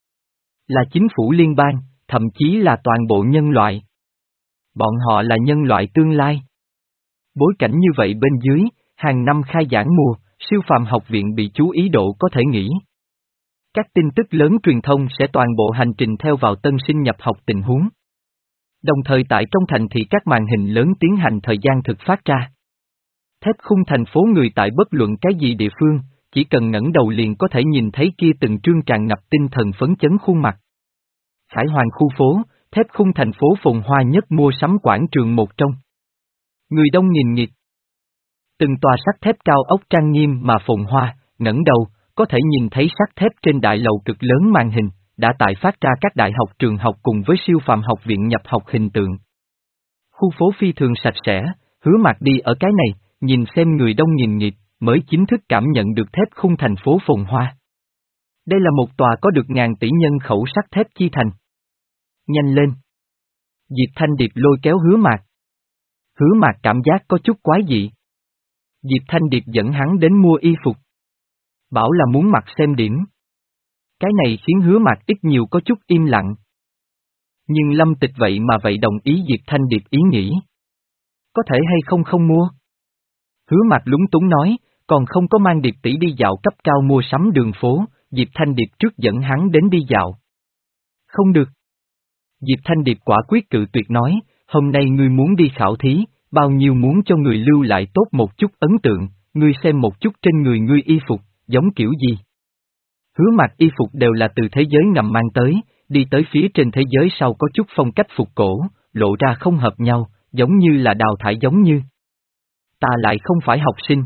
là chính phủ liên bang, thậm chí là toàn bộ nhân loại. Bọn họ là nhân loại tương lai. Bối cảnh như vậy bên dưới, hàng năm khai giảng mùa, siêu phàm học viện bị chú ý độ có thể nghĩ. Các tin tức lớn truyền thông sẽ toàn bộ hành trình theo vào tân sinh nhập học tình huống. Đồng thời tại trong thành thị các màn hình lớn tiến hành thời gian thực phát ra. Thép khung thành phố người tại bất luận cái gì địa phương, chỉ cần ngẩng đầu liền có thể nhìn thấy kia từng trương tràn ngập tinh thần phấn chấn khuôn mặt. Khải Hoàn khu phố, thép khung thành phố phồn hoa nhất mua sắm quảng trường một trong. Người đông nghìn nghịt. Từng tòa sắt thép cao ốc trang nghiêm mà phồn hoa, ngẩng đầu, có thể nhìn thấy sắt thép trên đại lầu cực lớn màn hình, đã tại phát ra các đại học trường học cùng với siêu phàm học viện nhập học hình tượng. Khu phố phi thường sạch sẽ, Hứa Mạc đi ở cái này, nhìn xem người đông nghìn nghịt, mới chính thức cảm nhận được thép khung thành phố phồn hoa. Đây là một tòa có được ngàn tỷ nhân khẩu sắt thép chi thành. Nhanh lên! Diệp Thanh Điệp lôi kéo Hứa Mạc. Hứa Mạc cảm giác có chút quái dị. Diệp Thanh Điệp dẫn hắn đến mua y phục. Bảo là muốn mặc xem điểm. Cái này khiến Hứa Mạc ít nhiều có chút im lặng. Nhưng Lâm Tịch vậy mà vậy đồng ý Diệp Thanh Điệp ý nghĩ. Có thể hay không không mua? Hứa Mạc lúng túng nói, còn không có mang Điệp tỷ đi dạo cấp cao mua sắm đường phố, Diệp Thanh Điệp trước dẫn hắn đến đi dạo. Không được. Diệp Thanh Điệp quả quyết cự tuyệt nói, hôm nay ngươi muốn đi khảo thí, bao nhiêu muốn cho người lưu lại tốt một chút ấn tượng, ngươi xem một chút trên người ngươi y phục, giống kiểu gì. Hứa Mạc y phục đều là từ thế giới ngầm mang tới, đi tới phía trên thế giới sau có chút phong cách phục cổ, lộ ra không hợp nhau, giống như là đào thải giống như. Ta lại không phải học sinh.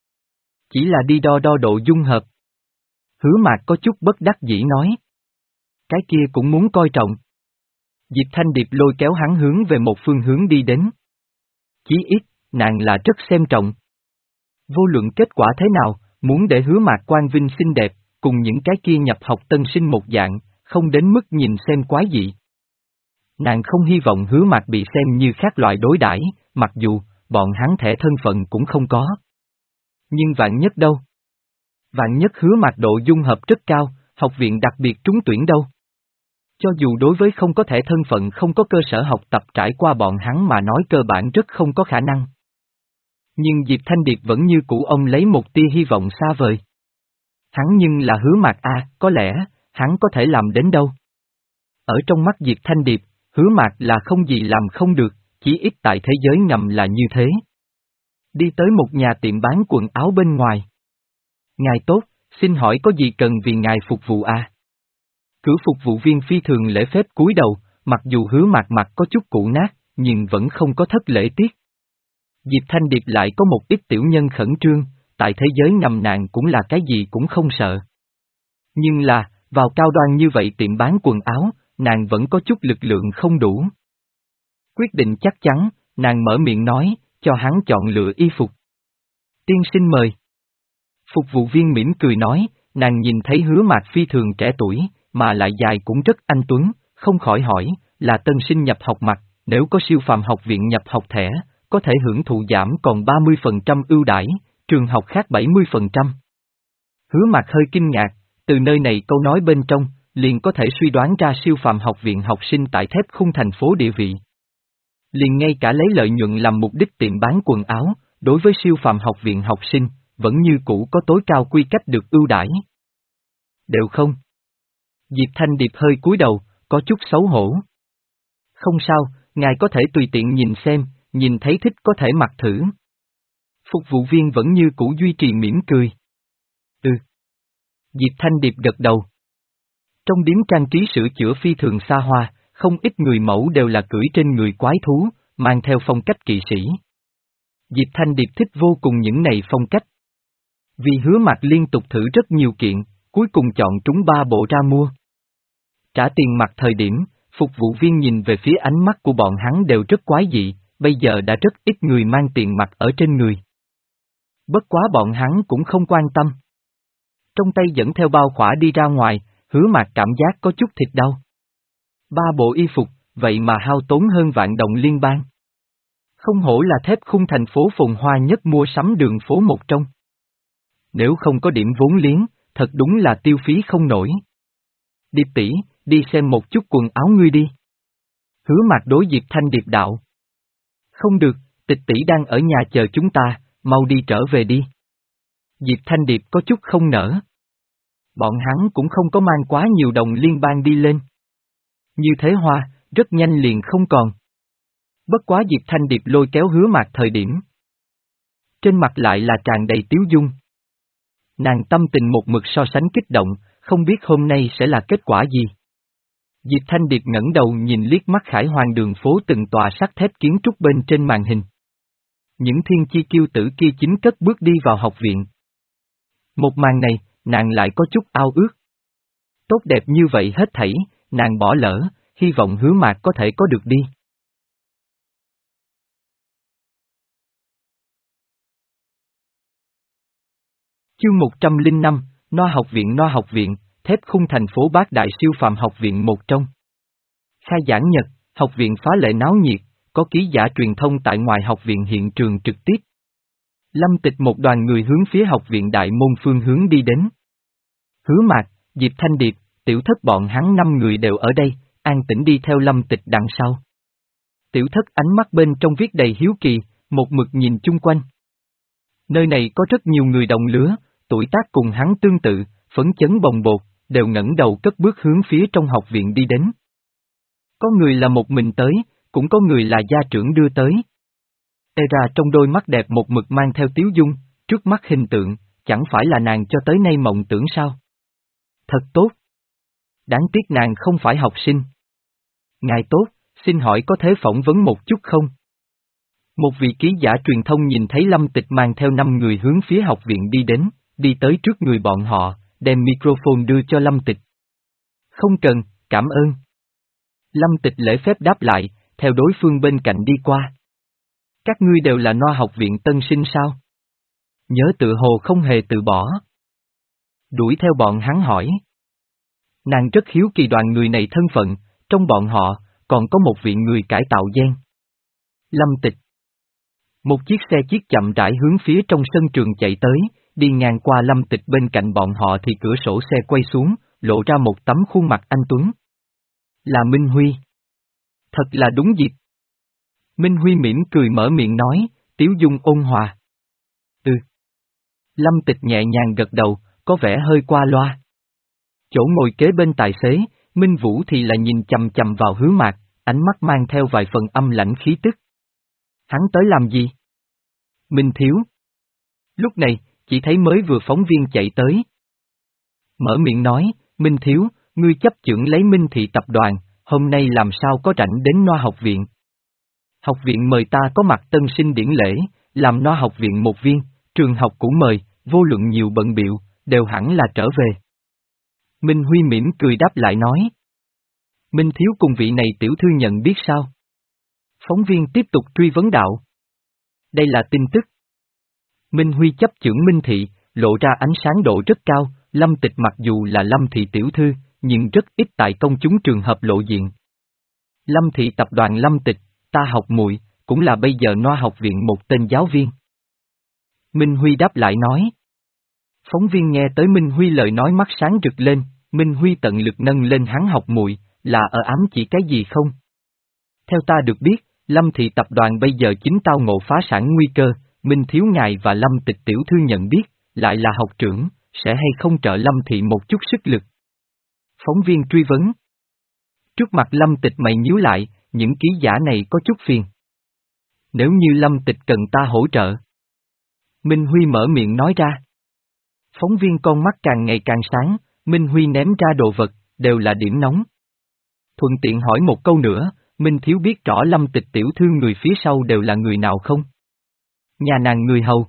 Chỉ là đi đo đo độ dung hợp. Hứa Mạc có chút bất đắc dĩ nói. Cái kia cũng muốn coi trọng. Diệp Thanh Điệp lôi kéo hắn hướng về một phương hướng đi đến. Chí ít, nàng là rất xem trọng. Vô luận kết quả thế nào, muốn để Hứa Mạc quang vinh xinh đẹp, cùng những cái kia nhập học tân sinh một dạng, không đến mức nhìn xem quái dị. Nàng không hy vọng Hứa Mạc bị xem như khác loại đối đãi, mặc dù, bọn hắn thẻ thân phận cũng không có. Nhưng vạn nhất đâu? Vạn nhất Hứa Mạc độ dung hợp rất cao, học viện đặc biệt trúng tuyển đâu? Cho dù đối với không có thẻ thân phận không có cơ sở học tập trải qua bọn hắn mà nói cơ bản rất không có khả năng. Nhưng Diệp Thanh Điệp vẫn như cũ ông lấy một tia hy vọng xa vời. Hắn nhưng là Hứa Mạc a, có lẽ, hắn có thể làm đến đâu? Ở trong mắt Diệp Thanh Điệp, Hứa Mạc là không gì làm không được, chỉ ít tại thế giới ngầm là như thế. Đi tới một nhà tiệm bán quần áo bên ngoài. Ngài tốt, xin hỏi có gì cần vì ngài phục vụ à? Cửa phục vụ viên phi thường lễ phép cúi đầu, mặc dù Hứa Mạc mặt có chút cũ nát, nhưng vẫn không có thất lễ tiết. Diệp Thanh Điệp lại có một ít tiểu nhân khẩn trương, tại thế giới ngầm nàng cũng là cái gì cũng không sợ. Nhưng là, vào cao đoan như vậy tiệm bán quần áo, nàng vẫn có chút lực lượng không đủ. Quyết định chắc chắn, nàng mở miệng nói, cho hắn chọn lựa y phục. Tiên sinh mời. Phục vụ viên mỉm cười nói, nàng nhìn thấy Hứa Mạc phi thường trẻ tuổi, mà lại dài cũng rất anh tuấn, không khỏi hỏi, là tân sinh nhập học mặt, nếu có siêu phàm học viện nhập học thẻ, có thể hưởng thụ giảm còn ba mươi phần trăm ưu đãi, trường học khác bảy mươi phần trăm. Hứa Mạc hơi kinh ngạc, từ nơi này câu nói bên trong, liền có thể suy đoán ra siêu phàm học viện học sinh tại thép khung thành phố địa vị. Liền ngay cả lấy lợi nhuận làm mục đích tiệm bán quần áo, đối với siêu phàm học viện học sinh, vẫn như cũ có tối cao quy cách được ưu đãi. Đều không. Diệp Thanh Điệp hơi cúi đầu, có chút xấu hổ. Không sao, ngài có thể tùy tiện nhìn xem, nhìn thấy thích có thể mặc thử. Phục vụ viên vẫn như cũ duy trì mỉm cười. Ừ. Diệp Thanh Điệp gật đầu. Trong điếm trang trí sửa chữa phi thường xa hoa, không ít người mẫu đều là cưỡi trên người quái thú, mang theo phong cách kỵ sĩ. Diệp Thanh Điệp thích vô cùng những này phong cách. Vì Hứa Mạc liên tục thử rất nhiều kiện, cuối cùng chọn trúng ba bộ ra mua. Trả tiền mặt thời điểm, phục vụ viên nhìn về phía ánh mắt của bọn hắn đều rất quái dị, bây giờ đã rất ít người mang tiền mặt ở trên người. Bất quá bọn hắn cũng không quan tâm. Trong tay dẫn theo bao khỏa đi ra ngoài, Hứa Mạc cảm giác có chút thịt đau. Ba bộ y phục, vậy mà hao tốn hơn vạn đồng liên bang. Không hổ là thép khung thành phố phồn hoa nhất mua sắm đường phố một trong. Nếu không có điểm vốn liếng, thật đúng là tiêu phí không nổi. Điệp tỷ, đi xem một chút quần áo ngươi đi. Hứa Mạc đối Diệp Thanh Điệp đạo. Không được, tịch tỷ đang ở nhà chờ chúng ta, mau đi trở về đi. Diệp Thanh Điệp có chút không nỡ. Bọn hắn cũng không có mang quá nhiều đồng liên bang đi lên. Như thế hoa, rất nhanh liền không còn. Bất quá Diệp Thanh Điệp lôi kéo Hứa Mạc thời điểm. Trên mặt lại là tràn đầy tiếu dung. Nàng tâm tình một mực so sánh kích động, không biết hôm nay sẽ là kết quả gì. Diệp Thanh Điệp ngẩng đầu nhìn liếc mắt khải hoàn đường phố từng tòa sắt thép kiến trúc bên trên màn hình. Những thiên chi kiêu tử kia chính cất bước đi vào học viện. Một màn này, nàng lại có chút ao ước. Tốt đẹp như vậy hết thảy, nàng bỏ lỡ, hy vọng Hứa Mạc có thể có được đi. Chương một trăm lẻ năm, Noa học viện Noa học viện, thép khung thành phố Bát Đại siêu phàm học viện một trong. Khai giảng nhật, học viện phá lệ náo nhiệt, có ký giả truyền thông tại ngoài học viện hiện trường trực tiếp. Lâm Tịch một đoàn người hướng phía học viện đại môn phương hướng đi đến. Hứa Mạc, Diệp Thanh Điệp, Tiểu Thất bọn hắn năm người đều ở đây, an tĩnh đi theo Lâm Tịch đằng sau. Tiểu Thất ánh mắt bên trong viết đầy hiếu kỳ, một mực nhìn chung quanh. Nơi này có rất nhiều người đồng lứa, tuổi tác cùng hắn tương tự, phấn chấn bồng bột, đều ngẩng đầu cất bước hướng phía trong học viện đi đến. Có người là một mình tới, cũng có người là gia trưởng đưa tới. Ê ra trong đôi mắt đẹp một mực mang theo tiếu dung, trước mắt hình tượng, chẳng phải là nàng cho tới nay mộng tưởng sao? Thật tốt. Đáng tiếc nàng không phải học sinh. Ngài tốt, xin hỏi có thể phỏng vấn một chút không? Một vị ký giả truyền thông nhìn thấy Lâm Tịch mang theo năm người hướng phía học viện đi đến, đi tới trước người bọn họ, đem microphone đưa cho Lâm Tịch. Không cần, cảm ơn. Lâm Tịch lễ phép đáp lại, theo đối phương bên cạnh đi qua. Các ngươi đều là Noa học viện tân sinh sao? Nhớ tự hồ không hề từ bỏ. Đuổi theo bọn hắn hỏi. Nàng rất hiếu kỳ đoàn người này thân phận, trong bọn họ, còn có một vị người cải tạo gen. Lâm Tịch. Một chiếc xe chiếc chậm rãi hướng phía trong sân trường chạy tới, đi ngang qua Lâm Tịch bên cạnh bọn họ thì cửa sổ xe quay xuống, lộ ra một tấm khuôn mặt anh tuấn. Là Minh Huy. Thật là đúng dịp. Minh Huy mỉm cười mở miệng nói, tiếu dung ôn hòa. Ừ. Lâm Tịch nhẹ nhàng gật đầu, có vẻ hơi qua loa. Chỗ ngồi kế bên tài xế, Minh Vũ thì là nhìn chầm chầm vào Hứa Mạc, ánh mắt mang theo vài phần âm lãnh khí tức. Hắn tới làm gì? Minh thiếu. Lúc này, chỉ thấy mới vừa phóng viên chạy tới. Mở miệng nói, Minh thiếu, ngươi chấp chưởng lấy Minh thị tập đoàn, hôm nay làm sao có rảnh đến Noa học viện? Học viện mời ta có mặt tân sinh điển lễ, làm Noa học viện một viên, trường học cũng mời, vô luận nhiều bận biệu, đều hẳn là trở về. Minh Huy mỉm cười đáp lại nói. Minh thiếu cùng vị này tiểu thư nhận biết sao? Phóng viên tiếp tục truy vấn đạo. Đây là tin tức. Minh Huy chấp chưởng Minh Thị, lộ ra ánh sáng độ rất cao, Lâm Tịch mặc dù là Lâm Thị tiểu thư, nhưng rất ít tại công chúng trường hợp lộ diện. Lâm Thị tập đoàn Lâm Tịch, ta học muội, cũng là bây giờ Noa học viện một tên giáo viên. Minh Huy đáp lại nói. Phóng viên nghe tới Minh Huy lời nói mắt sáng rực lên, Minh Huy tận lực nâng lên hắn học muội, là ở ám chỉ cái gì không? Theo ta được biết, Lâm Thị tập đoàn bây giờ chính tao ngộ phá sản nguy cơ, Minh thiếu ngài và Lâm Tịch tiểu thư nhận biết, lại là học trưởng, sẽ hay không trợ Lâm Thị một chút sức lực? Phóng viên truy vấn. Trước mặt Lâm Tịch mày nhíu lại, những ký giả này có chút phiền. Nếu như Lâm Tịch cần ta hỗ trợ. Minh Huy mở miệng nói ra. Phóng viên con mắt càng ngày càng sáng, Minh Huy ném ra đồ vật, đều là điểm nóng. Thuận tiện hỏi một câu nữa, Minh thiếu biết rõ Lâm Tịch tiểu thư người phía sau đều là người nào không? Nhà nàng người hầu.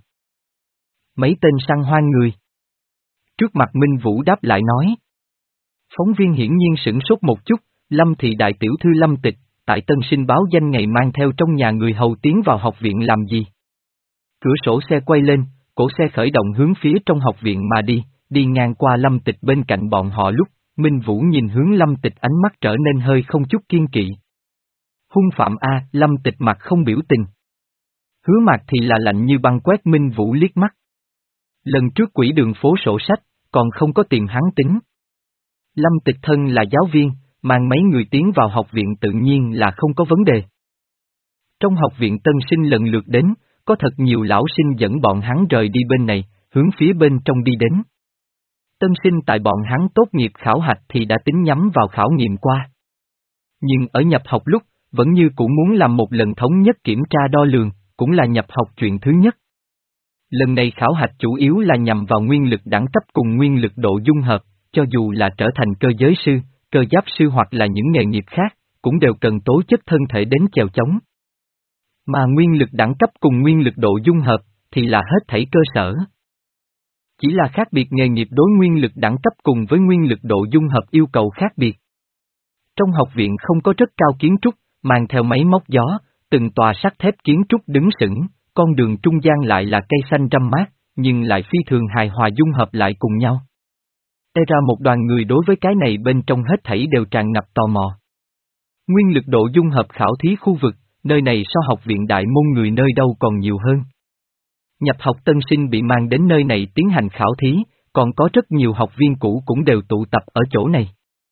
Mấy tên săn hoang người. Trước mặt Minh Vũ đáp lại nói. Phóng viên hiển nhiên sửng sốt một chút, Lâm Thị đại tiểu thư Lâm Tịch, tại Tân Sinh báo danh ngày mang theo trong nhà người hầu tiến vào học viện làm gì? Cửa sổ xe quay lên, cổ xe khởi động hướng phía trong học viện mà đi, đi ngang qua Lâm Tịch bên cạnh bọn họ lúc, Minh Vũ nhìn hướng Lâm Tịch ánh mắt trở nên hơi không chút kiên kỵ. Hung phạm A, Lâm Tịch mặt không biểu tình. Hứa Mạc thì là lạnh như băng quét Minh Vũ liếc mắt. Lần trước quỹ đường phố sổ sách, còn không có tìm hắn tính. Lâm Tịch thân là giáo viên, mang mấy người tiến vào học viện tự nhiên là không có vấn đề. Trong học viện tân sinh lần lượt đến, có thật nhiều lão sinh dẫn bọn hắn rời đi bên này, hướng phía bên trong đi đến. Tân sinh tại bọn hắn tốt nghiệp khảo hạch thì đã tính nhắm vào khảo nghiệm qua. Nhưng ở nhập học lúc, vẫn như cũng muốn làm một lần thống nhất kiểm tra đo lường, cũng là nhập học chuyện thứ nhất. Lần này khảo hạch chủ yếu là nhằm vào nguyên lực đẳng cấp cùng nguyên lực độ dung hợp, cho dù là trở thành cơ giới sư, cơ giáp sư hoặc là những nghề nghiệp khác, cũng đều cần tố chất thân thể đến chèo chống. Mà nguyên lực đẳng cấp cùng nguyên lực độ dung hợp, thì là hết thảy cơ sở. Chỉ là khác biệt nghề nghiệp đối nguyên lực đẳng cấp cùng với nguyên lực độ dung hợp yêu cầu khác biệt. Trong học viện không có rất cao kiến trúc, mang theo máy móc gió, từng tòa sắt thép kiến trúc đứng sững, con đường trung gian lại là cây xanh râm mát, nhưng lại phi thường hài hòa dung hợp lại cùng nhau. Tay ra một đoàn người đối với cái này bên trong hết thảy đều tràn ngập tò mò. Nguyên lực độ dung hợp khảo thí khu vực, nơi này so học viện đại môn người nơi đâu còn nhiều hơn. Nhập học tân sinh bị mang đến nơi này tiến hành khảo thí, còn có rất nhiều học viên cũ cũng đều tụ tập ở chỗ này.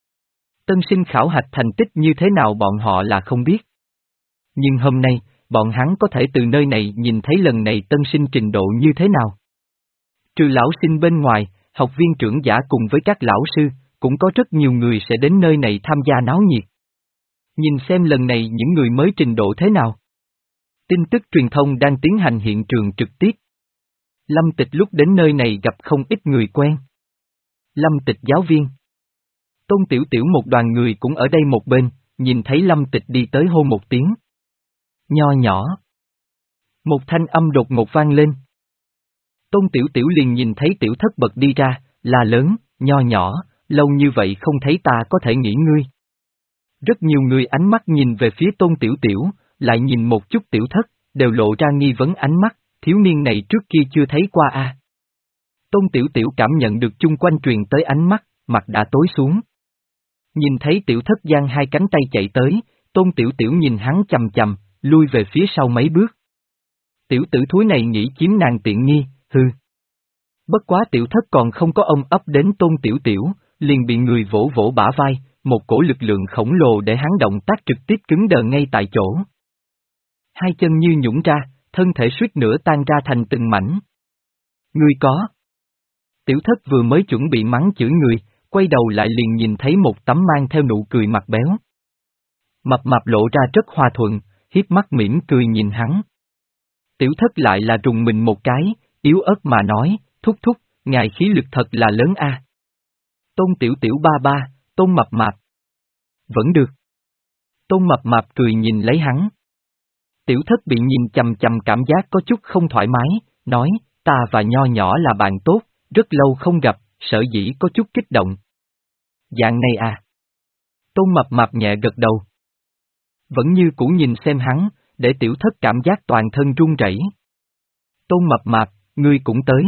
Tân sinh khảo hạch thành tích như thế nào bọn họ là không biết. Nhưng hôm nay, bọn hắn có thể từ nơi này nhìn thấy lần này tân sinh trình độ như thế nào. Trừ lão sinh bên ngoài, học viên trưởng giả cùng với các lão sư, cũng có rất nhiều người sẽ đến nơi này tham gia náo nhiệt. Nhìn xem lần này những người mới trình độ thế nào. Tin tức truyền thông đang tiến hành hiện trường trực tiếp. Lâm Tịch lúc đến nơi này gặp không ít người quen. Lâm Tịch giáo viên. Tôn Tiểu Tiểu một đoàn người cũng ở đây một bên, nhìn thấy Lâm Tịch đi tới hô một tiếng. Nho nhỏ. Một thanh âm đột ngột vang lên. Tôn Tiểu Tiểu liền nhìn thấy Tiểu Thất bật đi ra, là lớn, nho nhỏ, lâu như vậy không thấy ta có thể nghĩ ngươi. Rất nhiều người ánh mắt nhìn về phía Tôn Tiểu Tiểu, lại nhìn một chút Tiểu Thất, đều lộ ra nghi vấn ánh mắt, thiếu niên này trước kia chưa thấy qua a. À. Tôn Tiểu Tiểu cảm nhận được chung quanh truyền tới ánh mắt, mặt đã tối xuống. Nhìn thấy Tiểu Thất giang hai cánh tay chạy tới, Tôn Tiểu Tiểu nhìn hắn chầm chầm, lui về phía sau mấy bước. Tiểu tử thúi này nghĩ chiếm nàng tiện nghi, hư. Bất quá Tiểu Thất còn không có ôm ấp đến Tôn Tiểu Tiểu, liền bị người vỗ vỗ bả vai, một cổ lực lượng khổng lồ để hắn động tác trực tiếp cứng đờ ngay tại chỗ. Hai chân như nhũn ra, thân thể suýt nữa tan ra thành từng mảnh. Ngươi có. Tiểu Thất vừa mới chuẩn bị mắng chửi người, quay đầu lại liền nhìn thấy một tấm mang theo nụ cười mặt béo. Mập mạp lộ ra rất hòa thuận, hiếp mắt mỉm cười nhìn hắn. Tiểu Thất lại là rùng mình một cái, yếu ớt mà nói, thúc thúc, ngài khí lực thật là lớn a. À. Tôn Tiểu Tiểu ba ba, Tôn mập mạp. Vẫn được. Tôn mập mạp cười nhìn lấy hắn. Tiểu Thất bị nhìn chằm chằm cảm giác có chút không thoải mái, nói, ta và nho nhỏ là bạn tốt, rất lâu không gặp, sở dĩ có chút kích động. Dạng này à? Tôn Mập Mạp nhẹ gật đầu. Vẫn như cũ nhìn xem hắn, để Tiểu Thất cảm giác toàn thân run rẩy. Tôn Mập Mạp, ngươi cũng tới.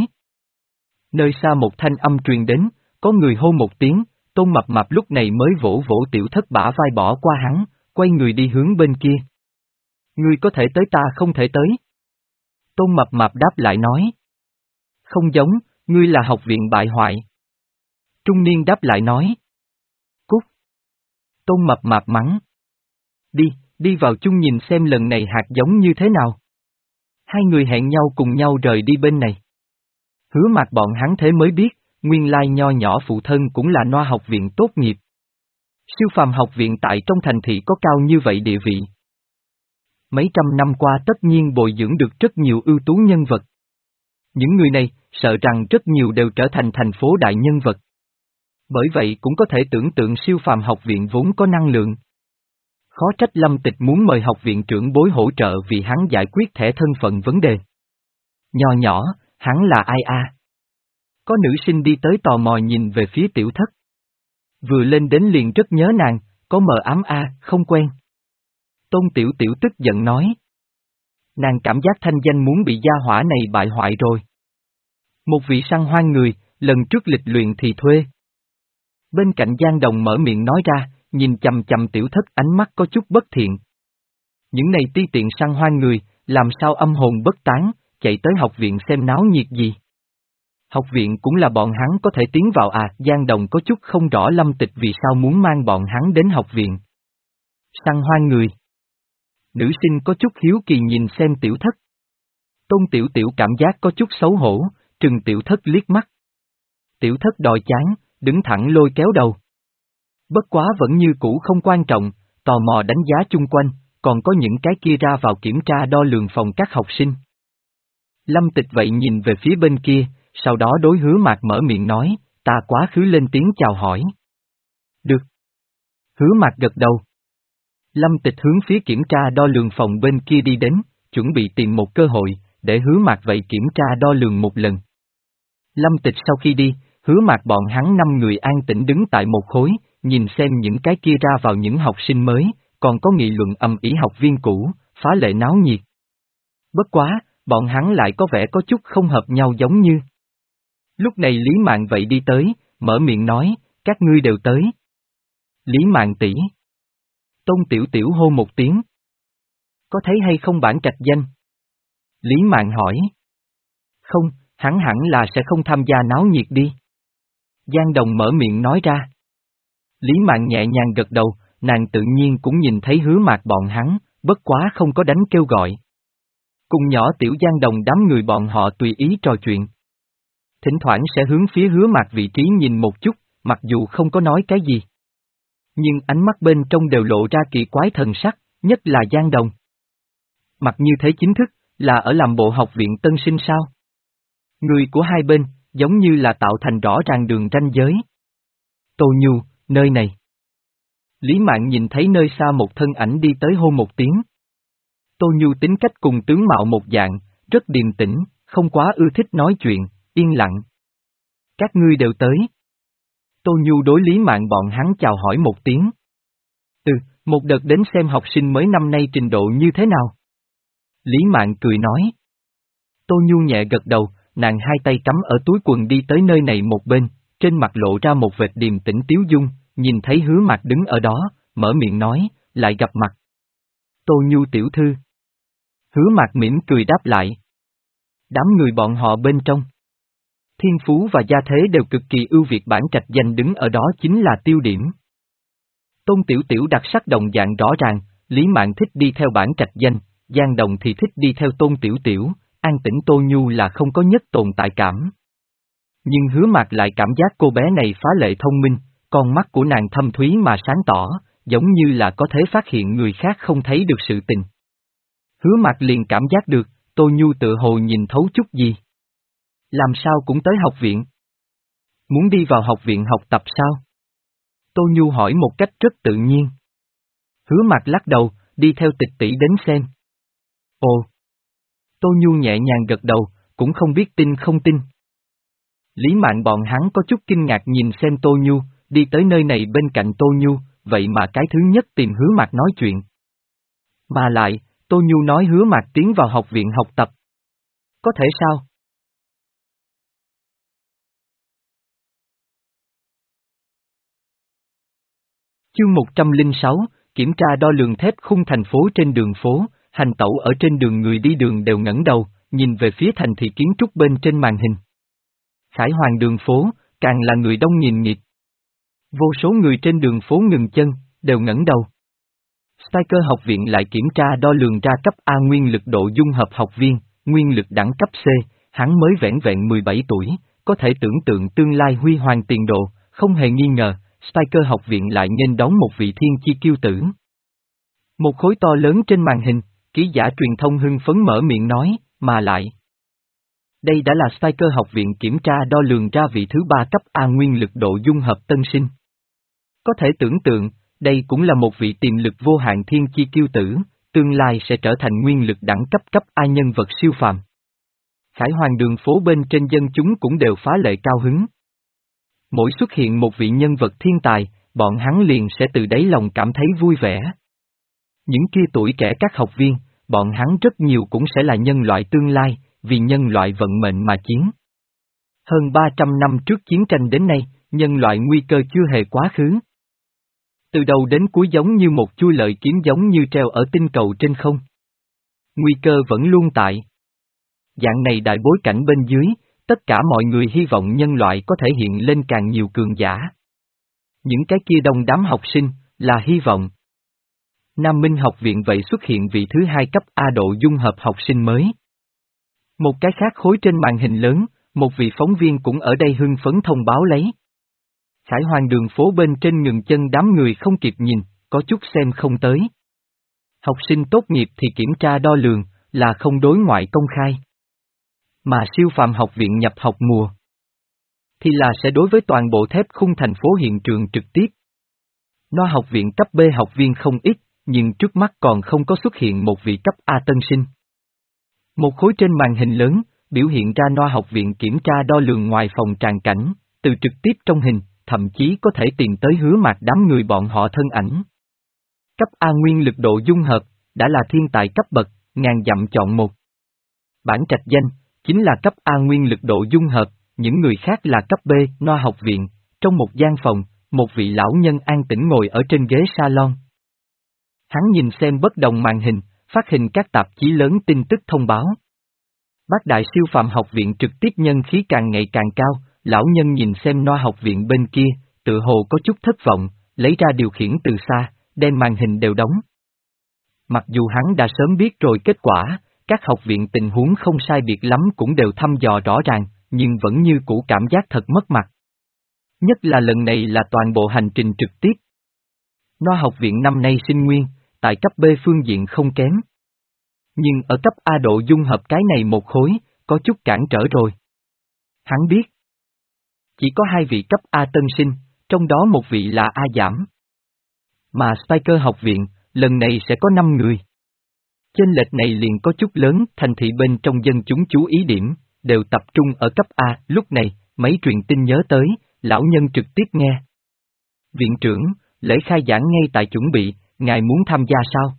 Nơi xa một thanh âm truyền đến, có người hô một tiếng, Tôn Mập Mạp lúc này mới vỗ vỗ Tiểu Thất bả vai bỏ qua hắn, quay người đi hướng bên kia. Ngươi có thể tới ta không thể tới. Tôn Mập Mạp đáp lại nói. Không giống, ngươi là học viện bại hoại. Trung niên đáp lại nói. Cút. Tôn Mập Mạp mắng. Đi, đi vào chung nhìn xem lần này hạt giống như thế nào. Hai người hẹn nhau cùng nhau rời đi bên này. Hứa Mạc bọn hắn thế mới biết, nguyên lai nho nhỏ phụ thân cũng là Noa học viện tốt nghiệp. Siêu phàm học viện tại trong thành thị có cao như vậy địa vị. Mấy trăm năm qua tất nhiên bồi dưỡng được rất nhiều ưu tú nhân vật. Những người này, sợ rằng rất nhiều đều trở thành thành phố đại nhân vật. Bởi vậy cũng có thể tưởng tượng siêu phàm học viện vốn có năng lượng. Khó trách Lâm Tịch muốn mời học viện trưởng bối hỗ trợ vì hắn giải quyết thẻ thân phận vấn đề. Nho nhỏ, hắn là ai a? À? Có nữ sinh đi tới tò mò nhìn về phía Tiểu Thất. Vừa lên đến liền rất nhớ nàng, có mờ ám a, à, không quen. Tôn Tiểu Tiểu tức giận nói. Nàng cảm giác thanh danh muốn bị gia hỏa này bại hoại rồi. Một vị săn hoang người, lần trước lịch luyện thì thuê. Bên cạnh Giang Đồng mở miệng nói ra, nhìn chầm chầm Tiểu Thất ánh mắt có chút bất thiện. Những này ti tiện săn hoang người, làm sao âm hồn bất tán, chạy tới học viện xem náo nhiệt gì. Học viện cũng là bọn hắn có thể tiến vào à, Giang Đồng có chút không rõ Lâm Tịch vì sao muốn mang bọn hắn đến học viện. Săn hoang người. Nữ sinh có chút hiếu kỳ nhìn xem Tiểu Thất. Tôn Tiểu Tiểu cảm giác có chút xấu hổ, trừng Tiểu Thất liếc mắt. Tiểu Thất đòi chán, đứng thẳng lôi kéo đầu. Bất quá vẫn như cũ không quan trọng, tò mò đánh giá chung quanh, còn có những cái kia ra vào kiểm tra đo lường phòng các học sinh. Lâm Tịch vậy nhìn về phía bên kia, sau đó đối Hứa Mạc mở miệng nói, ta quá khứ lên tiếng chào hỏi. Được. Hứa Mạc gật đầu. Lâm Tịch hướng phía kiểm tra đo lường phòng bên kia đi đến, chuẩn bị tìm một cơ hội, để Hứa Mạc vậy kiểm tra đo lường một lần. Lâm Tịch sau khi đi, Hứa Mạc bọn hắn năm người an tĩnh đứng tại một khối, nhìn xem những cái kia ra vào những học sinh mới, còn có nghị luận ầm ĩ học viên cũ, phá lệ náo nhiệt. Bất quá, bọn hắn lại có vẻ có chút không hợp nhau giống như. Lúc này Lý Mạn vậy đi tới, mở miệng nói, các ngươi đều tới. Lý Mạn tỷ. Tôn Tiểu Tiểu hô một tiếng. Có thấy hay không bản trạch danh? Lý Mạn hỏi. Không, hắn hẳn là sẽ không tham gia náo nhiệt đi. Giang Đồng mở miệng nói ra. Lý Mạn nhẹ nhàng gật đầu, nàng tự nhiên cũng nhìn thấy Hứa Mạc bọn hắn, bất quá không có đánh kêu gọi. Cùng nhỏ Tiểu Giang Đồng đám người bọn họ tùy ý trò chuyện. Thỉnh thoảng sẽ hướng phía Hứa Mạc vị trí nhìn một chút, mặc dù không có nói cái gì. Nhưng ánh mắt bên trong đều lộ ra kỳ quái thần sắc, nhất là Giang Đồng. Mặc như thế chính thức, là ở làm bộ học viện tân sinh sao? Người của hai bên, giống như là tạo thành rõ ràng đường ranh giới. Tô Nhu, nơi này. Lý Mạn nhìn thấy nơi xa một thân ảnh đi tới hô một tiếng. Tô Nhu tính cách cùng tướng mạo một dạng, rất điềm tĩnh, không quá ưa thích nói chuyện, yên lặng. Các ngươi đều tới. Tô Nhu đối Lý Mạn bọn hắn chào hỏi một tiếng. Ừ, một đợt đến xem học sinh mới năm nay trình độ như thế nào. Lý Mạn cười nói. Tô Nhu nhẹ gật đầu, nàng hai tay cắm ở túi quần đi tới nơi này một bên, trên mặt lộ ra một vệt điềm tĩnh tiếu dung, nhìn thấy Hứa Mạc đứng ở đó, mở miệng nói, lại gặp mặt. Tô Nhu tiểu thư. Hứa Mạc mỉm cười đáp lại. Đám người bọn họ bên trong. Thiên phú và gia thế đều cực kỳ ưu việt, bản trạch danh đứng ở đó chính là tiêu điểm. Tôn Tiểu Tiểu đặc sắc đồng dạng rõ ràng, Lý Mạn thích đi theo bản trạch danh, Giang Đồng thì thích đi theo Tôn Tiểu Tiểu, an tĩnh Tô Nhu là không có nhất tồn tại cảm. Nhưng Hứa Mạc lại cảm giác cô bé này phá lệ thông minh, con mắt của nàng thâm thúy mà sáng tỏ, giống như là có thể phát hiện người khác không thấy được sự tình. Hứa Mạc liền cảm giác được, Tô Nhu tự hồ nhìn thấu chút gì. Làm sao cũng tới học viện? Muốn đi vào học viện học tập sao? Tô Nhu hỏi một cách rất tự nhiên. Hứa Mạc lắc đầu, đi theo Tịch tỷ đến xem. Ồ! Tô Nhu nhẹ nhàng gật đầu, cũng không biết tin không tin. Lý Mạn bọn hắn có chút kinh ngạc nhìn xem Tô Nhu, đi tới nơi này bên cạnh Tô Nhu, vậy mà cái thứ nhất tìm Hứa Mạc nói chuyện. Mà lại, Tô Nhu nói Hứa Mạc tiến vào học viện học tập. Có thể sao? Chương một trăm lẻ sáu, kiểm tra đo lường thép khung thành phố trên đường phố, hành tẩu ở trên đường, người đi đường đều ngẩng đầu, nhìn về phía thành thị kiến trúc bên trên màn hình. Khải Hoàn đường phố, càng là người đông nghìn nghịt. Vô số người trên đường phố ngừng chân, đều ngẩng đầu. Stryker học viện lại kiểm tra đo lường ra cấp A nguyên lực độ dung hợp học viên, nguyên lực đẳng cấp C, hắn mới vẻn vẹn mười bảy tuổi, có thể tưởng tượng tương lai huy hoàng tiền đồ, không hề nghi ngờ, Stryker học viện lại nghênh đón một vị thiên chi kiêu tử. Một khối to lớn trên màn hình, ký giả truyền thông hưng phấn mở miệng nói, mà lại. Đây đã là Stryker học viện kiểm tra đo lường ra vị thứ ba cấp A nguyên lực độ dung hợp tân sinh. Có thể tưởng tượng, đây cũng là một vị tiềm lực vô hạn thiên chi kiêu tử, tương lai sẽ trở thành nguyên lực đẳng cấp cấp A nhân vật siêu phàm. Khải Hoàn đường phố bên trên dân chúng cũng đều phá lệ cao hứng. Mỗi xuất hiện một vị nhân vật thiên tài, bọn hắn liền sẽ từ đáy lòng cảm thấy vui vẻ. Những kia tuổi trẻ các học viên, bọn hắn rất nhiều cũng sẽ là nhân loại tương lai, vì nhân loại vận mệnh mà chiến. Hơn ba trăm năm trước chiến tranh đến nay, nhân loại nguy cơ chưa hề quá khứ. Từ đầu đến cuối giống như một chuôi lợi kiếm giống như treo ở tinh cầu trên không. Nguy cơ vẫn luôn tại. Dạng này đại bối cảnh bên dưới, tất cả mọi người hy vọng nhân loại có thể hiện lên càng nhiều cường giả. Những cái kia đông đám học sinh, là hy vọng. Nam Minh học viện vậy xuất hiện vị thứ hai cấp A độ dung hợp học sinh mới. Một cái khác khối trên màn hình lớn, một vị phóng viên cũng ở đây hưng phấn thông báo lấy. Khải Hoàn đường phố bên trên ngừng chân, đám người không kịp nhìn, có chút xem không tới. Học sinh tốt nghiệp thì kiểm tra đo lường, là không đối ngoại công khai. Mà siêu phàm học viện nhập học mùa, thì là sẽ đối với toàn bộ thép khung thành phố hiện trường trực tiếp. No học viện cấp B học viên không ít, nhưng trước mắt còn không có xuất hiện một vị cấp A tân sinh. Một khối trên màn hình lớn, biểu hiện ra No học viện kiểm tra đo lường ngoài phòng tràng cảnh, từ trực tiếp trong hình, thậm chí có thể tìm tới Hứa Mạc đám người bọn họ thân ảnh. Cấp A nguyên lực độ dung hợp, đã là thiên tài cấp bậc, ngàn dặm chọn một. Bản trạch danh, chính là cấp A nguyên lực độ dung hợp, những người khác là cấp B, No học viện, trong một gian phòng, một vị lão nhân an tĩnh ngồi ở trên ghế salon. Hắn nhìn xem bất đồng màn hình, phát hình các tạp chí lớn tin tức thông báo. Bác đại siêu phàm học viện trực tiếp nhân khí càng ngày càng cao, lão nhân nhìn xem No học viện bên kia, tự hồ có chút thất vọng, lấy ra điều khiển từ xa, đem màn hình đều đóng. Mặc dù hắn đã sớm biết rồi kết quả, các học viện tình huống không sai biệt lắm cũng đều thăm dò rõ ràng, nhưng vẫn như cũ cảm giác thật mất mặt. Nhất là lần này là toàn bộ hành trình trực tiếp. No học viện năm nay sinh nguyên, tại cấp B phương diện không kém. Nhưng ở cấp A độ dung hợp cái này một khối, có chút cản trở rồi. Hắn biết, chỉ có hai vị cấp A tân sinh, trong đó một vị là A giảm. Mà Stryker học viện, lần này sẽ có năm người. Chênh lệch này liền có chút lớn, thành thị bên trong dân chúng chú ý điểm, đều tập trung ở cấp A, lúc này, mấy truyền tin nhớ tới, lão nhân trực tiếp nghe. Viện trưởng, lễ khai giảng ngay tại chuẩn bị, ngài muốn tham gia sao?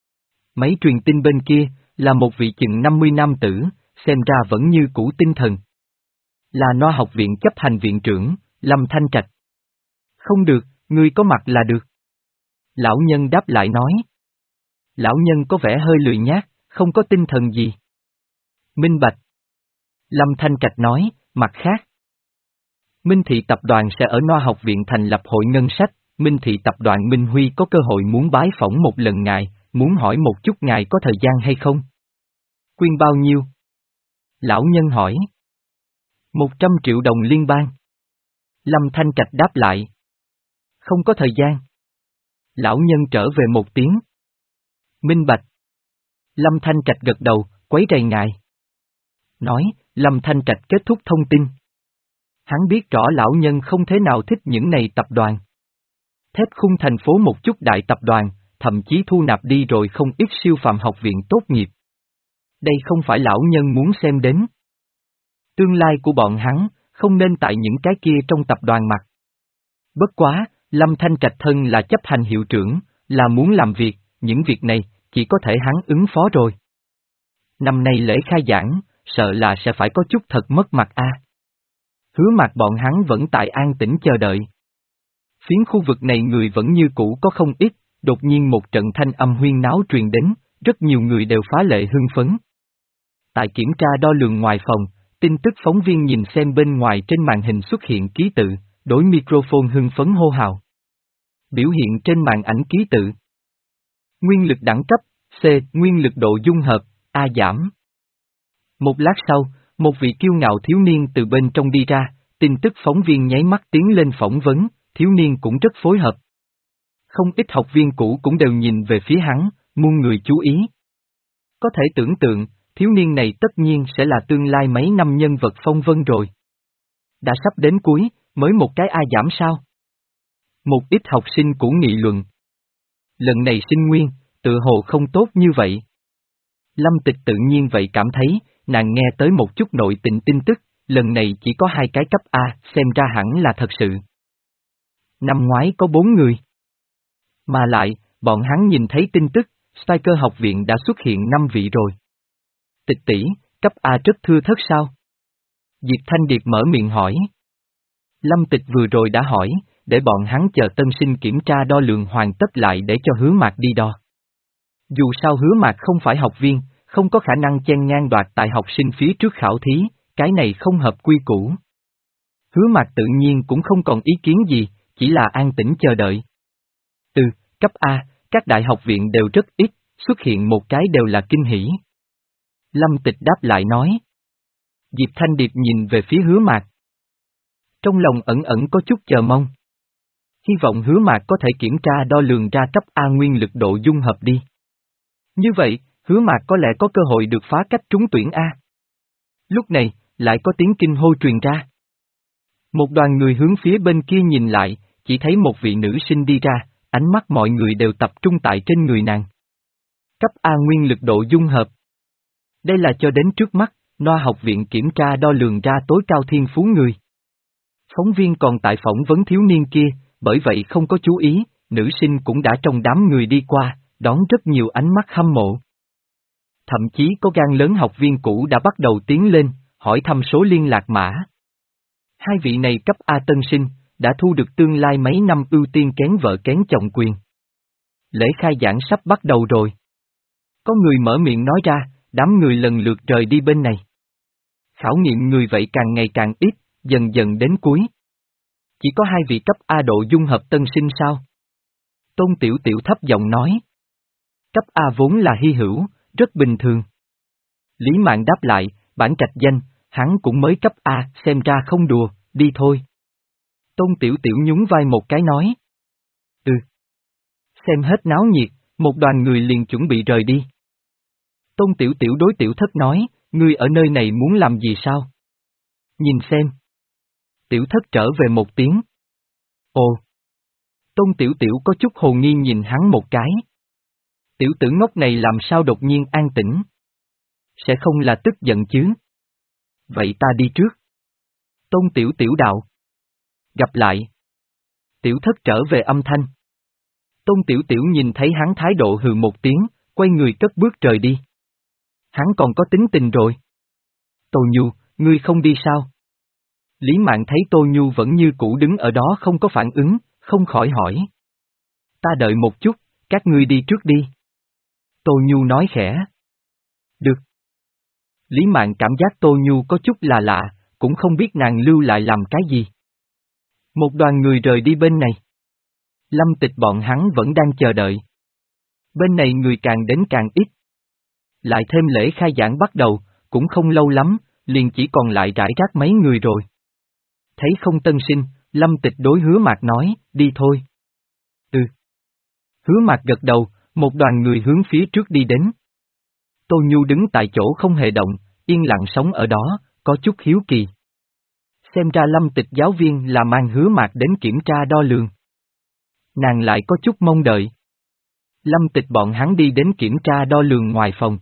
Mấy truyền tin bên kia, là một vị chừng năm mươi nam tử, xem ra vẫn như cũ tinh thần. Là No học viện chấp hành viện trưởng, Lâm Thanh Trạch. Không được, ngươi có mặt là được. Lão nhân đáp lại nói. Lão nhân có vẻ hơi lười nhác, không có tinh thần gì. Minh bạch. Lâm Thanh Trạch nói, mặt khác. Minh Thị tập đoàn sẽ ở No học viện thành lập hội ngân sách, Minh Thị tập đoàn Minh Huy có cơ hội muốn bái phỏng một lần ngài, muốn hỏi một chút ngài có thời gian hay không? Quyên bao nhiêu? Lão nhân hỏi. Một trăm triệu đồng liên bang. Lâm Thanh Trạch đáp lại. Không có thời gian. Lão nhân trở về một tiếng. Minh bạch. Lâm Thanh Trạch gật đầu, quấy rầy ngài. Nói, Lâm Thanh Trạch kết thúc thông tin. Hắn biết rõ lão nhân không thế nào thích những này tập đoàn. Thép khung thành phố một chút đại tập đoàn, thậm chí thu nạp đi rồi không ít siêu phàm học viện tốt nghiệp. Đây không phải lão nhân muốn xem đến. Tương lai của bọn hắn, không nên tại những cái kia trong tập đoàn mặt. Bất quá, Lâm Thanh Trạch thân là chấp hành hiệu trưởng, là muốn làm việc, những việc này, chỉ có thể hắn ứng phó rồi. Năm nay lễ khai giảng, sợ là sẽ phải có chút thật mất mặt a. Hứa Mạc bọn hắn vẫn tại an tĩnh chờ đợi. Phiến khu vực này người vẫn như cũ có không ít, đột nhiên một trận thanh âm huyên náo truyền đến, rất nhiều người đều phá lệ hưng phấn. Tại kiểm tra đo lường ngoài phòng, tin tức phóng viên nhìn xem bên ngoài trên màn hình xuất hiện ký tự, đối microphone hưng phấn hô hào. Biểu hiện trên màn ảnh ký tự. Nguyên lực đẳng cấp, C, nguyên lực độ dung hợp, A giảm. Một lát sau, một vị kiêu ngạo thiếu niên từ bên trong đi ra, tin tức phóng viên nháy mắt tiến lên phỏng vấn, thiếu niên cũng rất phối hợp. Không ít học viên cũ cũng đều nhìn về phía hắn, muôn người chú ý. Có thể tưởng tượng, thiếu niên này tất nhiên sẽ là tương lai mấy năm nhân vật phong vân rồi. Đã sắp đến cuối, mới một cái A giảm sao? Một ít học sinh cũ nghị luận. Lần này sinh nguyên, tự hồ không tốt như vậy. Lâm Tịch tự nhiên vậy cảm thấy, nàng nghe tới một chút nội tình tin tức, lần này chỉ có hai cái cấp A, xem ra hẳn là thật sự. Năm ngoái có bốn người. Mà lại, bọn hắn nhìn thấy tin tức, Striker học viện đã xuất hiện năm vị rồi. Tịch tỷ, cấp A rất thưa thớt sao? Diệp Thanh Điệp mở miệng hỏi. Lâm Tịch vừa rồi đã hỏi, để bọn hắn chờ tân sinh kiểm tra đo lường hoàn tất lại để cho Hứa Mạc đi đo. Dù sao Hứa Mạc không phải học viên, không có khả năng chen ngang đoạt tại học sinh phía trước khảo thí, cái này không hợp quy củ. Hứa Mạc tự nhiên cũng không còn ý kiến gì, chỉ là an tĩnh chờ đợi. Ừ, cấp A, các đại học viện đều rất ít, xuất hiện một cái đều là kinh hỉ. Lâm Tịch đáp lại nói. Diệp Thanh Điệp nhìn về phía Hứa Mạc. Trong lòng ẩn ẩn có chút chờ mong. Hy vọng Hứa Mạc có thể kiểm tra đo lường ra cấp A nguyên lực độ dung hợp đi. Như vậy, Hứa Mạc có lẽ có cơ hội được phá cách trúng tuyển A. Lúc này, lại có tiếng kinh hô truyền ra. Một đoàn người hướng phía bên kia nhìn lại, chỉ thấy một vị nữ sinh đi ra, ánh mắt mọi người đều tập trung tại trên người nàng. Cấp A nguyên lực độ dung hợp. Đây là cho đến trước mắt, Noa học viện kiểm tra đo lường ra tối cao thiên phú người. Phóng viên còn tại phỏng vấn thiếu niên kia, bởi vậy không có chú ý, nữ sinh cũng đã trong đám người đi qua, đón rất nhiều ánh mắt hâm mộ. Thậm chí có gan lớn học viên cũ đã bắt đầu tiến lên, hỏi thăm số liên lạc mã. Hai vị này cấp A tân sinh, đã thu được tương lai mấy năm ưu tiên kén vợ kén chồng quyền. Lễ khai giảng sắp bắt đầu rồi. Có người mở miệng nói ra, đám người lần lượt rời đi bên này. Khảo nghiệm người vậy càng ngày càng ít, dần dần đến cuối. Chỉ có hai vị cấp A độ dung hợp tân sinh sao? Tôn Tiểu Tiểu thấp giọng nói. Cấp A vốn là hy hữu, rất bình thường. Lý Mạn đáp lại, bản trạch danh, hắn cũng mới cấp A, xem ra không đùa, đi thôi. Tôn Tiểu Tiểu nhún vai một cái nói. Ừ. Xem hết náo nhiệt, một đoàn người liền chuẩn bị rời đi. Tôn Tiểu Tiểu đối Tiểu Thất nói, ngươi ở nơi này muốn làm gì sao? Nhìn xem. Tiểu Thất trở về một tiếng. Ồ. Tôn Tiểu Tiểu có chút hồ nghi nhìn hắn một cái. Tiểu tử ngốc này làm sao đột nhiên an tĩnh? Sẽ không là tức giận chứ? Vậy ta đi trước. Tôn Tiểu Tiểu đạo. Gặp lại. Tiểu Thất trở về âm thanh. Tôn Tiểu Tiểu nhìn thấy hắn thái độ hừ một tiếng, quay người cất bước rời đi. Hắn còn có tính tình rồi. Tô Nhu, ngươi không đi sao? Lý Mạn thấy Tô Nhu vẫn như cũ đứng ở đó không có phản ứng, không khỏi hỏi. Ta đợi một chút, các ngươi đi trước đi. Tô Nhu nói khẽ. Được. Lý Mạn cảm giác Tô Nhu có chút là lạ, cũng không biết nàng lưu lại làm cái gì. Một đoàn người rời đi bên này. Lâm Tịch bọn hắn vẫn đang chờ đợi. Bên này người càng đến càng ít. Lại thêm lễ khai giảng bắt đầu, cũng không lâu lắm, liền chỉ còn lại rải rác mấy người rồi. Thấy không tân sinh, Lâm Tịch đối Hứa Mạc nói, đi thôi. Ừ. Hứa Mạc gật đầu, một đoàn người hướng phía trước đi đến. Tô Nhu đứng tại chỗ không hề động, yên lặng sống ở đó, có chút hiếu kỳ. Xem ra Lâm Tịch giáo viên là mang Hứa Mạc đến kiểm tra đo lường. Nàng lại có chút mong đợi. Lâm Tịch bọn hắn đi đến kiểm tra đo lường ngoài phòng.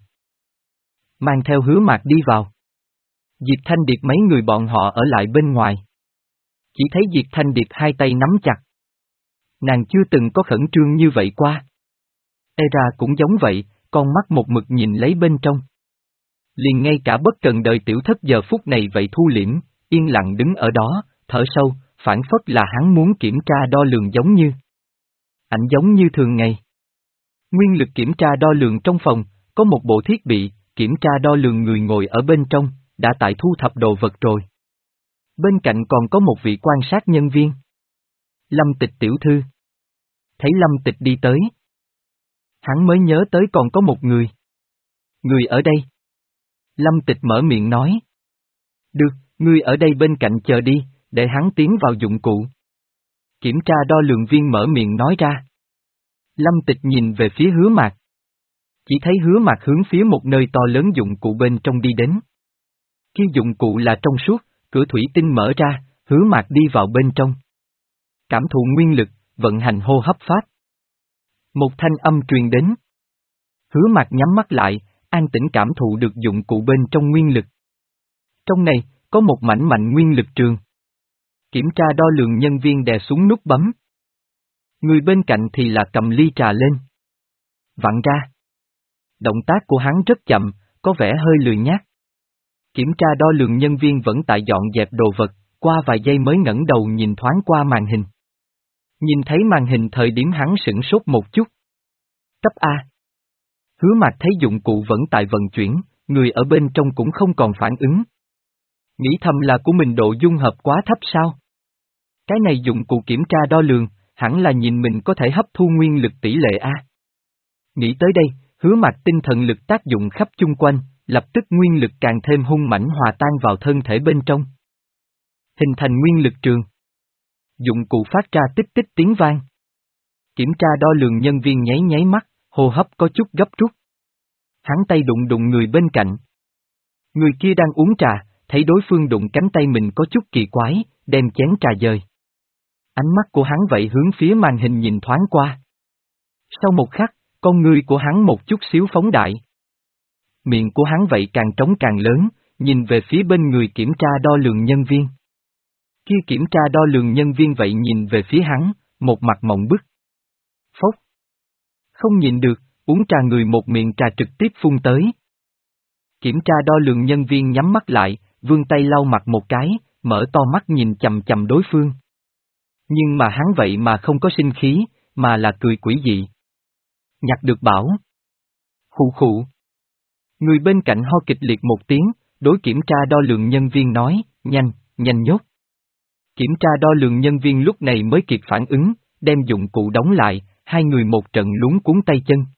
Mang theo Hứa Mạc đi vào. Diệp Thanh Điệp mấy người bọn họ ở lại bên ngoài. Chỉ thấy Diệp Thanh Điệp hai tay nắm chặt, Nàng chưa từng có khẩn trương như vậy qua. Era cũng giống vậy, con mắt một mực nhìn lấy bên trong. Liền ngay cả bất cần đời tiểu thất giờ phút này vậy thu liễm, yên lặng đứng ở đó, thở sâu, phản phất là hắn muốn kiểm tra đo lường giống như. Ảnh giống như thường ngày. Nguyên lực kiểm tra đo lường trong phòng, có một bộ thiết bị, kiểm tra đo lường người ngồi ở bên trong, đã tại thu thập đồ vật rồi. Bên cạnh còn có một vị quan sát nhân viên. Lâm Tịch tiểu thư. Thấy Lâm Tịch đi tới. Hắn mới nhớ tới còn có một người. Người ở đây. Lâm Tịch mở miệng nói. Được, ngươi ở đây bên cạnh chờ đi, để hắn tiến vào dụng cụ. Kiểm tra đo lường viên mở miệng nói ra. Lâm Tịch nhìn về phía Hứa Mạc. Chỉ thấy Hứa Mạc hướng phía một nơi to lớn dụng cụ bên trong đi đến. Khi dụng cụ là trong suốt, cửa thủy tinh mở ra, Hứa Mạc đi vào bên trong. Cảm thụ nguyên lực, vận hành hô hấp pháp. Một thanh âm truyền đến. Hứa Mạc nhắm mắt lại, an tĩnh cảm thụ được dụng cụ bên trong nguyên lực. Trong này, có một mảnh mạnh nguyên lực trường. Kiểm tra đo lường nhân viên đè xuống nút bấm. Người bên cạnh thì là cầm ly trà lên. Vặn ra. Động tác của hắn rất chậm, có vẻ hơi lười nhác. Kiểm tra đo lường nhân viên vẫn tại dọn dẹp đồ vật, qua vài giây mới ngẩng đầu nhìn thoáng qua màn hình. Nhìn thấy màn hình thời điểm hắn sửng sốt một chút. Cấp A. Hứa Mạc thấy dụng cụ vẫn tại vận chuyển, người ở bên trong cũng không còn phản ứng. Nghĩ thầm là của mình độ dung hợp quá thấp sao? Cái này dụng cụ kiểm tra đo lường, hẳn là nhìn mình có thể hấp thu nguyên lực tỷ lệ A. Nghĩ tới đây, Hứa Mạc tinh thần lực tác dụng khắp chung quanh, lập tức nguyên lực càng thêm hung mãnh hòa tan vào thân thể bên trong. Hình thành nguyên lực trường. Dụng cụ phát ra tích tích tiếng vang. Kiểm tra đo lường nhân viên nháy nháy mắt, hô hấp có chút gấp rút. Hắn tay đụng đụng người bên cạnh. Người kia đang uống trà, thấy đối phương đụng cánh tay mình có chút kỳ quái, đem chén trà dời. Ánh mắt của hắn vậy hướng phía màn hình nhìn thoáng qua. Sau một khắc, con ngươi của hắn một chút xíu phóng đại. Miệng của hắn vậy càng trống càng lớn, nhìn về phía bên người kiểm tra đo lường nhân viên. Kia kiểm tra đo lường nhân viên vậy nhìn về phía hắn, một mặt mộng bức. Phốc. Không nhìn được, uống trà người một miệng trà trực tiếp phun tới. Kiểm tra đo lường nhân viên nhắm mắt lại, vươn tay lau mặt một cái, mở to mắt nhìn chầm chầm đối phương. Nhưng mà hắn vậy mà không có sinh khí, mà là cười quỷ dị. Nhặt được bảo. Khụ khụ. Người bên cạnh ho kịch liệt một tiếng, đối kiểm tra đo lường nhân viên nói, nhanh, nhanh nhốt. Kiểm tra đo lường nhân viên lúc này mới kịp phản ứng, đem dụng cụ đóng lại, hai người một trận luống cuốn tay chân.